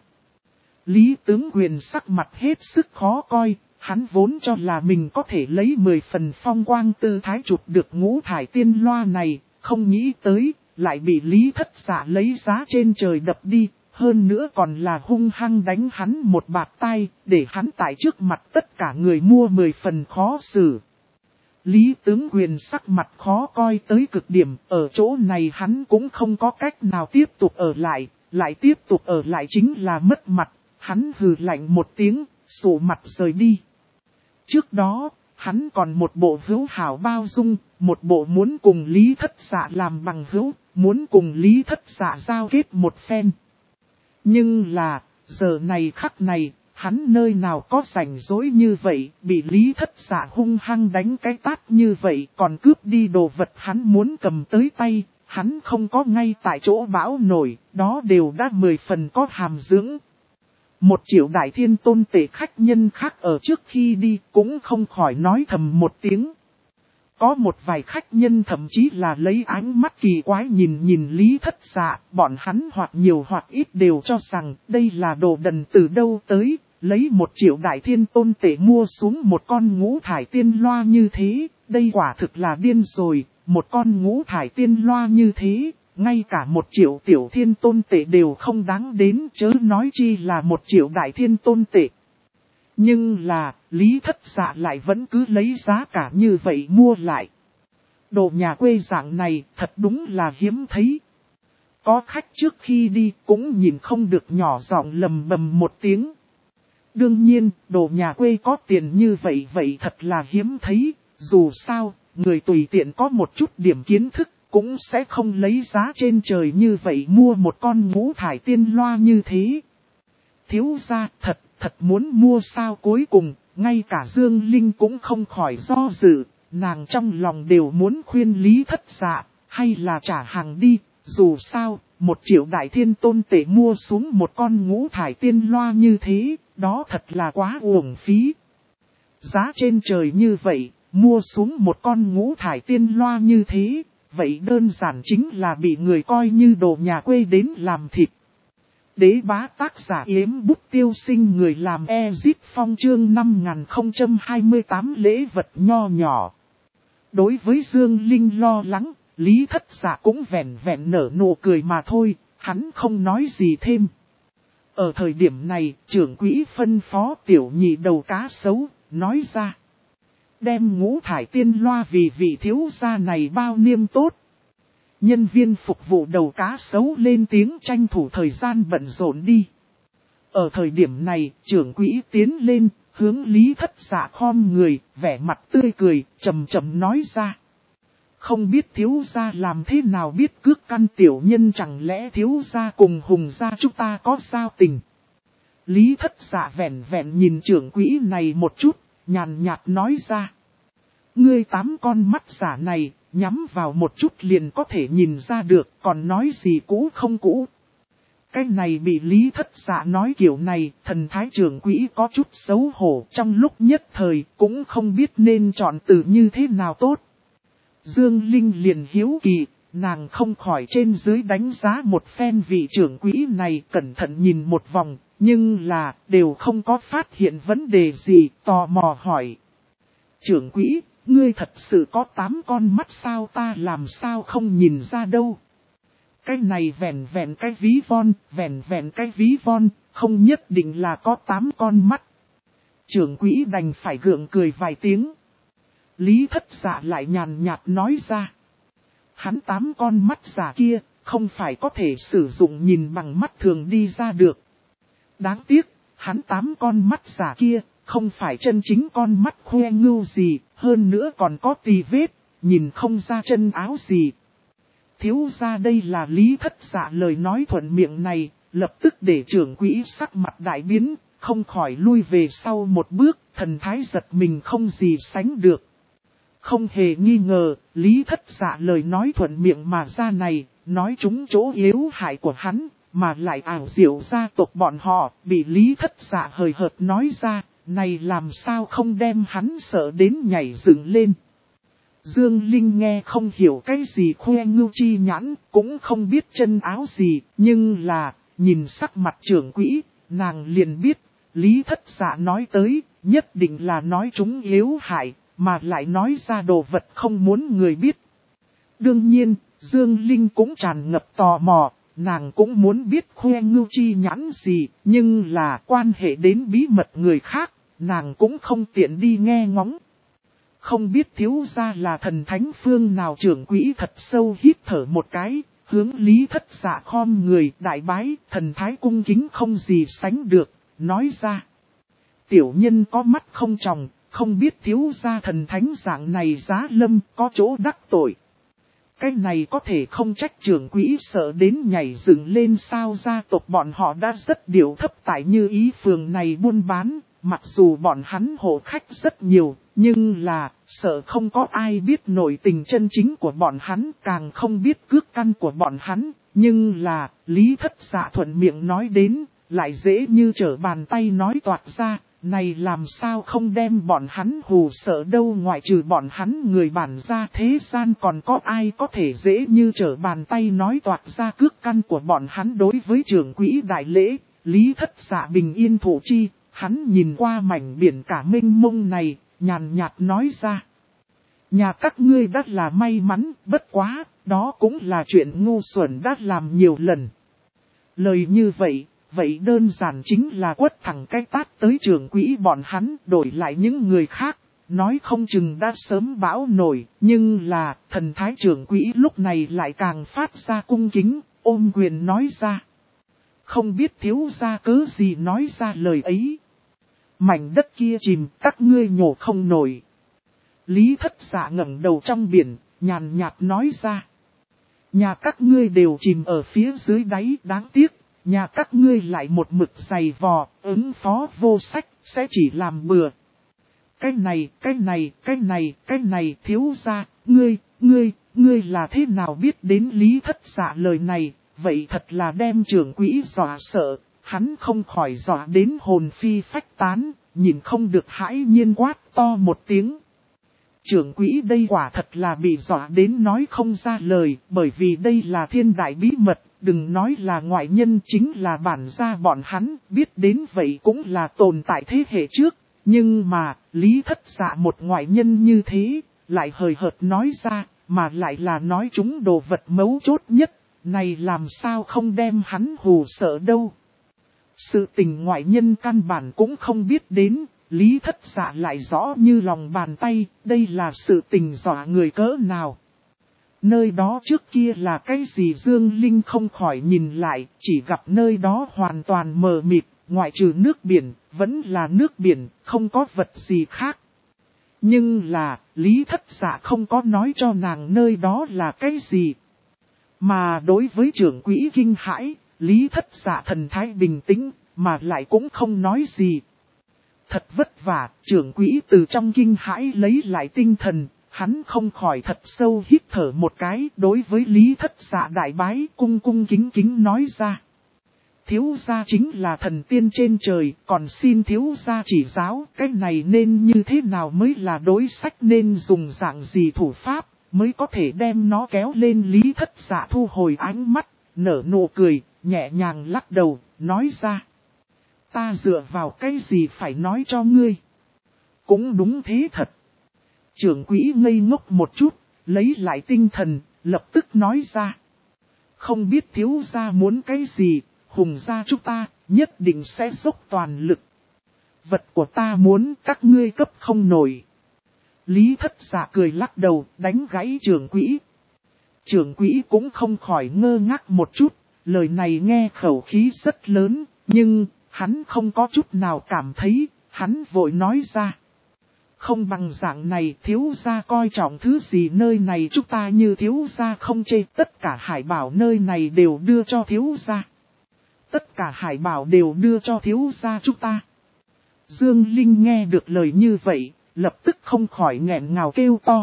A: Lý Tướng Quyền sắc mặt hết sức khó coi, hắn vốn cho là mình có thể lấy 10 phần phong quang tư thái chụp được ngũ thải tiên loa này, không nghĩ tới, lại bị Lý Thất Dạ lấy giá trên trời đập đi, hơn nữa còn là hung hăng đánh hắn một bạt tay, để hắn tại trước mặt tất cả người mua 10 phần khó xử. Lý Tướng Quyền sắc mặt khó coi tới cực điểm, ở chỗ này hắn cũng không có cách nào tiếp tục ở lại tiếp tục ở lại chính là mất mặt. Hắn hừ lạnh một tiếng, sụ mặt rời đi. Trước đó, hắn còn một bộ hữu hảo bao dung, một bộ muốn cùng Lý Thất Dạ làm bằng hữu, muốn cùng Lý Thất Dạ giao kết một phen. Nhưng là, giờ này khắc này, hắn nơi nào có rảnh rỗi như vậy, bị Lý Thất Dạ hung hăng đánh cái tát như vậy, còn cướp đi đồ vật hắn muốn cầm tới tay, hắn không có ngay tại chỗ bão nổi, đó đều đã 10 phần có hàm dưỡng. 1 triệu đại thiên tôn tệ khách nhân khác ở trước khi đi cũng không khỏi nói thầm một tiếng. Có một vài khách nhân thậm chí là lấy ánh mắt kỳ quái nhìn Lý Thất Dạ, bọn hắn hoặc nhiều hoặc ít đều cho rằng đây là đồ đần từ đâu tới, lấy 1 triệu đại thiên tôn tệ mua xuống một con ngũ thải tiên loa như thế, đây quả thực là điên rồi, một con ngũ thải tiên loa như thế. Ngay cả 1 triệu tiểu thiên tôn tệ đều không đáng đến, chớ nói chi là 1 triệu đại thiên tôn tệ. Nhưng là, Lý Thất Dạ lại vẫn cứ lấy giá cả như vậy mua lại. Đồ nhà quê dạng này thật đúng là hiếm thấy. Có khách trước khi đi cũng nhìn không được nhỏ giọng lầm bầm một tiếng. Đương nhiên, đồ nhà quê có tiền như vậy thật là hiếm thấy, dù sao, người tùy tiện có một chút điểm kiến thức. Cũng sẽ không lấy giá trên trời như vậy mua một con ngũ thải tiên loa như thế. Thiếu gia thật muốn mua sao? Cuối cùng, ngay cả Dương Linh cũng không khỏi do dự, nàng trong lòng đều muốn khuyên Lý Thất Dạ, hay là trả hàng đi, dù sao, 1 triệu đại thiên tôn tệ mua xuống một con ngũ thải tiên loa như thế, đó thật là quá uổng phí. Giá trên trời như vậy, mua xuống một con ngũ thải tiên loa như thế. Vậy đơn giản chính là bị người coi như đồ nhà quê đến làm thịt. Đế bá tác giả Yếm Bút Tiêu Sinh, người làm Ezit Phong chương 5028 lễ vật nho nhỏ. Đối với Dương Linh lo lắng, Lý Thất Dạ cũng vẹn vẹn nở nụ cười mà thôi, hắn không nói gì thêm. Ở thời điểm này, trưởng quỹ phân phó tiểu nhị đầu cá sấu, nói ra. Đem ngũ thải tiên loa vì vị thiếu gia này bao niêm tốt. Nhân viên phục vụ đầu cá sấu lên tiếng tranh thủ thời gian bận rộn đi. Ở thời điểm này, trưởng quỹ tiến lên, hướng Lý Thất Dạ khom người, vẻ mặt tươi cười, chậm chậm nói ra. Không biết thiếu gia làm thế nào biết cước căn tiểu nhân, chẳng lẽ thiếu gia cùng Hùng gia chúng ta có giao tình. Lý Thất Dạ vẹn vẹn nhìn trưởng quỹ này một chút, nhàn nhạt nói ra. Ngươi 8 con mắt giả này, nhắm vào một chút liền có thể nhìn ra được, còn nói gì cũ không cũ. Cái này bị Lý Thất Dạ nói kiểu này, thần thái trưởng quỹ có chút xấu hổ, trong lúc nhất thời cũng không biết nên chọn từ như thế nào tốt. Dương Linh liền hiếu kỳ, nàng không khỏi trên dưới đánh giá một phen vị trưởng quỹ này, cẩn thận nhìn một vòng, nhưng là đều không có phát hiện vấn đề gì, tò mò hỏi. Trưởng quỹ, ngươi thật sự có 8 con mắt sao, ta làm sao không nhìn ra đâu. Cái này vẹn vẹn cái ví von, không nhất định là có 8 con mắt. Trưởng quỹ đành phải gượng cười vài tiếng. Lý Thất Dạ lại nhàn nhạt nói ra. Hắn 8 con mắt giả kia, không phải có thể sử dụng nhìn bằng mắt thường đi ra được. Đáng tiếc, hắn 8 con mắt giả kia, không phải chân chính con mắt khoe ngưu gì, hơn nữa còn có tì vết, nhìn không ra chân áo gì. Thiếu ra đây là Lý Thất Dạ lời nói thuận miệng này, lập tức để trưởng quỹ sắc mặt đại biến, không khỏi lui về sau một bước, thần thái giật mình không gì sánh được. Không hề nghi ngờ, Lý Thất Dạ lời nói thuận miệng mà ra này, nói trúng chỗ yếu hại của hắn, mà lại ảo diệu gia tộc bọn họ, bị Lý Thất Dạ hời hợt nói ra, này làm sao không đem hắn sợ đến nhảy dựng lên. Dương Linh nghe không hiểu cái gì khoe ngưu chi nhãn, cũng không biết chân áo gì, nhưng là, nhìn sắc mặt trưởng quỹ, nàng liền biết, Lý Thất Dạ nói tới, nhất định là nói chúng yếu hại, mà lại nói ra đồ vật không muốn người biết. Đương nhiên, Dương Linh cũng tràn ngập tò mò, nàng cũng muốn biết khoe ngưu chi nhãn gì, nhưng là quan hệ đến bí mật người khác, nàng cũng không tiện đi nghe ngóng. Không biết thiếu gia là thần thánh phương nào, trưởng quỹ thật sâu hít thở một cái, hướng Lý Thất Dạ khom người đại bái, thần thái cung kính không gì sánh được, nói ra. Tiểu nhân có mắt không tròng, không biết thiếu gia thần thánh dạng này giá lâm có chỗ đắc tội. Cái này có thể không trách trưởng quỹ sợ đến nhảy dựng lên sao, gia tộc bọn họ đã rất điệu thấp tại Như Ý phường này buôn bán, mặc dù bọn hắn hộ khách rất nhiều, nhưng là sợ không có ai biết nội tình chân chính của bọn hắn, càng không biết cước căn của bọn hắn, nhưng là Lý Thất Dạ thuận miệng nói đến, lại dễ như trở bàn tay nói toạc ra. Này làm sao không đem bọn hắn hù sợ đâu, ngoại trừ bọn hắn người bản gia thế gian còn có ai có thể dễ như trở bàn tay nói toạc ra cước căn của bọn hắn. Đối với trưởng quỹ đại lễ, Lý Thất Dạ bình yên thủ chi, hắn nhìn qua mảnh biển cả mênh mông này, nhàn nhạt nói ra. Nhà các ngươi đã là may mắn, bất quá, đó cũng là chuyện ngu xuẩn đã làm nhiều lần. Lời như vậy. Vậy đơn giản chính là quất thẳng cái tát tới trưởng quỹ bọn hắn, đổi lại những người khác, nói không chừng đã sớm bão nổi, nhưng là thần thái trưởng quỹ lúc này lại càng phát ra cung kính, ôm quyền nói ra. Không biết thiếu gia cớ gì nói ra lời ấy. Mảnh đất kia chìm, các ngươi nhổ không nổi. Lý Thất Dạ ngẩng đầu trong biển, nhàn nhạt nói ra. Nhà các ngươi đều chìm ở phía dưới đáy, đáng tiếc. Nhà các ngươi lại một mực dày vò, ứng phó vô sách, sẽ chỉ làm bừa. Cái này, thiếu gia, ngươi là thế nào biết đến Lý Thất Dạ lời này, vậy thật là đem trưởng quỹ dọa sợ, hắn không khỏi dọa đến hồn phi phách tán, nhìn không được hãi nhiên quát to một tiếng. Trưởng quỹ đây quả thật là bị dọa đến nói không ra lời, bởi vì đây là thiên đại bí mật. Đừng nói là ngoại nhân, chính là bản gia bọn hắn, biết đến vậy cũng là tồn tại thế hệ trước. Nhưng mà, Lý Thất Dạ một ngoại nhân như thế, lại hời hợt nói ra, mà lại là nói chúng đồ vật mấu chốt nhất, này làm sao không đem hắn hù sợ đâu. Sự tình ngoại nhân căn bản cũng không biết đến, Lý Thất Dạ lại rõ như lòng bàn tay, đây là sự tình dọa người cỡ nào. Nơi đó trước kia là cái gì Dương Linh không khỏi nhìn lại, chỉ gặp nơi đó hoàn toàn mờ mịt, ngoại trừ nước biển, vẫn là nước biển, không có vật gì khác. Nhưng là, Lý Thất Dạ không có nói cho nàng nơi đó là cái gì. Mà đối với trưởng quỹ kinh hãi, Lý Thất Dạ thần thái bình tĩnh, mà lại cũng không nói gì. Thật vất vả, trưởng quỹ từ trong kinh hãi lấy lại tinh thần, hắn không khỏi thật sâu hít thở một cái, đối với Lý Thất Dạ đại bái cung cung kính kính nói ra. Thiếu gia chính là thần tiên trên trời, còn xin thiếu gia chỉ giáo, cái này nên như thế nào mới là đối sách, nên dùng dạng gì thủ pháp, mới có thể đem nó kéo lên. Lý Thất Dạ thu hồi ánh mắt, nở nụ cười, nhẹ nhàng lắc đầu, nói ra. Ta dựa vào cái gì phải nói cho ngươi? Cũng đúng thế thật. Trưởng quỹ ngây ngốc một chút, lấy lại tinh thần, lập tức nói ra. Không biết thiếu gia muốn cái gì, Hùng gia chúng ta nhất định sẽ dốc toàn lực. Vật của ta muốn các ngươi cấp không nổi. Lý Thất Dạ cười lắc đầu, đánh gãy trưởng quỹ. Trưởng quỹ cũng không khỏi ngơ ngác một chút, lời này nghe khẩu khí rất lớn, nhưng hắn không có chút nào cảm thấy, hắn vội nói ra. Không bằng dạng này, thiếu gia coi trọng thứ gì nơi này chúng ta như thiếu gia không chê, tất cả hải bảo nơi này đều đưa cho thiếu gia. Tất cả hải bảo đều đưa cho thiếu gia chúng ta. Dương Linh nghe được lời như vậy, lập tức không khỏi nghẹn ngào kêu to.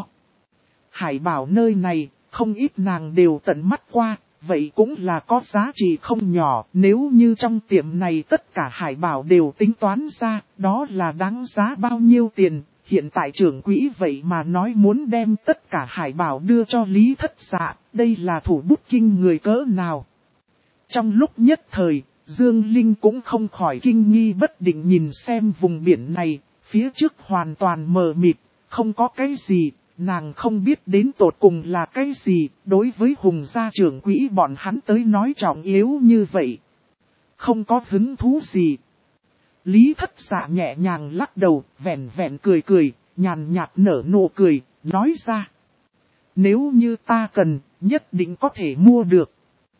A: Hải bảo nơi này, không ít nàng đều tận mắt qua, vậy cũng là có giá trị không nhỏ. Nếu như trong tiệm này tất cả hải bảo đều tính toán ra, đó là đáng giá bao nhiêu tiền. Hiện tại trưởng quỹ vậy mà nói muốn đem tất cả hải bảo đưa cho Lý Thất Dạ, đây là thủ bút kinh người cỡ nào. Trong lúc nhất thời, Dương Linh cũng không khỏi kinh nghi bất định nhìn xem vùng biển này, phía trước hoàn toàn mờ mịt, không có cái gì, nàng không biết đến tột cùng là cái gì, đối với Hùng gia trưởng quỹ bọn hắn tới nói trọng yếu như vậy. Không có hứng thú gì. Lý Thất Dạ nhẹ nhàng lắc đầu, vẹn vẹn cười cười, nhàn nhạt nở nụ cười, nói ra. Nếu như ta cần, nhất định có thể mua được.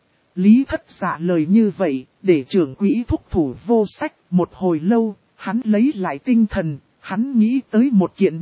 A: Lý Thất Dạ lời như vậy, để trưởng quỹ thúc thủ vô sách, một hồi lâu, hắn lấy lại tinh thần, hắn nghĩ tới một kiện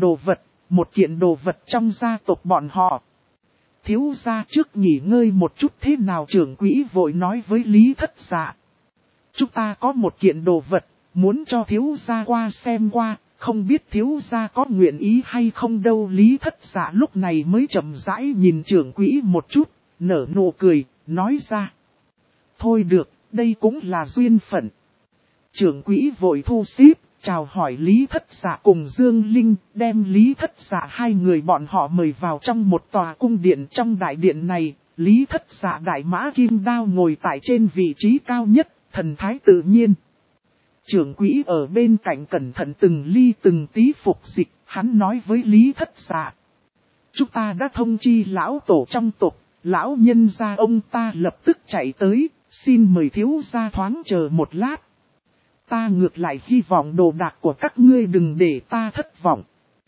A: đồ vật trong gia tộc bọn họ. Thiếu gia trước nghỉ ngơi một chút thế nào, trưởng quỹ vội nói với Lý Thất Dạ. Chúng ta có một kiện đồ vật, muốn cho thiếu gia qua xem qua, không biết thiếu gia có nguyện ý hay không đâu. Lý Thất Dạ lúc này mới chậm rãi nhìn trưởng quỹ một chút, nở nụ cười, nói ra. Thôi được, đây cũng là duyên phận. Trưởng quỹ vội thu xếp, chào hỏi Lý Thất Dạ cùng Dương Linh, đem Lý Thất Dạ hai người bọn họ mời vào trong một tòa cung điện. Trong đại điện này, Lý Thất Dạ đại mã kim đao ngồi tại trên vị trí cao nhất, thần thái tự nhiên. Trưởng quỹ ở bên cạnh cẩn thận từng ly từng tí phục dịch, hắn nói với Lý Thất Dạ. Chúng ta đã thông chi lão tổ trong tộc, lão nhân gia ông ta lập tức chạy tới, xin mời thiếu gia thoáng chờ một lát. Ta ngược lại hy vọng đồ đạc của các ngươi đừng để ta thất vọng.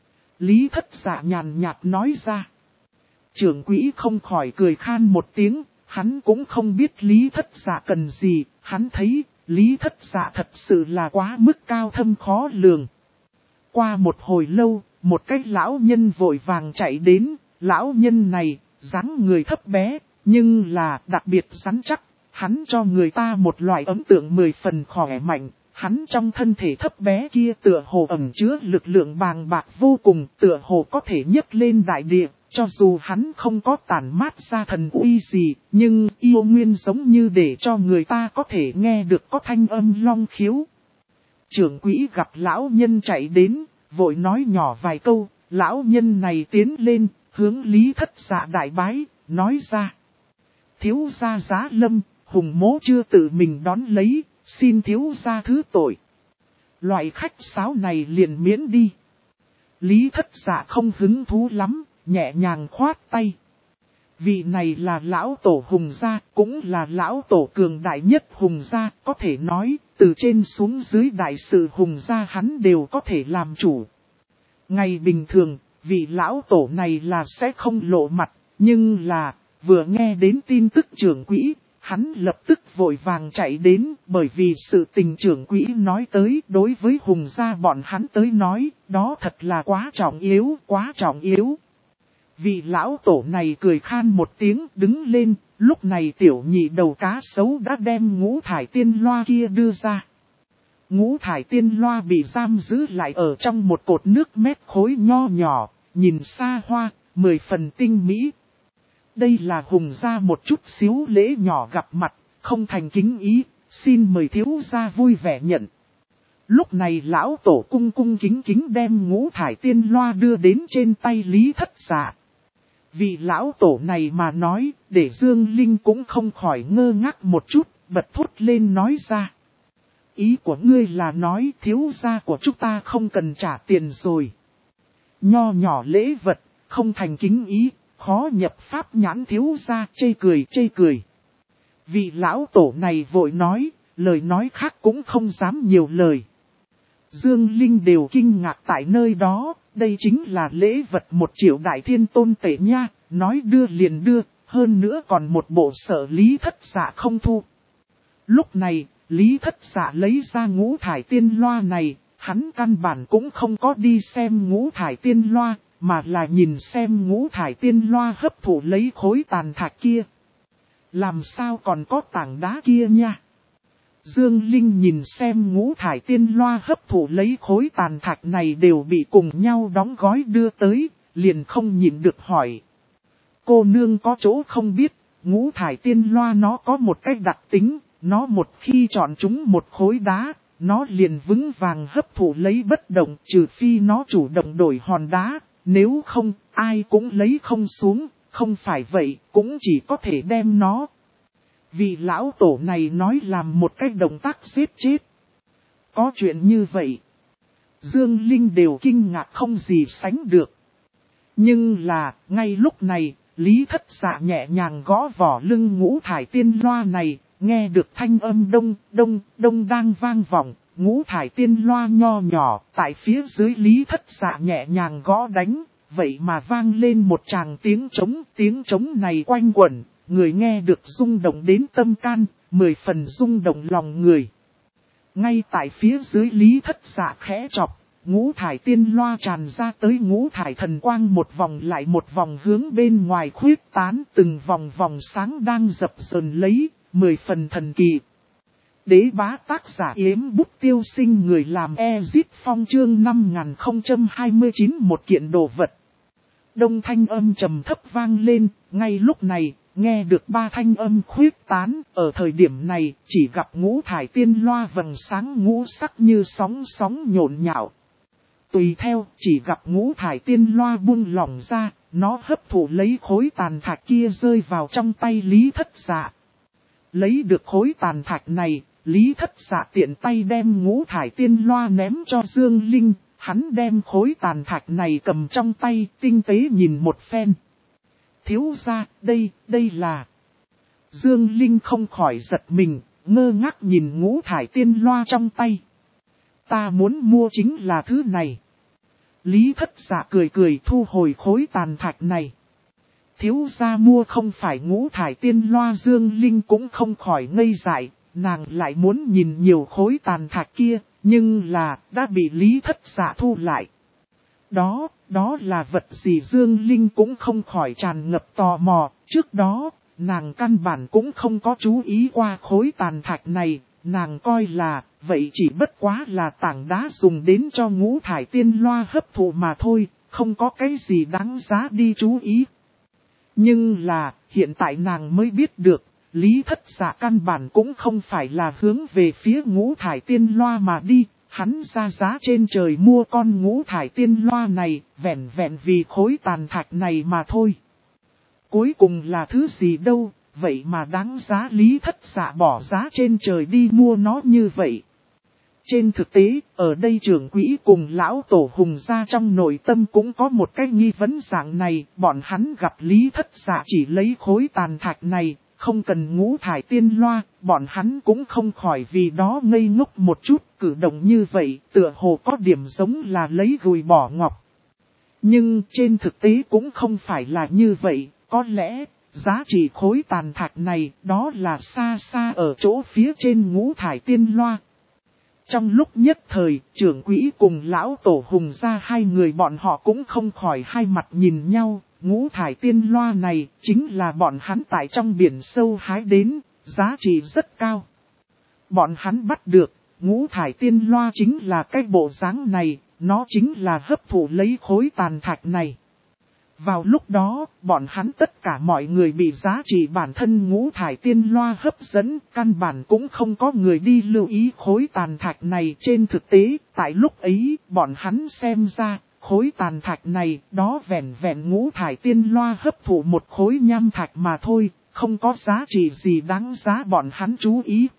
A: Lý Thất Dạ nhàn nhạt nói ra. Trưởng quỹ không khỏi cười khan một tiếng, hắn cũng không biết Lý Thất Dạ cần gì, hắn thấy Lý Thất Dạ thật sự là quá mức cao thâm khó lường. Qua một hồi lâu, một cái lão nhân vội vàng chạy đến, lão nhân này, dáng người thấp bé, nhưng là đặc biệt rắn chắc, hắn cho người ta một loại ấn tượng 10 phần khỏe mạnh. Hắn trong thân thể thấp bé kia tựa hồ ẩn chứa lực lượng bàng bạc vô cùng, tựa hồ có thể nhấc lên đại địa, cho dù hắn không có tản mát ra thần uy gì, nhưng yêu nguyên giống như để cho người ta có thể nghe được có thanh âm long khiếu. Trưởng quỹ gặp lão nhân chạy đến, vội nói nhỏ vài câu, lão nhân này tiến lên, hướng Lý Thất Dạ đại bái, nói ra. Thiếu gia Giá Lâm, Hùng mỗ chưa tự mình đón lấy. Xin thiếu gia thứ tội. Loại khách sáo này liền miễn đi. Lý Thất Dạ không hứng thú lắm, nhẹ nhàng khoát tay. Vị này là lão tổ Hùng gia, cũng là lão tổ cường đại nhất Hùng gia, có thể nói, từ trên xuống dưới đại sự Hùng gia hắn đều có thể làm chủ. Ngày bình thường, vị lão tổ này là sẽ không lộ mặt, nhưng là, vừa nghe đến tin tức trưởng quỹ, hắn lập tức vội vàng chạy đến, bởi vì sự tình trưởng quỹ nói tới đối với Hùng gia bọn hắn tới nói, đó thật là quá trọng yếu, quá trọng yếu. Vị lão tổ này cười khan một tiếng đứng lên, lúc này tiểu nhị đầu cá sấu đã đem ngũ thải tiên loa kia đưa ra. Ngũ thải tiên loa bị giam giữ lại ở trong một cột nước mét khối nho nhỏ, nhìn xa hoa, 10 phần tinh mỹ. Đây là Hùng gia một chút xíu lễ nhỏ gặp mặt, không thành kính ý, xin mời thiếu gia vui vẻ nhận. Lúc này lão tổ cung cung kính kính đem ngũ thải tiên loa đưa đến trên tay Lý Thất Dạ. Vị lão tổ này mà nói, để Dương Linh cũng không khỏi ngơ ngác một chút, bật thốt lên nói ra. Ý của ngươi là nói thiếu gia của chúng ta không cần trả tiền rồi. Nho nhỏ lễ vật, không thành kính ý, khó nhập pháp nhãn thiếu gia, chê cười. Vị lão tổ này vội nói, lời nói khác cũng không dám nhiều lời. Dương Linh đều kinh ngạc tại nơi đó, đây chính là lễ vật 1 triệu đại thiên tôn tệ nha, nói đưa liền đưa, hơn nữa còn một bộ sợ Lý Thất Dạ không thu. Lúc này, Lý Thất Dạ lấy ra ngũ thải tiên loa này, hắn căn bản cũng không có đi xem ngũ thải tiên loa, mà là nhìn xem ngũ thải tiên loa hấp thụ lấy khối tàn thạch kia. Làm sao còn có tảng đá kia nha? Dương Linh nhìn xem ngũ thải tiên loa hấp thụ lấy khối tàn thạch này đều bị cùng nhau đóng gói đưa tới, liền không nhịn được hỏi. Cô nương có chỗ không biết, ngũ thải tiên loa nó có một cách đặc tính, nó một khi chọn chúng một khối đá, nó liền vững vàng hấp thụ lấy bất động, trừ phi nó chủ động đổi hòn đá, nếu không, ai cũng lấy không xuống, không phải vậy, cũng chỉ có thể đem nó. Vị lão tổ này nói làm một cách động tác giết chết. Có chuyện như vậy, Dương Linh đều kinh ngạc không gì sánh được. Nhưng là, ngay lúc này, Lý Thất Dạ nhẹ nhàng gõ vỏ lưng ngũ thải tiên loa này, nghe được thanh âm đông đang vang vọng, ngũ thải tiên loa nho nhỏ, tại phía dưới Lý Thất Dạ nhẹ nhàng gõ đánh, vậy mà vang lên một tràng tiếng trống này quanh quẩn, người nghe được rung động đến tâm can, 10 phần rung động lòng người. Ngay tại phía dưới Lý Thất Dạ khẽ chọc, ngũ thải tiên loa tràn ra tới ngũ thải thần quang một vòng lại một vòng hướng bên ngoài khuyết tán, từng vòng vòng sáng đang dập dờn lấy, 10 phần thần kỳ. Đế bá tác giả Yếm Bút Tiêu Sinh, người làm Ezit Phong chương 5029 một kiện đồ vật. Đông thanh âm trầm thấp vang lên, ngay lúc này, nghe được 3 thanh âm khuyết tán, ở thời điểm này, chỉ gặp ngũ thải tiên loa vầng sáng ngũ sắc như sóng nhộn nhạo. Tùy theo, chỉ gặp ngũ thải tiên loa buông lỏng ra, nó hấp thụ lấy khối tàn thạch kia rơi vào trong tay Lý Thất Dạ. Lấy được khối tàn thạch này, Lý Thất Dạ tiện tay đem ngũ thải tiên loa ném cho Dương Linh, hắn đem khối tàn thạch này cầm trong tay, tinh tế nhìn một phen. Thiếu gia, đây là... Dương Linh không khỏi giật mình, ngơ ngác nhìn ngũ thải tiên loa trong tay. Ta muốn mua chính là thứ này. Lý Thất Dạ cười thu hồi khối tàn thạch này. Thiếu gia mua không phải ngũ thải tiên loa. Dương Linh cũng không khỏi ngây dại, nàng lại muốn nhìn nhiều khối tàn thạch kia, nhưng là đã bị Lý Thất Dạ thu lại. Đó là vật gì? Dương Linh cũng không khỏi tràn ngập tò mò, trước đó, nàng căn bản cũng không có chú ý qua khối tàn thạch này, nàng coi là, vậy chỉ bất quá là tảng đá dùng đến cho ngũ thải tiên loa hấp thụ mà thôi, không có cái gì đáng giá đi chú ý. Nhưng là, hiện tại nàng mới biết được, Lý Thất Dạ căn bản cũng không phải là hướng về phía ngũ thải tiên loa mà đi, hắn ra giá trên trời mua con ngũ thải tiên loa này, vẹn vì khối tàn thạch này mà thôi. Cuối cùng là thứ gì đâu, vậy mà đáng giá Lý Thất Dạ bỏ giá trên trời đi mua nó như vậy. Trên thực tế, ở đây trưởng quỹ cùng lão tổ Hùng gia trong nội tâm cũng có một cái nghi vấn dạng này, bọn hắn gặp Lý Thất Dạ chỉ lấy khối tàn thạch này, không cần ngũ thải tiên loa, bọn hắn cũng không khỏi vì đó ngây ngốc một chút, cử động như vậy, tựa hồ có điểm giống là lấy gùi bỏ ngọc. Nhưng trên thực tế cũng không phải là như vậy, có lẽ, giá trị khối tàn thạch này, đó là xa xa ở chỗ phía trên ngũ thải tiên loa. Trong lúc nhất thời, trưởng quỹ cùng lão tổ Hùng gia hai người bọn họ cũng không khỏi hai mặt nhìn nhau, ngũ thải tiên loa này chính là bọn hắn tại trong biển sâu hái đến, giá trị rất cao. Bọn hắn bắt được, ngũ thải tiên loa chính là cái bộ dáng này, nó chính là hấp thụ lấy khối tàn thạch này. Vào lúc đó, bọn hắn tất cả mọi người bị giá trị bản thân ngũ thải tiên loa hấp dẫn, căn bản cũng không có người đi lưu ý khối tàn thạch này. Trên thực tế, tại lúc ấy, bọn hắn xem ra, khối tàn thạch này, đó vẹn vẹn ngũ thải tiên loa hấp thụ một khối nham thạch mà thôi, không có giá trị gì đáng giá bọn hắn chú ý.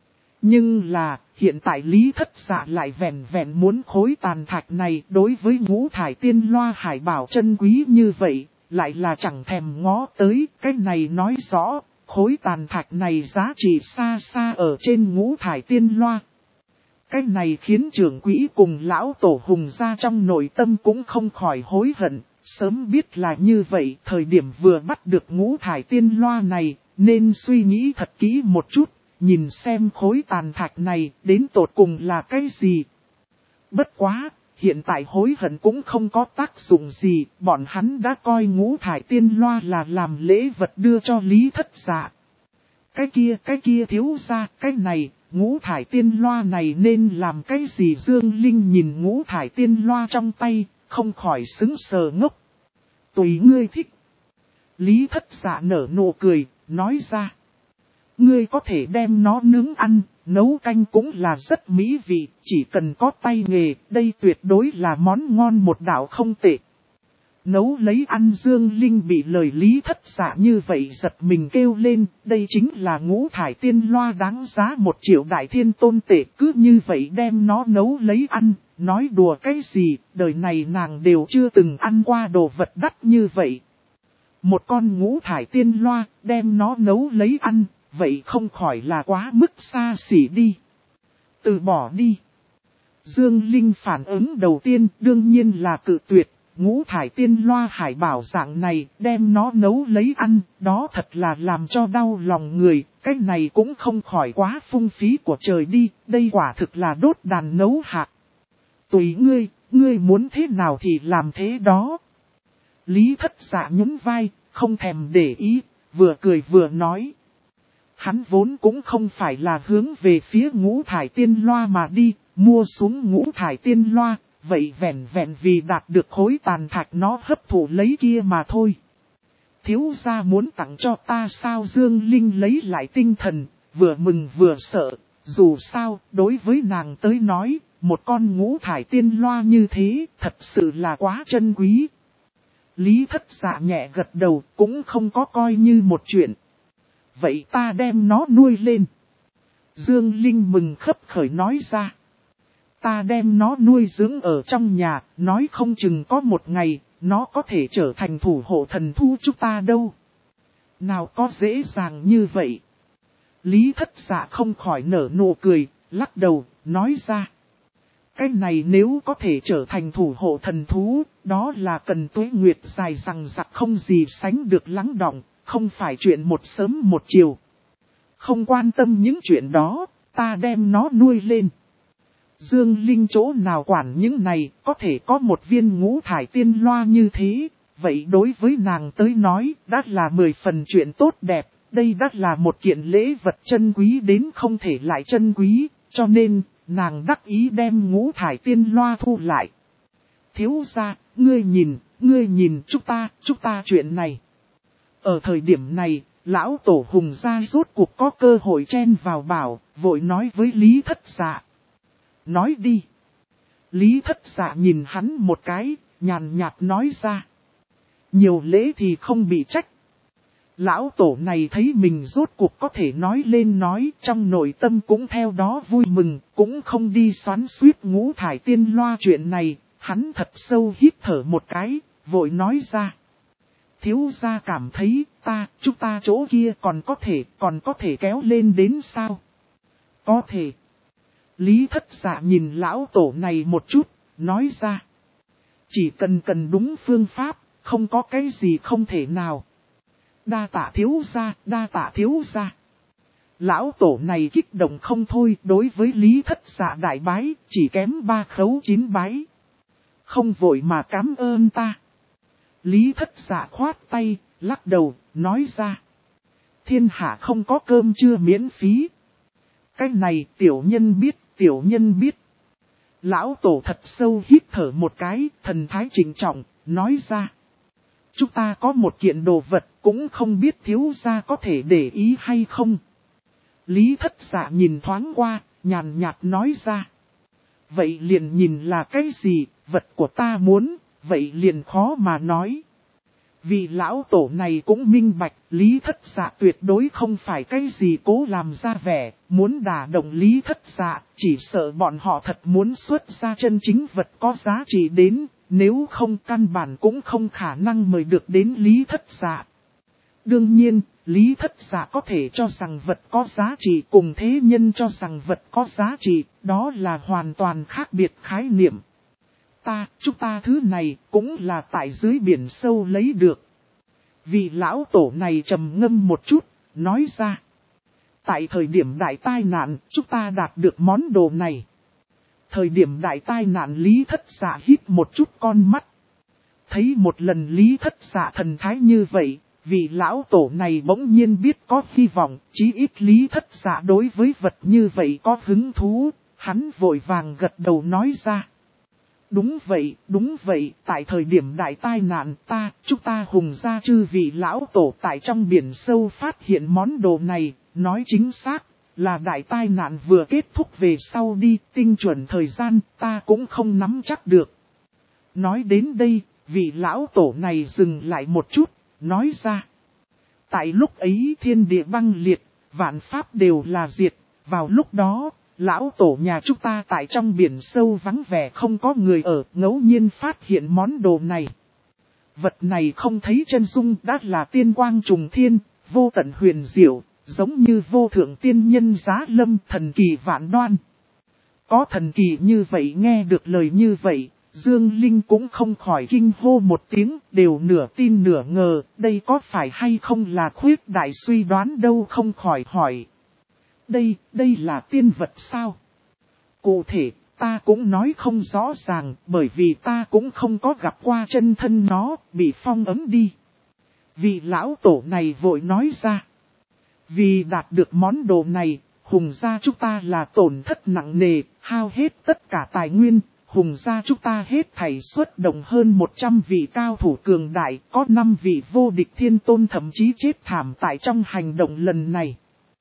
A: Nhưng là, hiện tại Lý Thất Dạ lại vẹn vẹn muốn khối tàn thạch này đối với ngũ thải tiên loa hải bảo chân quý như vậy, lại là chẳng thèm ngó tới, cái này nói rõ, khối tàn thạch này giá trị xa xa ở trên ngũ thải tiên loa. Cái này khiến trưởng quỹ cùng lão tổ Hùng gia trong nội tâm cũng không khỏi hối hận, sớm biết là như vậy, thời điểm vừa bắt được ngũ thải tiên loa này, nên suy nghĩ thật kỹ một chút. Nhìn xem khối tàn thạch này đến tột cùng là cái gì. Bất quá, hiện tại hối hận cũng không có tác dụng gì, bọn hắn đã coi ngũ thải tiên loa là làm lễ vật đưa cho Lý Thất Dạ. Cái kia thiếu ra, cái này, ngũ thải tiên loa này nên làm cái gì? Dương Linh nhìn ngũ thải tiên loa trong tay, không khỏi sững sờ ngốc. Tùy ngươi thích. Lý Thất Dạ nở nụ cười, nói ra. Ngươi có thể đem nó nướng ăn, nấu canh cũng là rất mỹ vị, chỉ cần có tay nghề, đây tuyệt đối là món ngon một đạo không tệ. Nấu lấy ăn. Dương Linh bị lời Lý Thất Dạ như vậy giật mình kêu lên, đây chính là ngũ thải tiên loa đáng giá 1 triệu đại thiên tôn tệ, cứ như vậy đem nó nấu lấy ăn, nói đùa cái gì, đời này nàng đều chưa từng ăn qua đồ vật đắt như vậy. Một con ngũ thải tiên loa, đem nó nấu lấy ăn. Vậy không khỏi là quá mức xa xỉ đi. Từ bỏ đi. Dương Linh phản ứng đầu tiên đương nhiên là cự tuyệt. Ngũ thải tiên loa hải bảo dạng này đem nó nấu lấy ăn. Đó thật là làm cho đau lòng người. Cái này cũng không khỏi quá phung phí của trời đi. Đây quả thực là đốt đàn nấu hạt. Tùy ngươi muốn thế nào thì làm thế đó. Lý Thất Dạ nhún vai, không thèm để ý, vừa cười vừa nói. Hắn vốn cũng không phải là hướng về phía ngũ thải tiên loa mà đi, mua xuống ngũ thải tiên loa, vậy vẹn vẹn vì đạt được khối tàn thạch nó hấp thụ lấy kia mà thôi. Thiếu gia muốn tặng cho ta sao? Dương Linh lấy lại tinh thần, vừa mừng vừa sợ, dù sao, đối với nàng tới nói, một con ngũ thải tiên loa như thế, thật sự là quá trân quý. Lý Thất Dạ nhẹ gật đầu, cũng không có coi như một chuyện. Vậy ta đem nó nuôi lên. Dương Linh mừng khấp khởi nói ra. Ta đem nó nuôi dưỡng ở trong nhà, nói không chừng có một ngày, nó có thể trở thành thủ hộ thần thú chúng ta đâu. Nào có dễ dàng như vậy. Lý Thất Dạ không khỏi nở nụ cười, lắc đầu, nói ra. Cái này nếu có thể trở thành thủ hộ thần thú, đó là cần tuế nguyệt dài rằng rặc không gì sánh được lắng đọng. Không phải chuyện một sớm một chiều. Không quan tâm những chuyện đó, ta đem nó nuôi lên. Dương Linh chỗ nào quản những này, có thể có một viên ngũ thải tiên loa như thế. Vậy đối với nàng tới nói, đã là 10 phần chuyện tốt đẹp. Đây đã là một kiện lễ vật chân quý đến không thể lại chân quý. Cho nên, nàng đắc ý đem ngũ thải tiên loa thu lại. Thiếu gia, ngươi nhìn chúng ta chuyện này. Ở thời điểm này, lão tổ Hùng gia rốt cuộc có cơ hội chen vào bảo, vội nói với Lý Thất Dạ. Nói đi. Lý Thất Dạ nhìn hắn một cái, nhàn nhạt nói ra. Nhiều lễ thì không bị trách. Lão tổ này thấy mình rốt cuộc có thể nói lên nói, trong nội tâm cũng theo đó vui mừng, cũng không đi xoắn xuýt ngũ thải tiên loa chuyện này, hắn thật sâu hít thở một cái, vội nói ra. Thiếu gia cảm thấy chúng ta chỗ kia còn có thể kéo lên đến sao? Có thể. Lý Thất Dạ nhìn lão tổ này một chút, nói ra. Chỉ cần đúng phương pháp, không có cái gì không thể nào. Đa tạ thiếu gia, đa tạ thiếu gia. Lão tổ này kích động không thôi, đối với Lý Thất Dạ đại bái, chỉ kém 3 khấu 9 bái. Không vội mà cảm ơn ta. Lý Thất Dạ khoát tay, lắc đầu, nói ra. Thiên hạ không có cơm trưa miễn phí. Cái này tiểu nhân biết, tiểu nhân biết. Lão tổ thật sâu hít thở một cái, thần thái trịnh trọng, nói ra. Chúng ta có một kiện đồ vật, cũng không biết thiếu gia có thể để ý hay không. Lý Thất Dạ nhìn thoáng qua, nhàn nhạt nói ra. Vậy liền nhìn là cái gì, vật của ta muốn, vậy liền khó mà nói. Vì lão tổ này cũng minh bạch, Lý Thất Dạ tuyệt đối không phải cái gì cố làm ra vẻ, muốn đả động Lý Thất Dạ, chỉ sợ bọn họ thật muốn xuất ra chân chính vật có giá trị đến, nếu không căn bản cũng không khả năng mời được đến Lý Thất Dạ. Đương nhiên, Lý Thất Dạ có thể cho rằng vật có giá trị cùng thế nhân cho rằng vật có giá trị, đó là hoàn toàn khác biệt khái niệm. Chúng ta thứ này cũng là tại dưới biển sâu lấy được. Vị lão tổ này trầm ngâm một chút, nói ra. Tại thời điểm đại tai nạn, chúng ta đạt được món đồ này. Thời điểm đại tai nạn Lý Thất Dạ hít một chút con mắt. Thấy một lần Lý Thất Dạ thần thái như vậy, vị lão tổ này bỗng nhiên biết có hy vọng, chí ít Lý Thất Dạ đối với vật như vậy có hứng thú, hắn vội vàng gật đầu nói ra. Đúng vậy, tại thời điểm đại tai nạn chúng ta hùng gia chư vị lão tổ tại trong biển sâu phát hiện món đồ này, nói chính xác, là đại tai nạn vừa kết thúc về sau đi, tinh chuẩn thời gian, ta cũng không nắm chắc được. Nói đến đây, vị lão tổ này dừng lại một chút, nói ra. Tại lúc ấy thiên địa băng liệt, vạn pháp đều là diệt, vào lúc đó, lão tổ nhà chúng ta tại trong biển sâu vắng vẻ không có người ở, ngẫu nhiên phát hiện món đồ này. Vật này không thấy chân dung đã là tiên quang trùng thiên, vô tận huyền diệu, giống như vô thượng tiên nhân giá lâm thần kỳ vạn đoan. Có thần kỳ như vậy nghe được lời như vậy, Dương Linh cũng không khỏi kinh hô một tiếng, đều nửa tin nửa ngờ, đây có phải hay không là khuyết đại suy đoán đâu không khỏi hỏi. Đây là tiên vật sao? Cụ thể, ta cũng nói không rõ ràng, bởi vì ta cũng không có gặp qua chân thân nó, bị phong ấn đi. Vị lão tổ này vội nói ra. Vì đạt được món đồ này, hùng gia chúng ta là tổn thất nặng nề, hao hết tất cả tài nguyên. Hùng gia chúng ta hết thảy xuất động hơn 100 vị cao thủ cường đại, có 5 vị vô địch thiên tôn thậm chí chết thảm tại trong hành động lần này.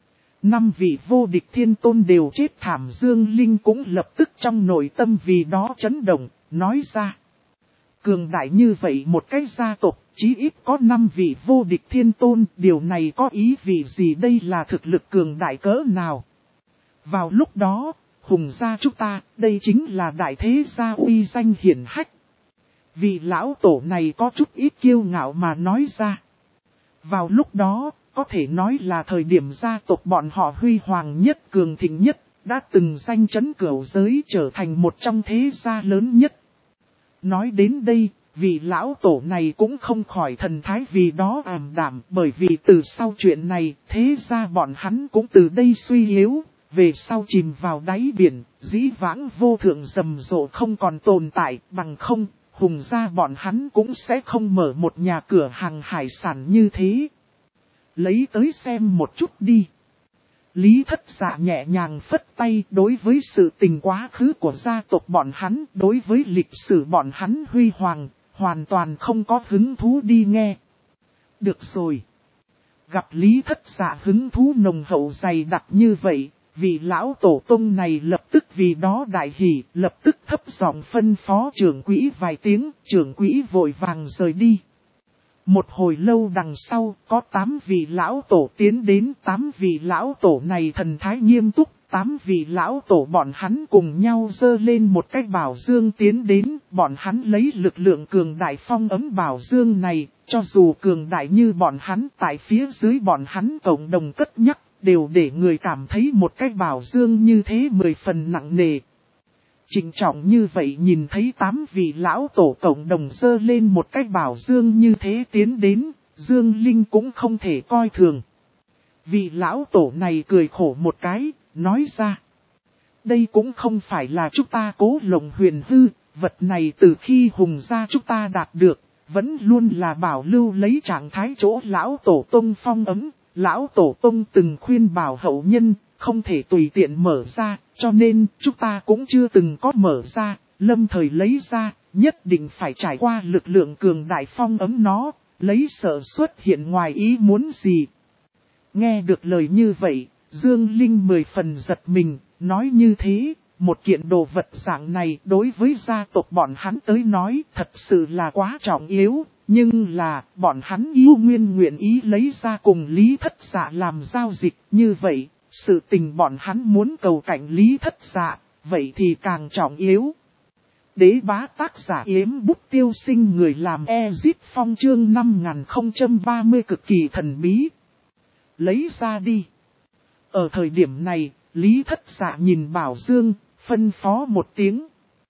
A: 5 vị vô địch thiên tôn đều chết thảm, Dương Linh cũng lập tức trong nội tâm vì đó chấn động, nói ra. Cường đại như vậy một cái gia tộc, chí ít có 5 vị vô địch thiên tôn, điều này có ý vị gì, đây là thực lực cường đại cỡ nào? Vào lúc đó, hùng gia chúng ta, đây chính là đại thế gia uy danh hiển hách. Vị lão tổ này có chút ít kiêu ngạo mà nói ra. Vào lúc đó, có thể nói là thời điểm gia tộc bọn họ huy hoàng nhất cường thịnh nhất, đã từng danh chấn cửu giới trở thành một trong thế gia lớn nhất. Nói đến đây, vị lão tổ này cũng không khỏi thần thái vì đó ảm đạm, bởi vì từ sau chuyện này, thế gia bọn hắn cũng từ đây suy yếu. Về sau chìm vào đáy biển, dĩ vãng vô thượng rầm rộ không còn tồn tại, bằng không, hùng gia bọn hắn cũng sẽ không mở một nhà cửa hàng hải sản như thế. Lấy tới xem một chút đi. Lý Thất Dạ nhẹ nhàng phất tay, đối với sự tình quá khứ của gia tộc bọn hắn, đối với lịch sử bọn hắn huy hoàng, hoàn toàn không có hứng thú đi nghe. Được rồi. Gặp Lý Thất Dạ hứng thú nồng hậu dày đặc như vậy, vị lão tổ tông này lập tức vì đó đại hỉ, lập tức thấp giọng phân phó trưởng quỹ vài tiếng, trưởng quỹ vội vàng rời đi. Một hồi lâu đằng sau, có 8 vị lão tổ tiến đến. 8 vị lão tổ này thần thái nghiêm túc. 8 vị lão tổ bọn hắn cùng nhau dơ lên một cái bảo dương tiến đến. Bọn hắn lấy lực lượng cường đại phong ấm bảo dương này. Cho dù cường đại như bọn hắn, tại phía dưới bọn hắn cộng đồng cất nhắc, đều để người cảm thấy một cái bảo dương như thế 10 phần nặng nề. Trịnh trọng như vậy nhìn thấy 8 vị lão tổ cộng đồng dơ lên một cái bảo dương như thế tiến đến, Dương Linh cũng không thể coi thường. Vị lão tổ này cười khổ một cái, nói ra. Đây cũng không phải là chúng ta cố lộng huyền hư, vật này từ khi hùng gia chúng ta đạt được, vẫn luôn là bảo lưu lấy trạng thái chỗ lão tổ tông phong ấm. Lão tổ tông từng khuyên bảo hậu nhân, không thể tùy tiện mở ra, cho nên chúng ta cũng chưa từng có mở ra, lâm thời lấy ra, nhất định phải trải qua lực lượng cường đại phong ấm nó, lấy sợ xuất hiện ngoài ý muốn gì. Nghe được lời như vậy, Dương Linh 10 phần giật mình, nói như thế, một kiện đồ vật dạng này đối với gia tộc bọn hắn tới nói thật sự là quá trọng yếu. Nhưng là, bọn hắn yêu nguyên nguyện ý lấy ra cùng Lý Thất Dạ làm giao dịch như vậy, sự tình bọn hắn muốn cầu cạnh Lý Thất Dạ, vậy thì càng trọng yếu. Đế bá tác giả Yếm Bút Tiêu Sinh người làm Ezit Phong chương 5030 cực kỳ thần bí. Lấy ra đi. Ở thời điểm này, Lý Thất Dạ nhìn Bảo Dương, phân phó một tiếng.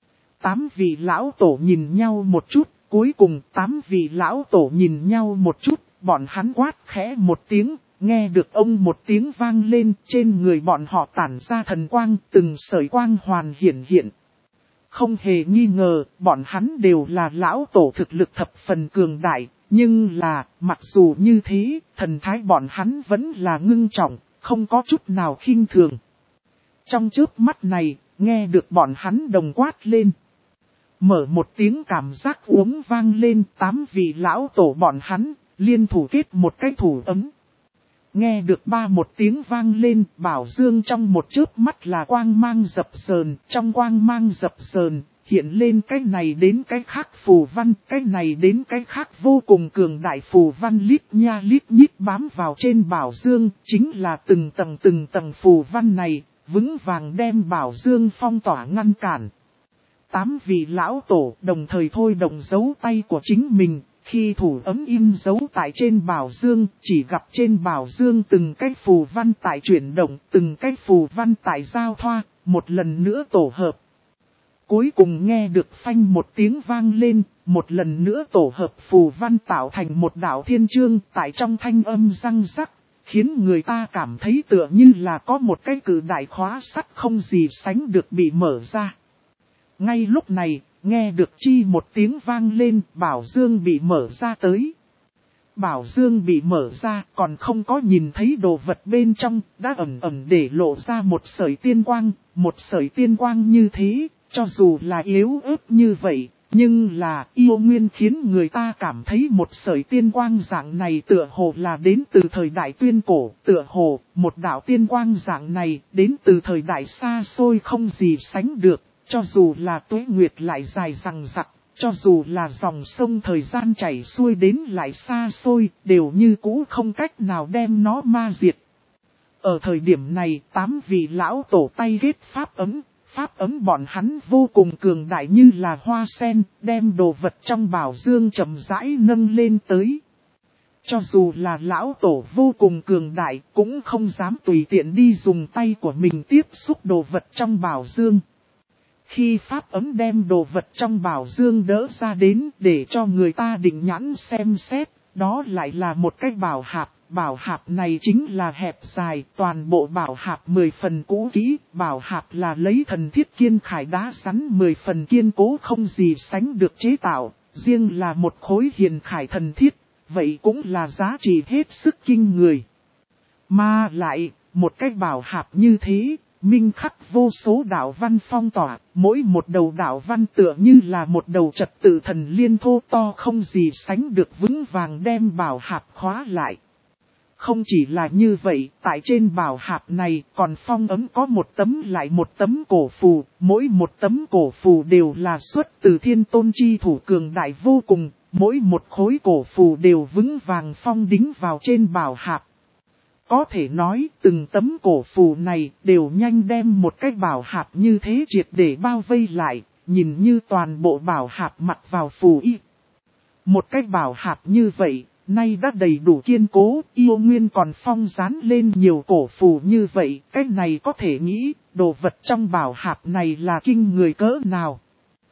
A: 8 vị lão tổ nhìn nhau một chút. Cuối cùng 8 vị lão tổ nhìn nhau một chút, bọn hắn quát khẽ một tiếng, nghe được ông một tiếng vang lên, trên người bọn họ tản ra thần quang, từng sợi quang hoàn hiển hiện. Không hề nghi ngờ, bọn hắn đều là lão tổ thực lực thập phần cường đại, nhưng là, mặc dù như thế, thần thái bọn hắn vẫn là ngưng trọng, không có chút nào khinh thường. Trong chớp mắt này, nghe được bọn hắn đồng quát lên. Mở một tiếng cảm giác uống vang lên, 8 vị lão tổ bọn hắn, liên thủ kết một cái thủ ấm. Nghe được một tiếng vang lên, bảo dương trong một chớp mắt là quang mang dập dờn, trong quang mang dập dờn, hiện lên cái này đến cái khác phù văn, cái này đến cái khác vô cùng cường đại phù văn lít nha lít nhít bám vào trên bảo dương, chính là từng tầng phù văn này, vững vàng đem bảo dương phong tỏa ngăn cản. 8 vị lão tổ đồng thời thôi động dấu tay của chính mình, khi thủ ấm in dấu tại trên bảo dương, chỉ gặp trên bảo dương từng cái phù văn tại chuyển động, từng cái phù văn tại giao thoa, một lần nữa tổ hợp. Cuối cùng nghe được phanh một tiếng vang lên, một lần nữa tổ hợp phù văn tạo thành một đạo thiên chương tại trong thanh âm răng rắc, khiến người ta cảm thấy tựa như là có một cái cự đại khóa sắt không gì sánh được bị mở ra. Ngay lúc này, nghe được chi một tiếng vang lên, bảo dương bị mở ra tới. Bảo dương bị mở ra, còn không có nhìn thấy đồ vật bên trong, đã ẩn ẩn để lộ ra một sợi tiên quang. Một sợi tiên quang như thế, cho dù là yếu ớt như vậy, nhưng là yêu nguyên khiến người ta cảm thấy một sợi tiên quang dạng này tựa hồ là đến từ thời đại tuyên cổ. Tựa hồ, một đạo tiên quang dạng này đến từ thời đại xa xôi không gì sánh được. Cho dù là tuế nguyệt lại dài rằng rặc, cho dù là dòng sông thời gian chảy xuôi đến lại xa xôi, đều như cũ không cách nào đem nó ma diệt. Ở thời điểm này, 8 vị lão tổ tay ghét pháp ấm bọn hắn vô cùng cường đại như là hoa sen, đem đồ vật trong bảo dương chậm rãi nâng lên tới. Cho dù là lão tổ vô cùng cường đại, cũng không dám tùy tiện đi dùng tay của mình tiếp xúc đồ vật trong bảo dương. Khi pháp ấm đem đồ vật trong bảo dương đỡ ra đến để cho người ta định nhãn xem xét, đó lại là một cái bảo hạp này chính là hẹp dài, toàn bộ bảo hạp 10 phần cũ kỹ, bảo hạp là lấy thần thiết kiên khải đá rắn 10 phần kiên cố không gì sánh được chế tạo, riêng là một khối hiền khải thần thiết, vậy cũng là giá trị hết sức kinh người. Mà lại, một cái bảo hạp như thế, minh khắc vô số đạo văn phong tỏa, mỗi một đầu đạo văn tựa như là một đầu trật tự thần liên thô to không gì sánh được vững vàng đem bảo hạp khóa lại. Không chỉ là như vậy, tại trên bảo hạp này còn phong ấm có một tấm lại một tấm cổ phù, mỗi một tấm cổ phù đều là xuất từ thiên tôn chi thủ cường đại vô cùng, mỗi một khối cổ phù đều vững vàng phong đính vào trên bảo hạp. Có thể nói từng tấm cổ phù này đều nhanh đem một cái bảo hạp như thế triệt để bao vây lại, nhìn như toàn bộ bảo hạp mặt vào phù y. Một cái bảo hạp như vậy, nay đã đầy đủ kiên cố, yêu nguyên còn phong dán lên nhiều cổ phù như vậy, cái này có thể nghĩ, đồ vật trong bảo hạp này là kinh người cỡ nào.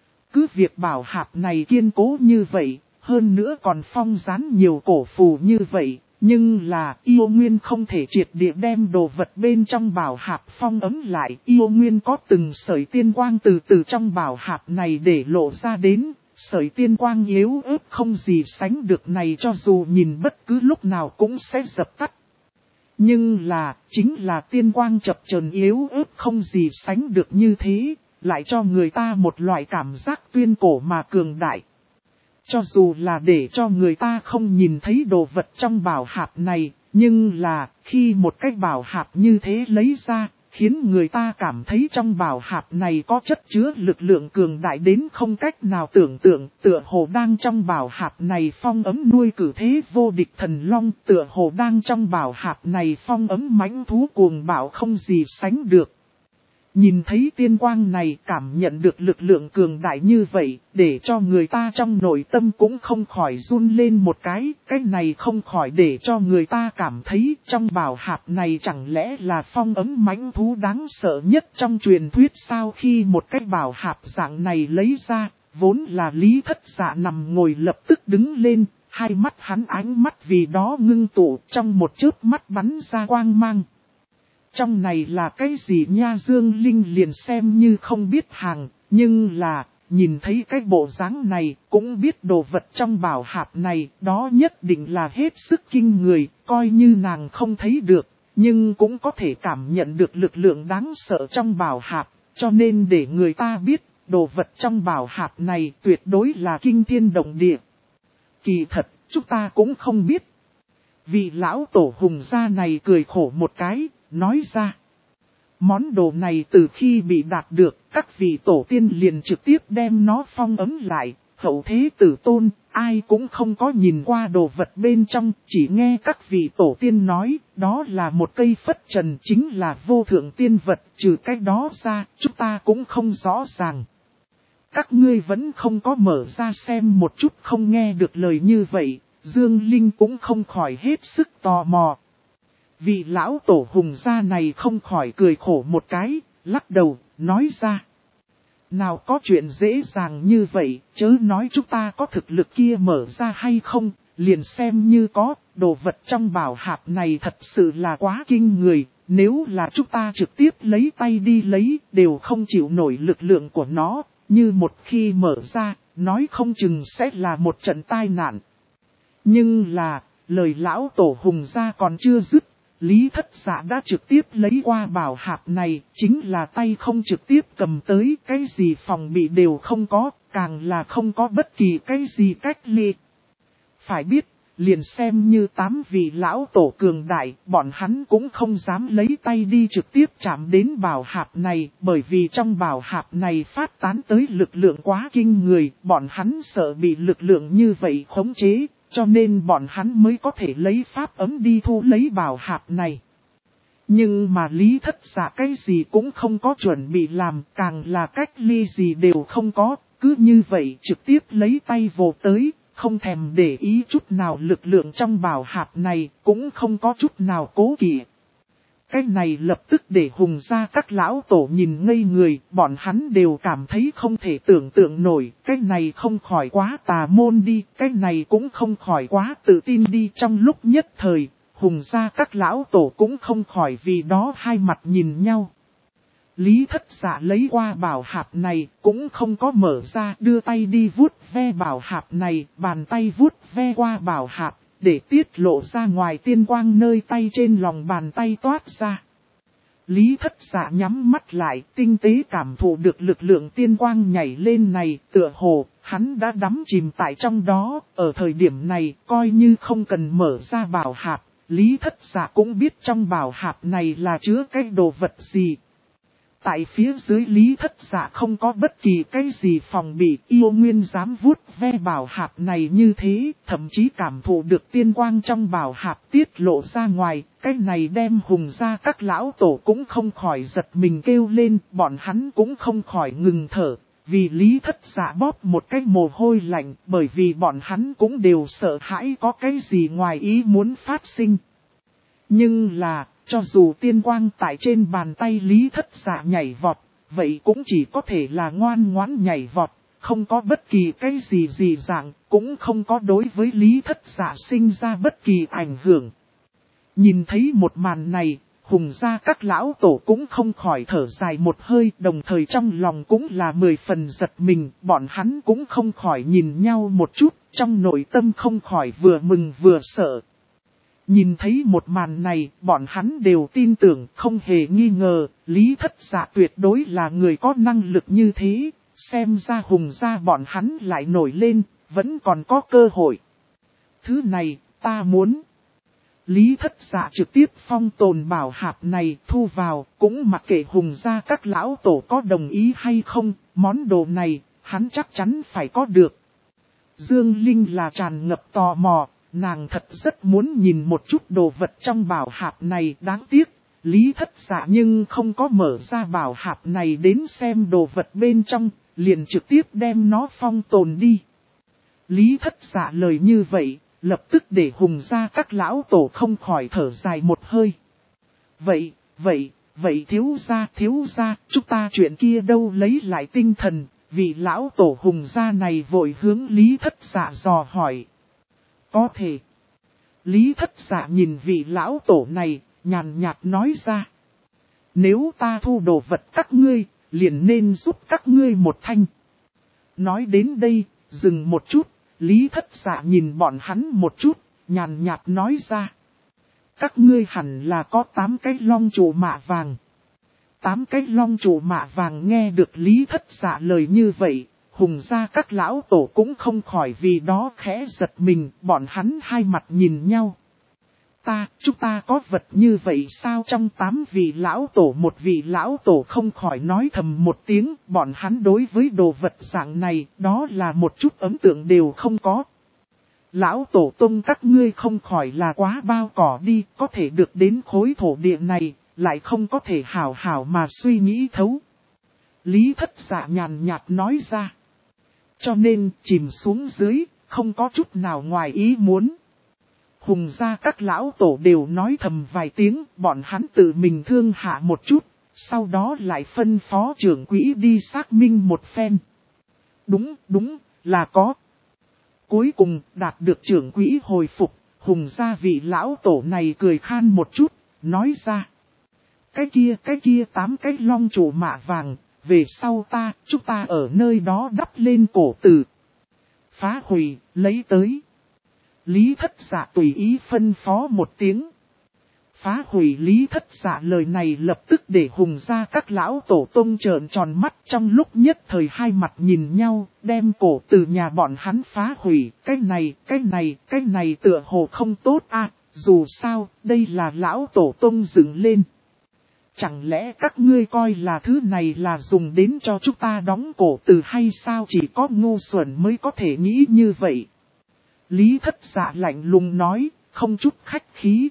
A: Cứ việc bảo hạp này kiên cố như vậy, hơn nữa còn phong dán nhiều cổ phù như vậy, nhưng là yêu nguyên không thể triệt địa đem đồ vật bên trong bảo hạp phong ấm lại. Yêu nguyên có từng sợi tiên quang từ từ trong bảo hạp này để lộ ra đến, sợi tiên quang yếu ớt không gì sánh được này cho dù nhìn bất cứ lúc nào cũng sẽ dập tắt. Nhưng là, chính là tiên quang chập chờn yếu ớt không gì sánh được như thế, lại cho người ta một loại cảm giác tuyên cổ mà cường đại. Cho dù là để cho người ta không nhìn thấy đồ vật trong bảo hạp này, nhưng là khi một cái bảo hạp như thế lấy ra, khiến người ta cảm thấy trong bảo hạp này có chất chứa lực lượng cường đại đến không cách nào tưởng tượng, tựa hồ đang trong bảo hạp này phong ấm nuôi cử thế vô địch thần long, tựa hồ đang trong bảo hạp này phong ấm mãnh thú cuồng bạo không gì sánh được. Nhìn thấy tiên quang này, cảm nhận được lực lượng cường đại như vậy, để cho người ta trong nội tâm cũng không khỏi run lên một cái này không khỏi để cho người ta cảm thấy trong bảo hạp này chẳng lẽ là phong ấm mãnh thú đáng sợ nhất trong truyền thuyết sao. Khi một cái bảo hạp dạng này lấy ra, vốn là Lý Thất Dạ nằm ngồi lập tức đứng lên, hai mắt hắn ánh mắt vì đó ngưng tụ trong một chớp mắt bắn ra quang mang. Trong này là cái gì nha? Dương Linh liền xem như không biết hàng, nhưng là, nhìn thấy cái bộ dáng này, cũng biết đồ vật trong bảo hạp này, đó nhất định là hết sức kinh người, coi như nàng không thấy được, nhưng cũng có thể cảm nhận được lực lượng đáng sợ trong bảo hạp, cho nên để người ta biết, đồ vật trong bảo hạp này tuyệt đối là kinh thiên động địa. Kỳ thật, chúng ta cũng không biết. Vị lão tổ hùng gia này cười khổ một cái, nói ra. Món đồ này từ khi bị đạt được, các vị tổ tiên liền trực tiếp đem nó phong ấm lại, hậu thế tử tôn, ai cũng không có nhìn qua đồ vật bên trong, chỉ nghe các vị tổ tiên nói, đó là một cây phất trần chính là vô thượng tiên vật, trừ cái đó ra, chúng ta cũng không rõ ràng. Các ngươi vẫn không có mở ra xem một chút, không nghe được lời như vậy, Dương Linh cũng không khỏi hết sức tò mò. Vị lão tổ hùng gia này không khỏi cười khổ một cái, lắc đầu, nói ra. Nào có chuyện dễ dàng như vậy, chớ nói chúng ta có thực lực kia mở ra hay không, liền xem như có, đồ vật trong bảo hạp này thật sự là quá kinh người, nếu là chúng ta trực tiếp lấy tay đi lấy, đều không chịu nổi lực lượng của nó, như một khi mở ra, nói không chừng sẽ là một trận tai nạn. Nhưng là, lời lão tổ hùng gia còn chưa dứt. Lý Thất Dạ đã trực tiếp lấy qua bảo hạp này, chính là tay không trực tiếp cầm tới, cái gì phòng bị đều không có, càng là không có bất kỳ cái gì cách ly. Phải biết, liền xem như 8 vị lão tổ cường đại, bọn hắn cũng không dám lấy tay đi trực tiếp chạm đến bảo hạp này, bởi vì trong bảo hạp này phát tán tới lực lượng quá kinh người, bọn hắn sợ bị lực lượng như vậy khống chế. Cho nên bọn hắn mới có thể lấy pháp ấm đi thu lấy bảo hạp này. Nhưng mà Lý Thất Dạ cái gì cũng không có chuẩn bị làm, càng là cách ly gì đều không có, cứ như vậy trực tiếp lấy tay vồ tới, không thèm để ý chút nào lực lượng trong bảo hạp này, cũng không có chút nào cố kỵ. Cái này lập tức để hùng gia các lão tổ nhìn ngây người, bọn hắn đều cảm thấy không thể tưởng tượng nổi, cái này không khỏi quá tà môn đi, cái này cũng không khỏi quá tự tin đi. Trong lúc nhất thời, hùng gia các lão tổ cũng không khỏi vì đó hai mặt nhìn nhau. Lý Thất Dạ lấy qua bảo hạp này, cũng không có mở ra, đưa tay đi vuốt ve bảo hạp này, bàn tay vuốt ve qua bảo hạp. Để tiết lộ ra ngoài tiên quang nơi tay trên lòng bàn tay toát ra. Lý Thất Dạ nhắm mắt lại, tinh tế cảm thụ được lực lượng tiên quang nhảy lên này, tựa hồ, hắn đã đắm chìm tại trong đó, ở thời điểm này, coi như không cần mở ra bảo hạp, Lý Thất Dạ cũng biết trong bảo hạp này là chứa cái đồ vật gì. Tại phía dưới Lý Thất Dạ không có bất kỳ cái gì phòng bị, yêu nguyên dám vuốt ve bảo hạp này như thế, thậm chí cảm thụ được tiên quang trong bảo hạp tiết lộ ra ngoài, cái này đem Hùng gia các lão tổ cũng không khỏi giật mình kêu lên, bọn hắn cũng không khỏi ngừng thở, vì Lý Thất Dạ bóp một cái mồ hôi lạnh, bởi vì bọn hắn cũng đều sợ hãi có cái gì ngoài ý muốn phát sinh. Nhưng là, cho dù tiên quang tại trên bàn tay Lý Thất Dạ nhảy vọt, vậy cũng chỉ có thể là ngoan ngoãn nhảy vọt, không có bất kỳ cái gì dạng, cũng không có đối với Lý Thất Dạ sinh ra bất kỳ ảnh hưởng. Nhìn thấy một màn này, Hùng gia các lão tổ cũng không khỏi thở dài một hơi, đồng thời trong lòng cũng là 10 phần giật mình, bọn hắn cũng không khỏi nhìn nhau một chút, trong nội tâm không khỏi vừa mừng vừa sợ. Nhìn thấy một màn này, bọn hắn đều tin tưởng, không hề nghi ngờ, Lý Thất Dạ tuyệt đối là người có năng lực như thế, xem ra Hùng gia bọn hắn lại nổi lên, vẫn còn có cơ hội. Thứ này, ta muốn. Lý Thất Dạ trực tiếp phong tồn bảo hạp này thu vào, cũng mặc kệ Hùng gia các lão tổ có đồng ý hay không, món đồ này, hắn chắc chắn phải có được. Dương Linh là tràn ngập tò mò. Nàng thật rất muốn nhìn một chút đồ vật trong bảo hạp này, đáng tiếc, Lý Thất Dạ nhưng không có mở ra bảo hạp này đến xem đồ vật bên trong, liền trực tiếp đem nó phong tồn đi. Lý Thất Dạ lời như vậy, lập tức để Hùng gia các lão tổ không khỏi thở dài một hơi. Vậy thiếu gia, chúng ta chuyện kia đâu lấy lại tinh thần, vì lão tổ Hùng gia này vội hướng Lý Thất Dạ dò hỏi. Có thể. Lý Thất Dạ nhìn vị lão tổ này, nhàn nhạt nói ra. Nếu ta thu đồ vật các ngươi, liền nên giúp các ngươi một thanh. Nói đến đây, dừng một chút, Lý Thất Dạ nhìn bọn hắn một chút, nhàn nhạt nói ra. Các ngươi hẳn là có 8 cái long trụ mạ vàng. 8 cái long trụ mạ vàng nghe được Lý Thất Dạ lời như vậy. Hùng gia các lão tổ cũng không khỏi vì đó khẽ giật mình, bọn hắn hai mặt nhìn nhau. Chúng ta có vật như vậy sao? Trong 8 vị lão tổ một vị lão tổ không khỏi nói thầm một tiếng, bọn hắn đối với đồ vật dạng này, đó là một chút ấn tượng đều không có. Lão tổ tông các ngươi không khỏi là quá bao cỏ đi, có thể được đến khối thổ địa này, lại không có thể hảo hảo mà suy nghĩ thấu. Lý Thất Dạ nhàn nhạt nói ra. Cho nên, chìm xuống dưới, không có chút nào ngoài ý muốn. Hùng gia các lão tổ đều nói thầm vài tiếng, bọn hắn tự mình thương hạ một chút, sau đó lại phân phó trưởng quỹ đi xác minh một phen. Đúng, là có. Cuối cùng, đạt được trưởng quỹ hồi phục, Hùng gia vị lão tổ này cười khan một chút, nói ra. Cái kia 8 cái long trụ mạ vàng. Về sau chúng ta ở nơi đó đắp lên cổ tử. Phá hủy, lấy tới. Lý Thất Dạ tùy ý phân phó một tiếng. Phá hủy Lý Thất Dạ lời này lập tức để Hùng gia các lão tổ tông trợn tròn mắt, trong lúc nhất thời hai mặt nhìn nhau, đem cổ từ nhà bọn hắn phá hủy. Cái này tựa hồ không tốt à, dù sao, đây là lão tổ tông dựng lên. Chẳng lẽ các ngươi coi là thứ này là dùng đến cho chúng ta đóng cổ từ hay sao? Chỉ có ngu xuẩn mới có thể nghĩ như vậy. Lý Thất Dạ lạnh lùng nói, không chút khách khí.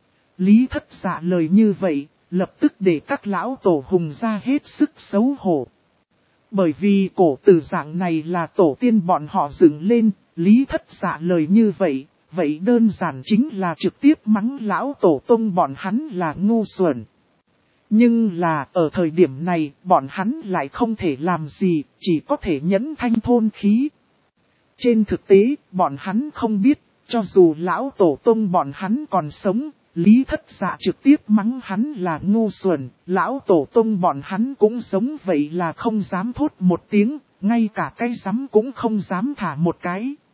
A: Lý Thất Dạ lời như vậy, lập tức để các lão tổ Hùng gia hết sức xấu hổ. Bởi vì cổ từ dạng này là tổ tiên bọn họ dựng lên, Lý Thất Dạ lời như vậy, vậy đơn giản chính là trực tiếp mắng lão tổ tông bọn hắn là ngu xuẩn. Nhưng là ở thời điểm này, bọn hắn lại không thể làm gì, chỉ có thể nhẫn thanh thôn khí. Trên thực tế, bọn hắn không biết, cho dù lão tổ tông bọn hắn còn sống, Lý Thất Dạ trực tiếp mắng hắn là ngu xuẩn, lão tổ tông bọn hắn cũng giống vậy là không dám thốt một tiếng, ngay cả cái rắm cũng không dám thả một cái.